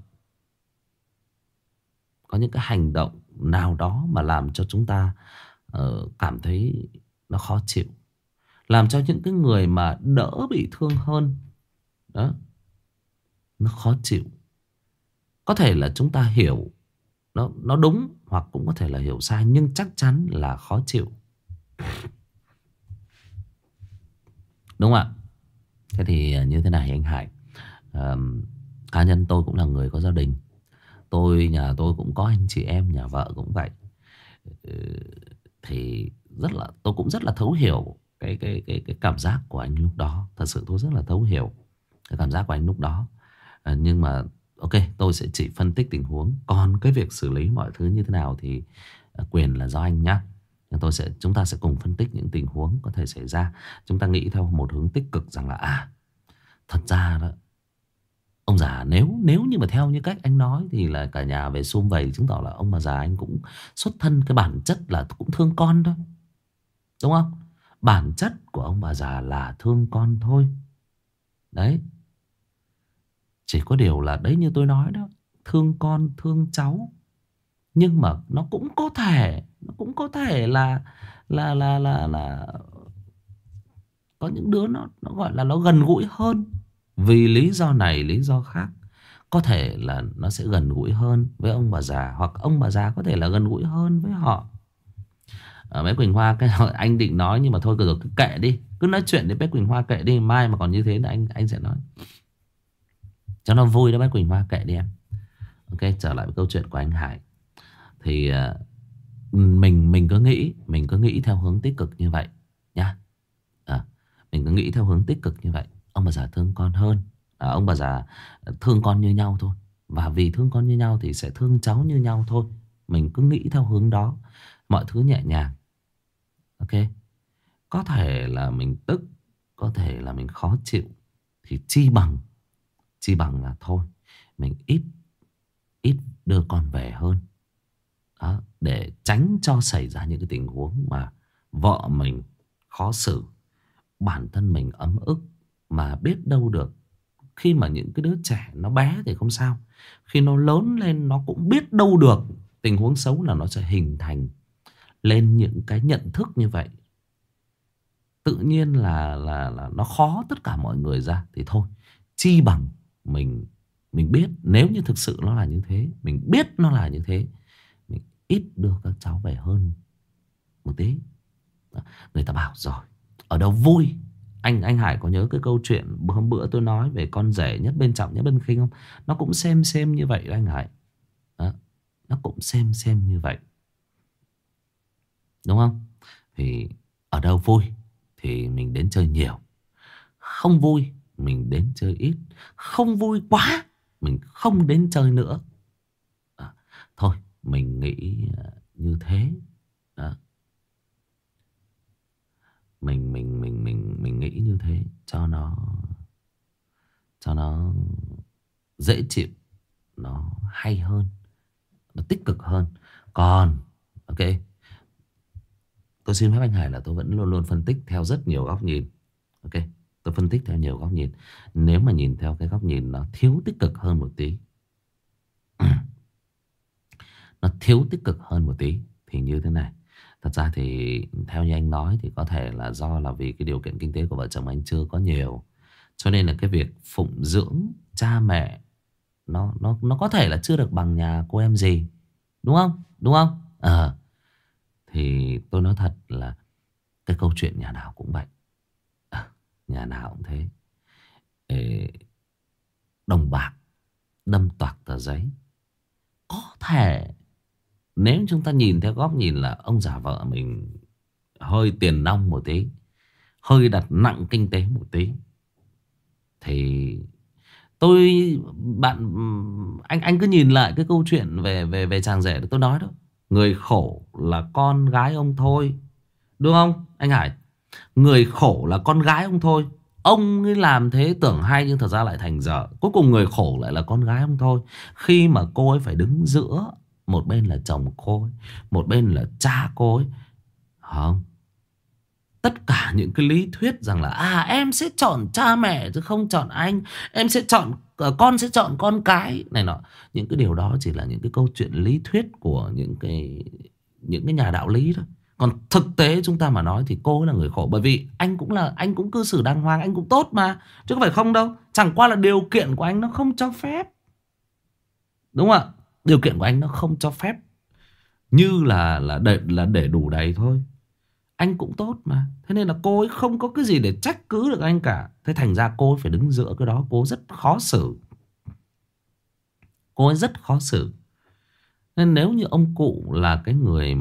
có những cái hành động nào đó mà làm cho chúng ta cảm thấy nó khó chịu, làm cho những cái người mà đỡ bị thương hơn đó nó khó chịu. Có thể là chúng ta hiểu nó đúng, hoặc cũng có thể là hiểu sai, nhưng chắc chắn là khó chịu, đúng không ạ? Thế thì như thế này anh Hải, cá nhân tôi cũng là người có gia đình, nhà tôi cũng có anh chị em, nhà vợ cũng vậy. Ừ, thì tôi cũng rất là thấu hiểu cái cảm giác của anh lúc đó. Thật sự tôi rất là thấu hiểu cái cảm giác của anh lúc đó. Nhưng mà ok, tôi sẽ chỉ phân tích tình huống, còn cái việc xử lý mọi thứ như thế nào thì quyền là do anh nhá. Chúng ta sẽ cùng phân tích những tình huống có thể xảy ra. Chúng ta nghĩ theo một hướng tích cực rằng là thật ra đó, ông già nếu như mà theo như cách anh nói thì là cả nhà về sum vầy, chứng tỏ là ông bà già anh cũng xuất thân cái bản chất là cũng thương con thôi, đúng không? Bản chất của ông bà già là thương con thôi. Đấy. Chỉ có điều là đấy, như tôi nói đó, thương con thương cháu, nhưng mà nó cũng có thể là có những đứa nó gọi là nó gần gũi hơn, vì lý do này lý do khác. Có thể là nó sẽ gần gũi hơn với ông bà già, hoặc ông bà già có thể là gần gũi hơn với họ. Bé Quỳnh Hoa, cái anh định nói nhưng mà thôi rồi, cứ kệ đi, cứ nói chuyện với bé Quỳnh Hoa kệ đi, mai mà còn như thế là anh sẽ nói cho nó vui đó. Bé Quỳnh Hoa kệ đi em. Ok, trở lại với câu chuyện của anh Hải. Thì mình cứ nghĩ theo hướng tích cực như vậy nhá. Mình cứ nghĩ theo hướng tích cực như vậy. Ông bà già thương con hơn, ông bà già thương con như nhau thôi, và vì thương con như nhau thì sẽ thương cháu như nhau thôi. Mình cứ nghĩ theo hướng đó, mọi thứ nhẹ nhàng. Ok. Có thể là mình tức, có thể là mình khó chịu, thì chi bằng là thôi mình ít đưa con về hơn đó, để tránh cho xảy ra những cái tình huống mà vợ mình khó xử, bản thân mình ấm ức. Mà biết đâu được, khi mà những cái đứa trẻ nó bé thì không sao, khi nó lớn lên nó cũng biết đâu được tình huống xấu là nó sẽ hình thành lên những cái nhận thức như vậy. Tự nhiên là nó khó tất cả mọi người ra. Thì thôi, chi bằng mình biết nếu như thực sự nó là như thế, mình biết nó là như thế, mình ít đưa các cháu về hơn một tí. Người ta bảo rồi, ở đâu vui. Anh Hải có nhớ cái câu chuyện hôm bữa tôi nói về con rể nhất bên Trọng nhất bên Khinh không? Nó cũng xem như vậy đó anh Hải. Đó, nó cũng xem như vậy, đúng không? Thì ở đâu vui thì mình đến chơi nhiều, không vui mình đến chơi ít, không vui quá mình không đến chơi nữa. Thôi mình nghĩ như thế. Đó. Mình nghĩ như thế cho nó dễ chịu, nó hay hơn, nó tích cực hơn. Còn ok, tôi xin phép anh Hải là tôi vẫn luôn luôn phân tích theo rất nhiều góc nhìn. Ok, tôi phân tích theo nhiều góc nhìn. Nếu mà nhìn theo cái góc nhìn nó thiếu tích cực hơn một tí nó thiếu tích cực hơn một tí thì như thế này. Thật ra thì theo như anh nói thì có thể là do là vì cái điều kiện kinh tế của vợ chồng anh chưa có nhiều, cho nên là cái việc phụng dưỡng cha mẹ nó có thể là chưa được bằng nhà cô em gì, đúng không? Đúng không? Thì tôi nói thật là cái câu chuyện nhà nào cũng vậy. Nhà nào cũng thế. Đồng bạc đâm toạc tờ giấy. Có thể nếu chúng ta nhìn theo góc nhìn là ông già vợ mình hơi tiền nong một tí, hơi đặt nặng kinh tế một tí, thì anh cứ nhìn lại cái câu chuyện về chàng rể tôi nói đó. Người khổ là con gái ông thôi, đúng không anh Hải? Người khổ là con gái ông thôi. Ông ấy làm thế tưởng hay nhưng thật ra lại thành dở. Cuối cùng người khổ lại là con gái ông thôi. Khi mà cô ấy phải đứng giữa, một bên là chồng cô ấy, một bên là cha cô ấy, không? tất cả những cái lý thuyết rằng là em sẽ chọn cha mẹ chứ không chọn anh, em sẽ chọn con sẽ chọn con cái này nọ, những cái điều đó chỉ là những cái câu chuyện lý thuyết của những cái nhà đạo lý thôi. Còn thực tế chúng ta mà nói thì cô ấy là người khổ, bởi vì anh cũng cư xử đàng hoàng, anh cũng tốt mà, chứ không phải không đâu. Chẳng qua là điều kiện của anh nó không cho phép, đúng không ạ? Điều kiện của anh nó không cho phép, như là để đủ đầy thôi. Anh cũng tốt mà, thế nên là cô ấy không có cái gì để trách cứ được anh cả. Thế thành ra cô ấy phải đứng giữa cái đó, cô rất khó xử, cô ấy rất khó xử. Nên nếu như ông cụ là cái người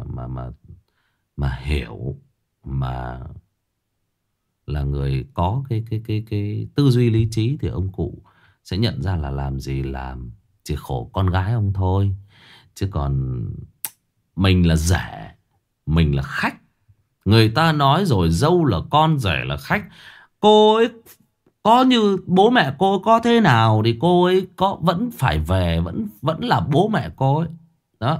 mà hiểu, mà là người có cái tư duy lý trí, thì ông cụ sẽ nhận ra là làm gì làm, chỉ khổ con gái ông thôi. Chứ còn mình là rể, mình là khách. Người ta nói rồi, dâu là con, rể là khách. Cô ấy có như bố mẹ cô ấy có thế nào thì cô ấy vẫn phải về, vẫn là bố mẹ cô ấy. Đó.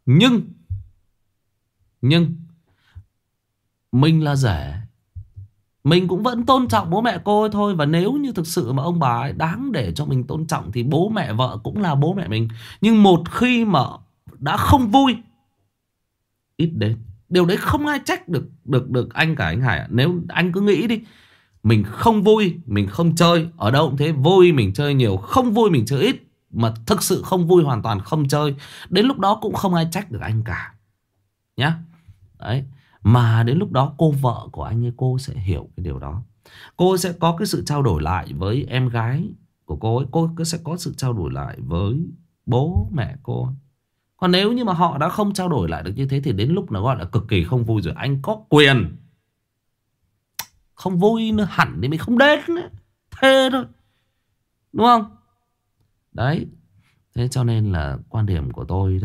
Nhưng mình là rể, mình cũng vẫn tôn trọng bố mẹ cô ấy thôi. Và nếu như thực sự mà ông bà ấy đáng để cho mình tôn trọng thì bố mẹ vợ cũng là bố mẹ mình. Nhưng một khi mà đã không vui, ít đến, điều đấy không ai trách được anh cả, anh Hải ạ. Nếu anh cứ nghĩ đi, mình không vui mình không chơi, ở đâu cũng thế, vui mình chơi nhiều, không vui mình chơi ít. Mà thực sự không vui hoàn toàn không chơi, đến lúc đó cũng không ai trách được anh cả nhá. Đấy. Mà đến lúc đó cô vợ của anh ấy, cô sẽ hiểu cái điều đó. Cô sẽ có cái sự trao đổi lại với em gái của cô ấy. Cô sẽ có sự trao đổi lại với bố mẹ cô ấy. Còn nếu như mà họ đã không trao đổi lại được như thế thì đến lúc nó gọi là cực kỳ không vui rồi. Anh có quyền không vui nữa hẳn thì mình không đến nữa. Thế thôi, đúng không? Đấy. Thế cho nên là quan điểm của tôi đó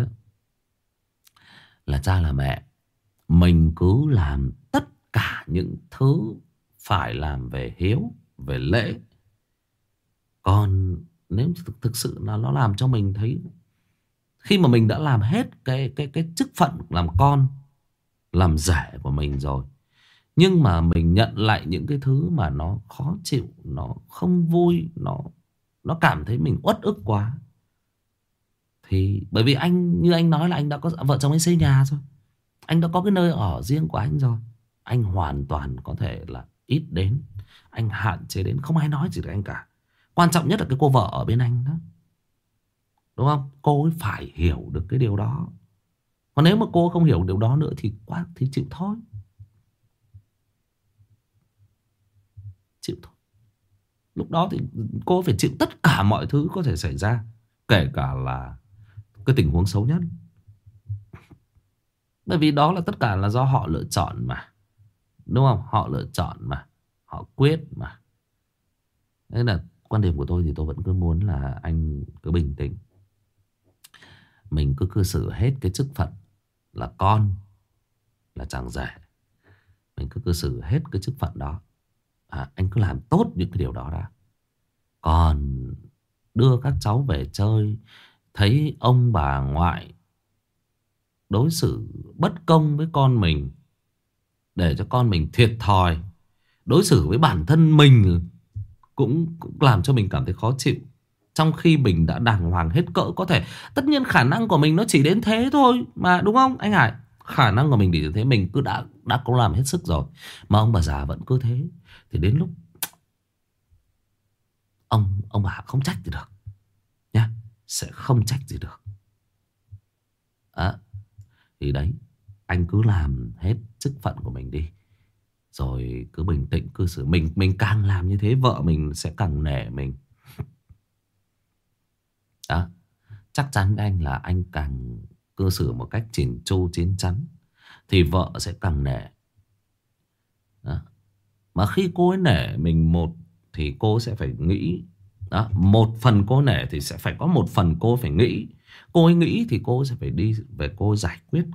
là cha là mẹ, mình cứ làm tất cả những thứ phải làm về hiếu, về lễ. Còn nếu thực sự là nó làm cho mình thấy, khi mà mình đã làm hết cái chức phận làm con, làm rể của mình rồi, nhưng mà mình nhận lại những cái thứ mà nó khó chịu, nó không vui, nó cảm thấy mình uất ức quá. Thì bởi vì anh, như anh nói là anh đã có vợ chồng, anh xây nhà rồi, anh đã có cái nơi ở riêng của anh rồi. Anh hoàn toàn có thể là ít đến, anh hạn chế đến, không ai nói gì được anh cả. Quan trọng nhất là cái cô vợ ở bên anh đó, đúng không? Cô ấy phải hiểu được cái điều đó. Còn nếu mà cô không hiểu điều đó nữa thì thì chịu thôi. Chịu thôi. Lúc đó thì cô phải chịu tất cả mọi thứ có thể xảy ra, kể cả là cái tình huống xấu nhất. Bởi vì đó là tất cả là do họ lựa chọn mà, đúng không? Họ lựa chọn mà, họ quyết mà. Thế là quan điểm của tôi thì tôi vẫn cứ muốn là anh cứ bình tĩnh. Mình cứ cư xử hết cái chức phận là con, là chàng rể. Mình cứ cư xử hết cái chức phận đó. Anh cứ làm tốt những cái điều đó đã. Còn đưa các cháu về chơi, thấy ông bà ngoại đối xử bất công với con mình, để cho con mình thiệt thòi, đối xử với bản thân mình cũng làm cho mình cảm thấy khó chịu. Trong khi mình đã đàng hoàng hết cỡ có thể. Tất nhiên khả năng của mình nó chỉ đến thế thôi mà, đúng không anh Hải? Khả năng của mình chỉ đến thế, mình cứ đã có làm hết sức rồi, mà ông bà già vẫn cứ thế, thì đến lúc ông bà không trách gì được nhá, sẽ không trách gì được. Thì đấy, anh cứ làm hết chức phận của mình đi, rồi cứ bình tĩnh cư xử. Mình càng làm như thế, vợ mình sẽ càng nể mình. Đó. Chắc chắn với anh là anh càng cư xử một cách chỉn chu chín chắn thì vợ sẽ càng nể. Đó. Mà khi cô ấy nể mình một thì cô sẽ phải nghĩ. Đó. Một phần cô nể thì sẽ phải có một phần cô phải nghĩ. Cô ấy nghĩ thì cô sẽ phải đi về, cô giải quyết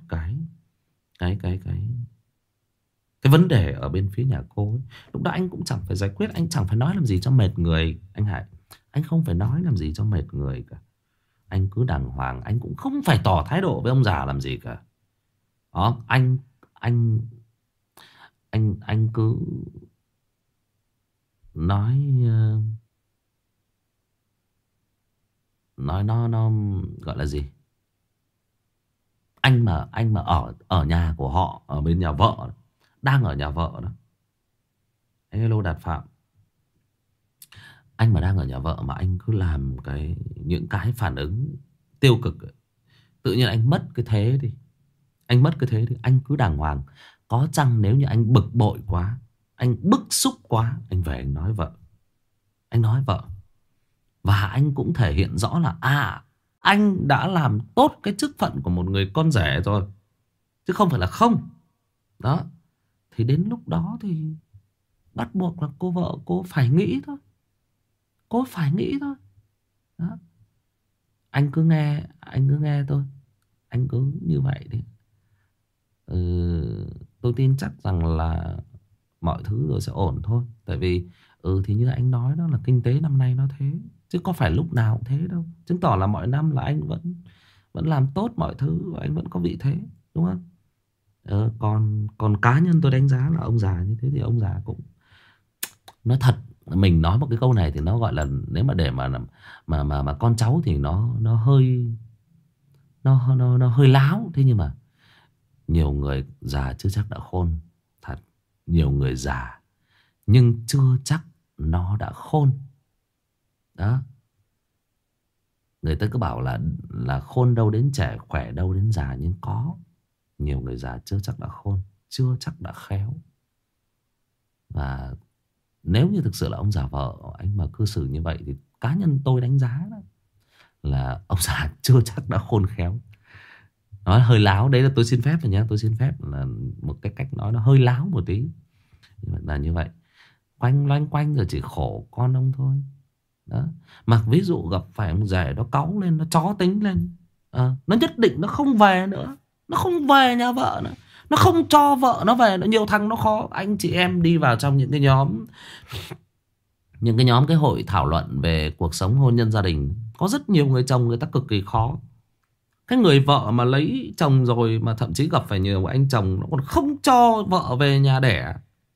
cái vấn đề ở bên phía nhà cô ấy. Lúc đó anh cũng chẳng phải giải quyết, anh chẳng phải nói làm gì cho mệt người anh Hải. Anh không phải nói làm gì cho mệt người cả. Anh cứ đàng hoàng, anh cũng không phải tỏ thái độ với ông già làm gì cả. Đó, anh Anh cứ nói nói nó gọi là gì, anh mà ở ở nhà của họ, ở bên nhà vợ, đang ở nhà vợ đó. Hello Đạt Phạm. Anh mà đang ở nhà vợ mà anh cứ làm những cái phản ứng tiêu cực ấy, tự nhiên anh mất cái thế đi. Anh mất cái thế đi. Anh cứ đàng hoàng. Có chăng nếu như anh bực bội quá, anh bức xúc quá, anh về anh nói vợ. Anh nói vợ. Và anh cũng thể hiện rõ là anh đã làm tốt cái chức phận của một người con rể rồi, chứ không phải là không. Đó. Thì đến lúc đó thì bắt buộc là cô vợ cô phải nghĩ thôi. Cô phải nghĩ thôi. Đó. Anh cứ nghe thôi. Anh cứ như vậy đi. Tôi tin chắc rằng là mọi thứ rồi sẽ ổn thôi. Tại vì thì như anh nói đó, là kinh tế năm nay nó thế, chứ có phải lúc nào cũng thế đâu. Chứng tỏ là mọi năm là anh vẫn làm tốt mọi thứ, và anh vẫn có vị thế, đúng không? Còn cá nhân tôi đánh giá là ông già như thế thì ông già cũng nói thật. Mình nói một cái câu này thì nó gọi là, nếu mà để mà con cháu thì nó hơi nó hơi láo. Thế nhưng mà nhiều người già chưa chắc đã khôn. Thật. Nhiều người già nhưng chưa chắc nó đã khôn. Đó. Người ta cứ bảo là khôn đâu đến trẻ, khỏe đâu đến già. Nhưng có nhiều người già chưa chắc đã khôn, chưa chắc đã khéo. Và nếu như thực sự là ông già vợ anh mà cư xử như vậy, thì cá nhân tôi đánh giá đó là ông già chưa chắc đã khôn khéo. Nói hơi láo. Đấy là tôi xin phép rồi nhé. Tôi xin phép là một cái cách nói nó hơi láo một tí. Là như vậy. Loanh quanh rồi chỉ khổ con ông thôi. Đó. Mà ví dụ gặp phải ông rể nó cáu lên, nó chó tính lên, nó nhất định nó không về nữa. Nó không về nhà vợ nữa. Nó không cho vợ nó về. Nó nhiều thằng nó khó. Anh chị em đi vào trong những cái nhóm, cái hội thảo luận về cuộc sống hôn nhân gia đình, có rất nhiều người chồng người ta cực kỳ khó. Cái người vợ mà lấy chồng rồi mà thậm chí gặp phải nhiều anh chồng nó còn không cho vợ về nhà đẻ.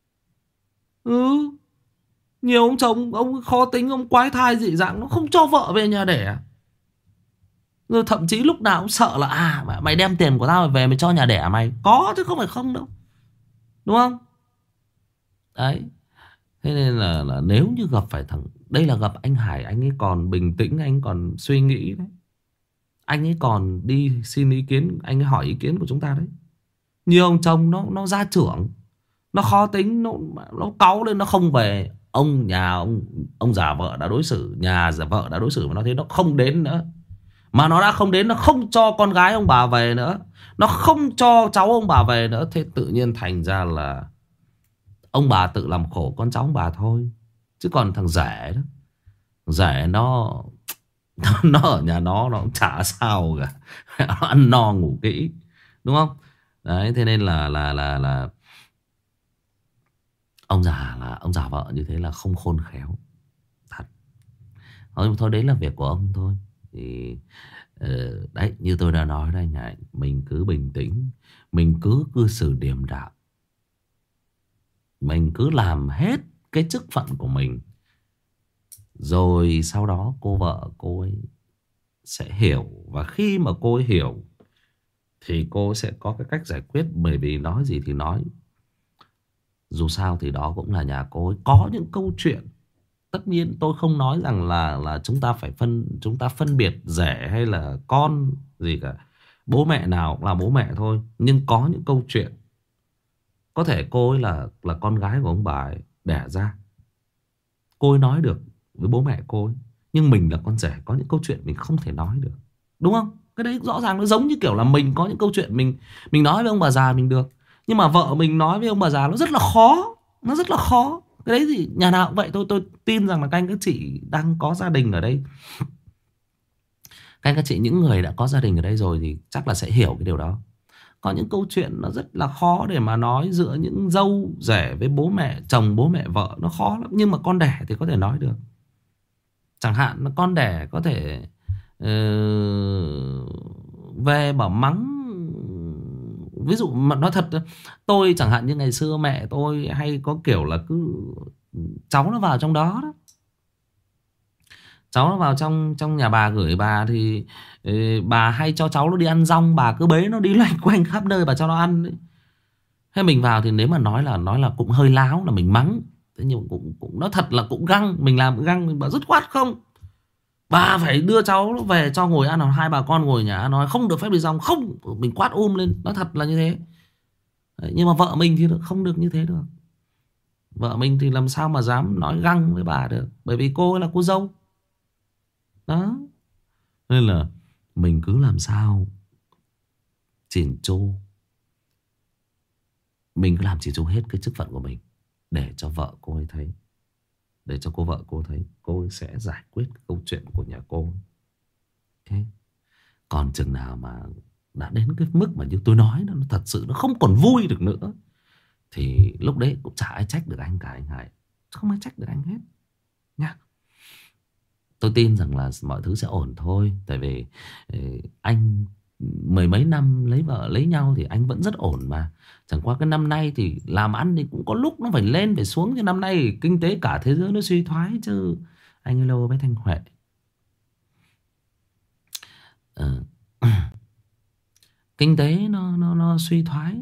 Nhiều ông chồng, ông khó tính, ông quái thai dị dạng, nó không cho vợ về nhà đẻ. Rồi thậm chí lúc nào cũng sợ là mày đem tiền của tao về mày cho nhà đẻ mày. Có chứ không phải không đâu. Đúng không? Đấy. Thế nên là nếu như gặp phải đây là gặp anh Hải, anh ấy còn bình tĩnh, anh còn suy nghĩ đấy. Anh ấy còn đi xin ý kiến, anh ấy hỏi ý kiến của chúng ta đấy. Nhiều ông chồng nó gia trưởng, nó khó tính, nó cáu lên, nó không về. Ông già vợ đã đối xử, nhà già vợ đã đối xử với nó thế, nó không đến nữa. Mà nó đã không đến, nó không cho con gái ông bà về nữa, nó không cho cháu ông bà về nữa. Thế tự nhiên thành ra là ông bà tự làm khổ con cháu ông bà thôi. Chứ còn thằng rể đó, rể nó ở nhà nó cũng chả sao cả. Nó ăn no ngủ kỹ, đúng không? Đấy, thế nên là ông già vợ như thế là không khôn khéo. Thật. Thôi đấy là việc của ông thôi. Thì đấy, như tôi đã nói đây này, mình cứ bình tĩnh, mình cứ cư xử điềm đạm, mình cứ làm hết cái chức phận của mình. Rồi sau đó cô vợ cô ấy sẽ hiểu. Và khi mà cô ấy hiểu thì cô sẽ có cái cách giải quyết. Bởi vì nói gì thì nói, dù sao thì đó cũng là nhà cô ấy. Có những câu chuyện, tất nhiên tôi không nói rằng là chúng ta phân biệt rể hay là con gì cả. Bố mẹ nào cũng là bố mẹ thôi. Nhưng có những câu chuyện có thể cô ấy là con gái của ông bà ấy đẻ ra, cô ấy nói được với bố mẹ cô ấy. Nhưng mình là con rể, có những câu chuyện mình không thể nói được, đúng không? Cái đấy rõ ràng nó giống như kiểu là mình có những câu chuyện mình nói với ông bà già mình được, nhưng mà vợ mình nói với ông bà già nó rất là khó. Nó rất là khó. Cái đấy thì nhà nào cũng vậy thôi. Tôi tin rằng là các anh các chị đang có gia đình ở đây, các anh các chị những người đã có gia đình ở đây rồi thì chắc là sẽ hiểu cái điều đó. Có những câu chuyện nó rất là khó để mà nói giữa những dâu rể với bố mẹ chồng, bố mẹ vợ, nó khó lắm. Nhưng mà con đẻ thì có thể nói được. Chẳng hạn là con đẻ có thể về bảo mắng ví dụ mà nói thật, tôi chẳng hạn như ngày xưa mẹ tôi hay có kiểu là cứ cháu nó vào trong đó đó, cháu nó vào trong trong nhà bà gửi bà thì bà hay cho cháu nó đi ăn rong, bà cứ bế nó đi loanh quanh khắp nơi bà cho nó ăn ấy. Thế mình vào thì nếu mà nói là cũng hơi láo là mình mắng, thế nhưng cũng nói thật là cũng găng, mình làm găng, mình bảo dứt khoát không, bà phải đưa cháu nó về cho ngồi ăn, hoặc hai bà con ngồi nhà nói không được phép đi rong, không, mình quát lên, nói thật là như thế. Đấy, nhưng mà vợ mình thì không được như thế được, vợ mình thì làm sao mà dám nói găng với bà được, bởi vì cô ấy là cô dâu đó. Nên là mình cứ làm sao chỉn chu, mình cứ làm chỉn chu hết cái chức phận của mình để cho vợ cô ấy thấy, để cho cô vợ cô thấy cô ấy sẽ giải quyết câu chuyện của nhà cô. Okay. Còn chừng nào mà đã đến cái mức mà như tôi nói, nó thật sự nó không còn vui được nữa, thì lúc đấy cũng chả ai trách được anh cả, anh Hải, không ai trách được anh hết nha. Tôi tin rằng là mọi thứ sẽ ổn thôi. Tại vì anh mười mấy năm lấy vợ lấy nhau thì anh vẫn rất ổn mà. Chẳng qua cái năm nay thì làm ăn thì cũng có lúc nó phải lên phải xuống. Chứ năm nay thì kinh tế cả thế giới nó suy thoái chứ. Anh hello với Thanh Huệ. Ờ. Kinh tế nó suy thoái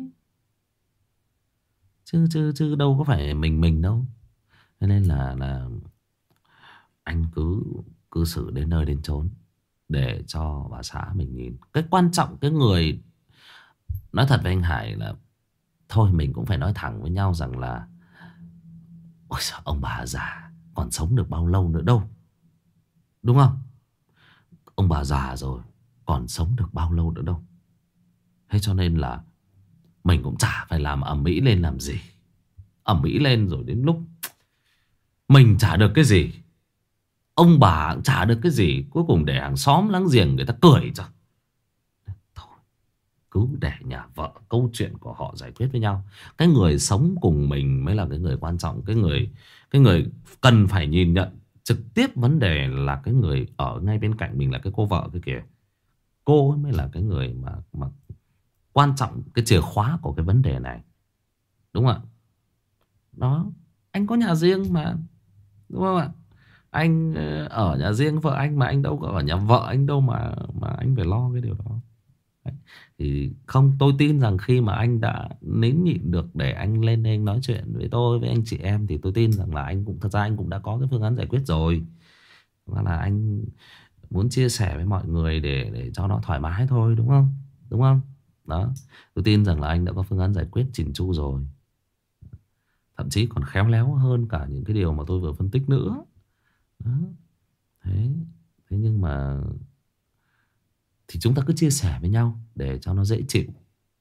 chứ đâu có phải mình đâu. Cho nên là anh cứ cư xử đến nơi đến chốn để cho bà xã mình nhìn. Cái quan trọng cái người, nói thật với anh Hải là thôi mình cũng phải nói thẳng với nhau rằng là ôi sao ông bà già còn sống được bao lâu nữa đâu, đúng không? Ông bà già rồi còn sống được bao lâu nữa đâu. Thế cho nên là mình cũng chả phải làm ầm ĩ lên làm gì. Ầm ĩ lên rồi đến lúc mình chả được cái gì, ông bà cũng chả được cái gì, cuối cùng để hàng xóm láng giềng người ta cười cho. Thôi cứ để nhà vợ câu chuyện của họ giải quyết với nhau. Cái người sống cùng mình mới là cái người quan trọng. Cái người cần phải nhìn nhận trực tiếp vấn đề là cái người ở ngay bên cạnh mình, là cái cô vợ cái kìa. Cô ấy mới là cái người mà quan trọng, cái chìa khóa của cái vấn đề này, đúng không ạ? Đó, anh có nhà riêng mà, đúng không ạ? Anh ở nhà riêng vợ anh mà, anh đâu có ở nhà vợ anh đâu mà anh phải lo cái điều đó. Đấy. Thì không, tôi tin rằng khi mà anh đã nín nhịn được để anh lên đây anh nói chuyện với tôi, với anh chị em, thì tôi tin rằng là anh cũng, thật ra anh cũng đã có cái phương án giải quyết rồi. Và là anh muốn chia sẻ với mọi người để cho nó thoải mái thôi, đúng không? Đúng không? Đó, tôi tin rằng là anh đã có phương án giải quyết chỉn chu rồi. Thậm chí còn khéo léo hơn cả những cái điều mà tôi vừa phân tích nữa. Đó. Thế nhưng mà thì chúng ta cứ chia sẻ với nhau để cho nó dễ chịu.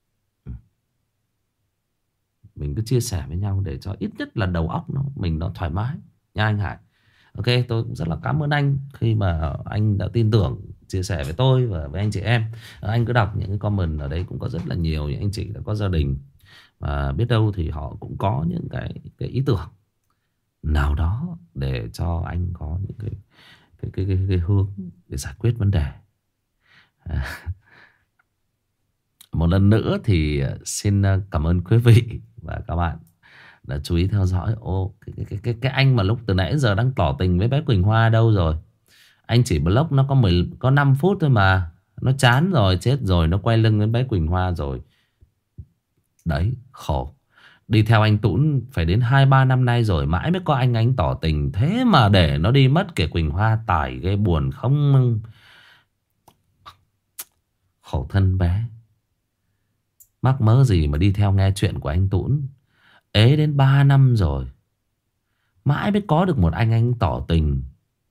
Mình cứ chia sẻ với nhau để cho ít nhất là đầu óc mình nó thoải mái nha anh Hải. Ok, tôi cũng rất là cảm ơn anh khi mà anh đã tin tưởng chia sẻ với tôi và với anh chị em. Anh cứ đọc những cái comment ở đây, cũng có rất là nhiều những anh chị đã có gia đình, và biết đâu thì họ cũng có những cái ý tưởng nào đó để cho anh có những cái hướng để giải quyết vấn đề. Một lần nữa thì xin cảm ơn quý vị và các bạn đã chú ý theo dõi. Cái anh mà lúc từ nãy giờ đang tỏ tình với bé Quỳnh Hoa đâu rồi? Anh chỉ block nó có 5 phút thôi mà. Nó chán rồi, chết rồi, nó quay lưng với bé Quỳnh Hoa rồi. Đấy, khổ. Đi theo anh Tũng phải đến 2-3 năm nay rồi, mãi mới có anh tỏ tình. Thế mà để nó đi mất kể Quỳnh Hoa, tải ghê buồn không. Khổ thân bé. Mắc mớ gì mà đi theo nghe chuyện của anh Tũng. Ế đến 3 năm rồi, mãi mới có được một anh tỏ tình.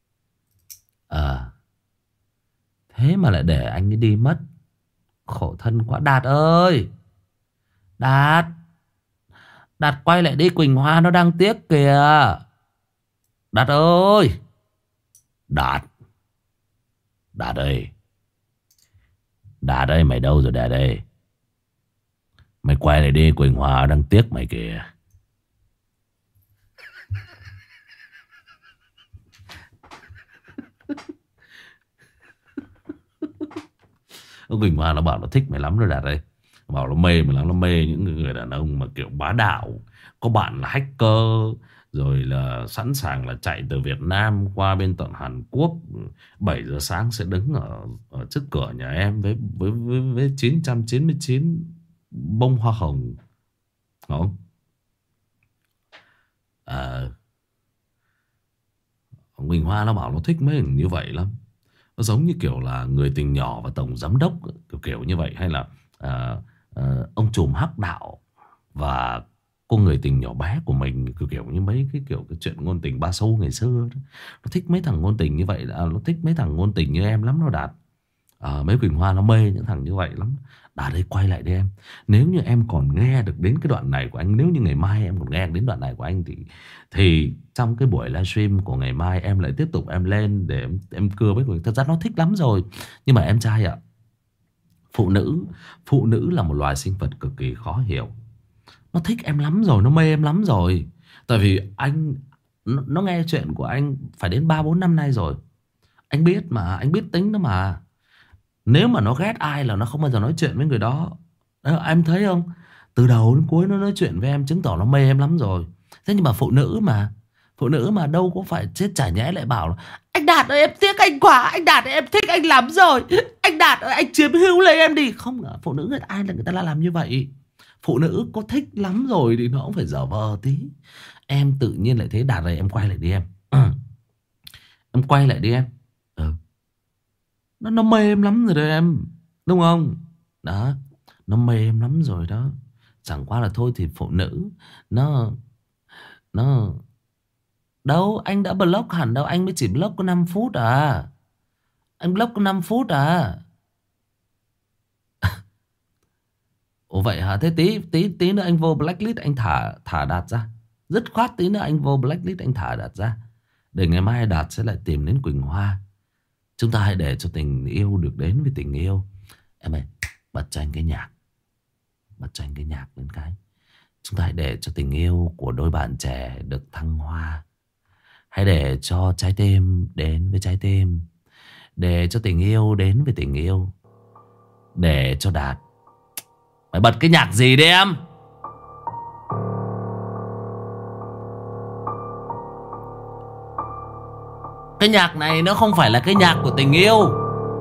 Thế mà lại để anh ấy đi mất. Khổ thân quá. Đạt ơi, Đạt quay lại đi, Quỳnh Hoa nó đang tiếc kìa. Đạt ơi, Đạt ơi, Đạt ơi, mày đâu rồi Đạt ơi? Mày quay lại đi, Quỳnh Hoa đang tiếc mày kìa. Quỳnh Hoa nó bảo nó thích mày lắm rồi Đạt ơi. Bảo nó mê mà nó mê những người đàn ông mà kiểu bá đạo. Có bạn là hacker, rồi là sẵn sàng là chạy từ Việt Nam qua bên tận Hàn Quốc, 7 giờ sáng sẽ đứng ở trước cửa nhà em với 999 bông hoa hồng. Đúng không? À, Quỳnh Hoa nó bảo nó thích mấy hình như vậy lắm. Nó giống như kiểu là người tình nhỏ và tổng giám đốc, kiểu kiểu như vậy. Hay là à, ông trùm hắc đạo và cô người tình nhỏ bé của mình, kiểu kiểu như mấy cái kiểu cái chuyện ngôn tình ba xu ngày xưa đó. Nó thích mấy thằng ngôn tình như vậy, nó thích mấy thằng ngôn tình như em lắm nó Đạt. Mấy Quỳnh Hoa nó mê những thằng như vậy lắm. Đạt ơi, quay lại đi em. Nếu như em còn nghe được đến cái đoạn này của anh, nếu như ngày mai em còn nghe đến đoạn này của anh, thì trong cái buổi livestream của ngày mai em lại tiếp tục em lên để em cưa với Quỳnh. Thật ra nó thích lắm rồi. Nhưng mà em trai ạ, phụ nữ là một loài sinh vật cực kỳ khó hiểu. Nó thích em lắm rồi, nó mê em lắm rồi. Tại vì anh, nó nghe chuyện của anh phải đến 3-4 năm nay rồi. Anh biết mà, anh biết tính nó mà. Nếu mà nó ghét ai là nó không bao giờ nói chuyện với người đó. Đó, em thấy không? Từ đầu đến cuối nó nói chuyện với em, chứng tỏ nó mê em lắm rồi. Thế nhưng mà phụ nữ mà đâu có phải chết chả nhẽ lại bảo là anh Đạt ơi em tiếc anh quá, anh Đạt ơi em thích anh lắm rồi, anh Đạt ơi anh chiếm hữu lấy em đi. Không, phụ nữ ai là người ta làm như vậy. Phụ nữ có thích lắm rồi thì nó cũng phải dở vờ tí. Em tự nhiên lại thấy Đạt này, em quay lại đi em. Em quay lại đi em. Ừ. Nó mê em lắm rồi đấy em. Đúng không? Đó. Nó mê em lắm rồi đó. Chẳng qua là thôi thì phụ nữ Nó Nó đâu, anh đã block hẳn đâu. Anh mới chỉ block có 5 phút à. Anh block có 5 phút à. Ủa vậy hả? Thế tí nữa anh vô blacklist, anh thả Đạt ra. Dứt khoát tí nữa anh vô blacklist, anh thả Đạt ra. Để ngày mai Đạt sẽ lại tìm đến Quỳnh Hoa. Chúng ta hãy để cho tình yêu được đến với tình yêu. Em ơi, bật cho anh cái nhạc. Bật cho anh cái nhạc lên cái. Chúng ta hãy để cho tình yêu của đôi bạn trẻ được thăng hoa. Hãy để cho trái tim đến với trái tim. Để cho tình yêu đến với tình yêu. Để cho Đạt. Mày bật cái nhạc gì đi em? Cái nhạc này nó không phải là cái nhạc của tình yêu.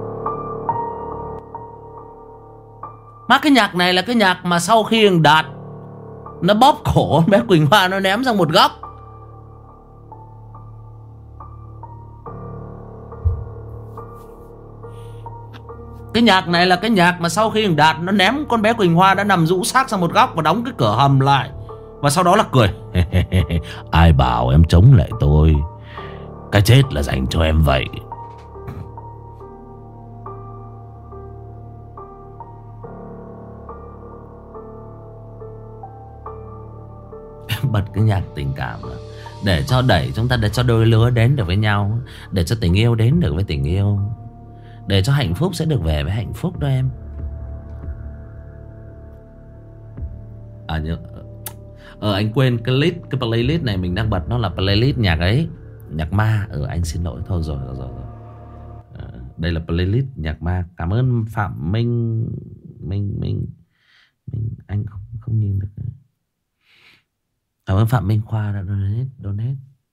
Mà cái nhạc này là cái nhạc mà sau khi thằng Đạt nó bóp cổ bé Quỳnh Hoa, nó ném sang một góc. Cái nhạc này là cái nhạc mà sau khi thằng Đạt nó ném con bé Quỳnh Hoa đã nằm rũ xác sang một góc và đóng cái cửa hầm lại. Và sau đó là cười. Ai bảo em chống lại tôi? Cái chết là dành cho em vậy. Bật cái nhạc tình cảm đó, để cho đẩy chúng ta, để cho đôi lứa đến được với nhau, để cho tình yêu đến được với tình yêu, để cho hạnh phúc sẽ được về với hạnh phúc đó em. Anh quên cái playlist này mình đang bật nó là playlist nhạc ấy, nhạc ma. Anh xin lỗi, thôi rồi. Đây là playlist nhạc ma. Cảm ơn Phạm Minh. Anh không nhìn được. Cảm ơn Phạm Minh Khoa đã donate.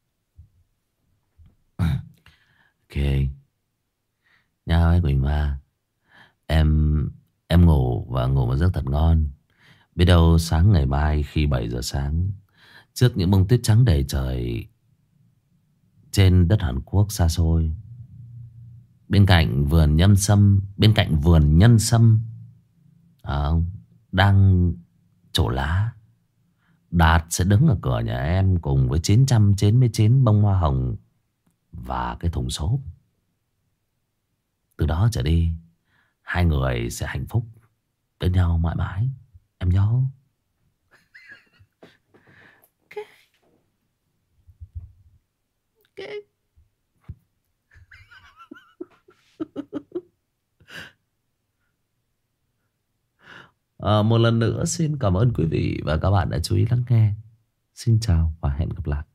Ok. Nha ơi Quỳnh Hoa. Em ngủ và ngủ một giấc thật ngon. Biết đâu sáng ngày mai khi 7 giờ sáng, trước những bông tuyết trắng đầy trời trên đất Hàn Quốc xa xôi, bên cạnh vườn nhân sâm đang trổ lá, Đạt sẽ đứng ở cửa nhà em cùng với 999 bông hoa hồng và cái thùng xốp. Từ đó trở đi, hai người sẽ hạnh phúc bên nhau mãi mãi. Em nhớ. Một lần nữa xin cảm ơn quý vị và các bạn đã chú ý lắng nghe. Xin chào và hẹn gặp lại.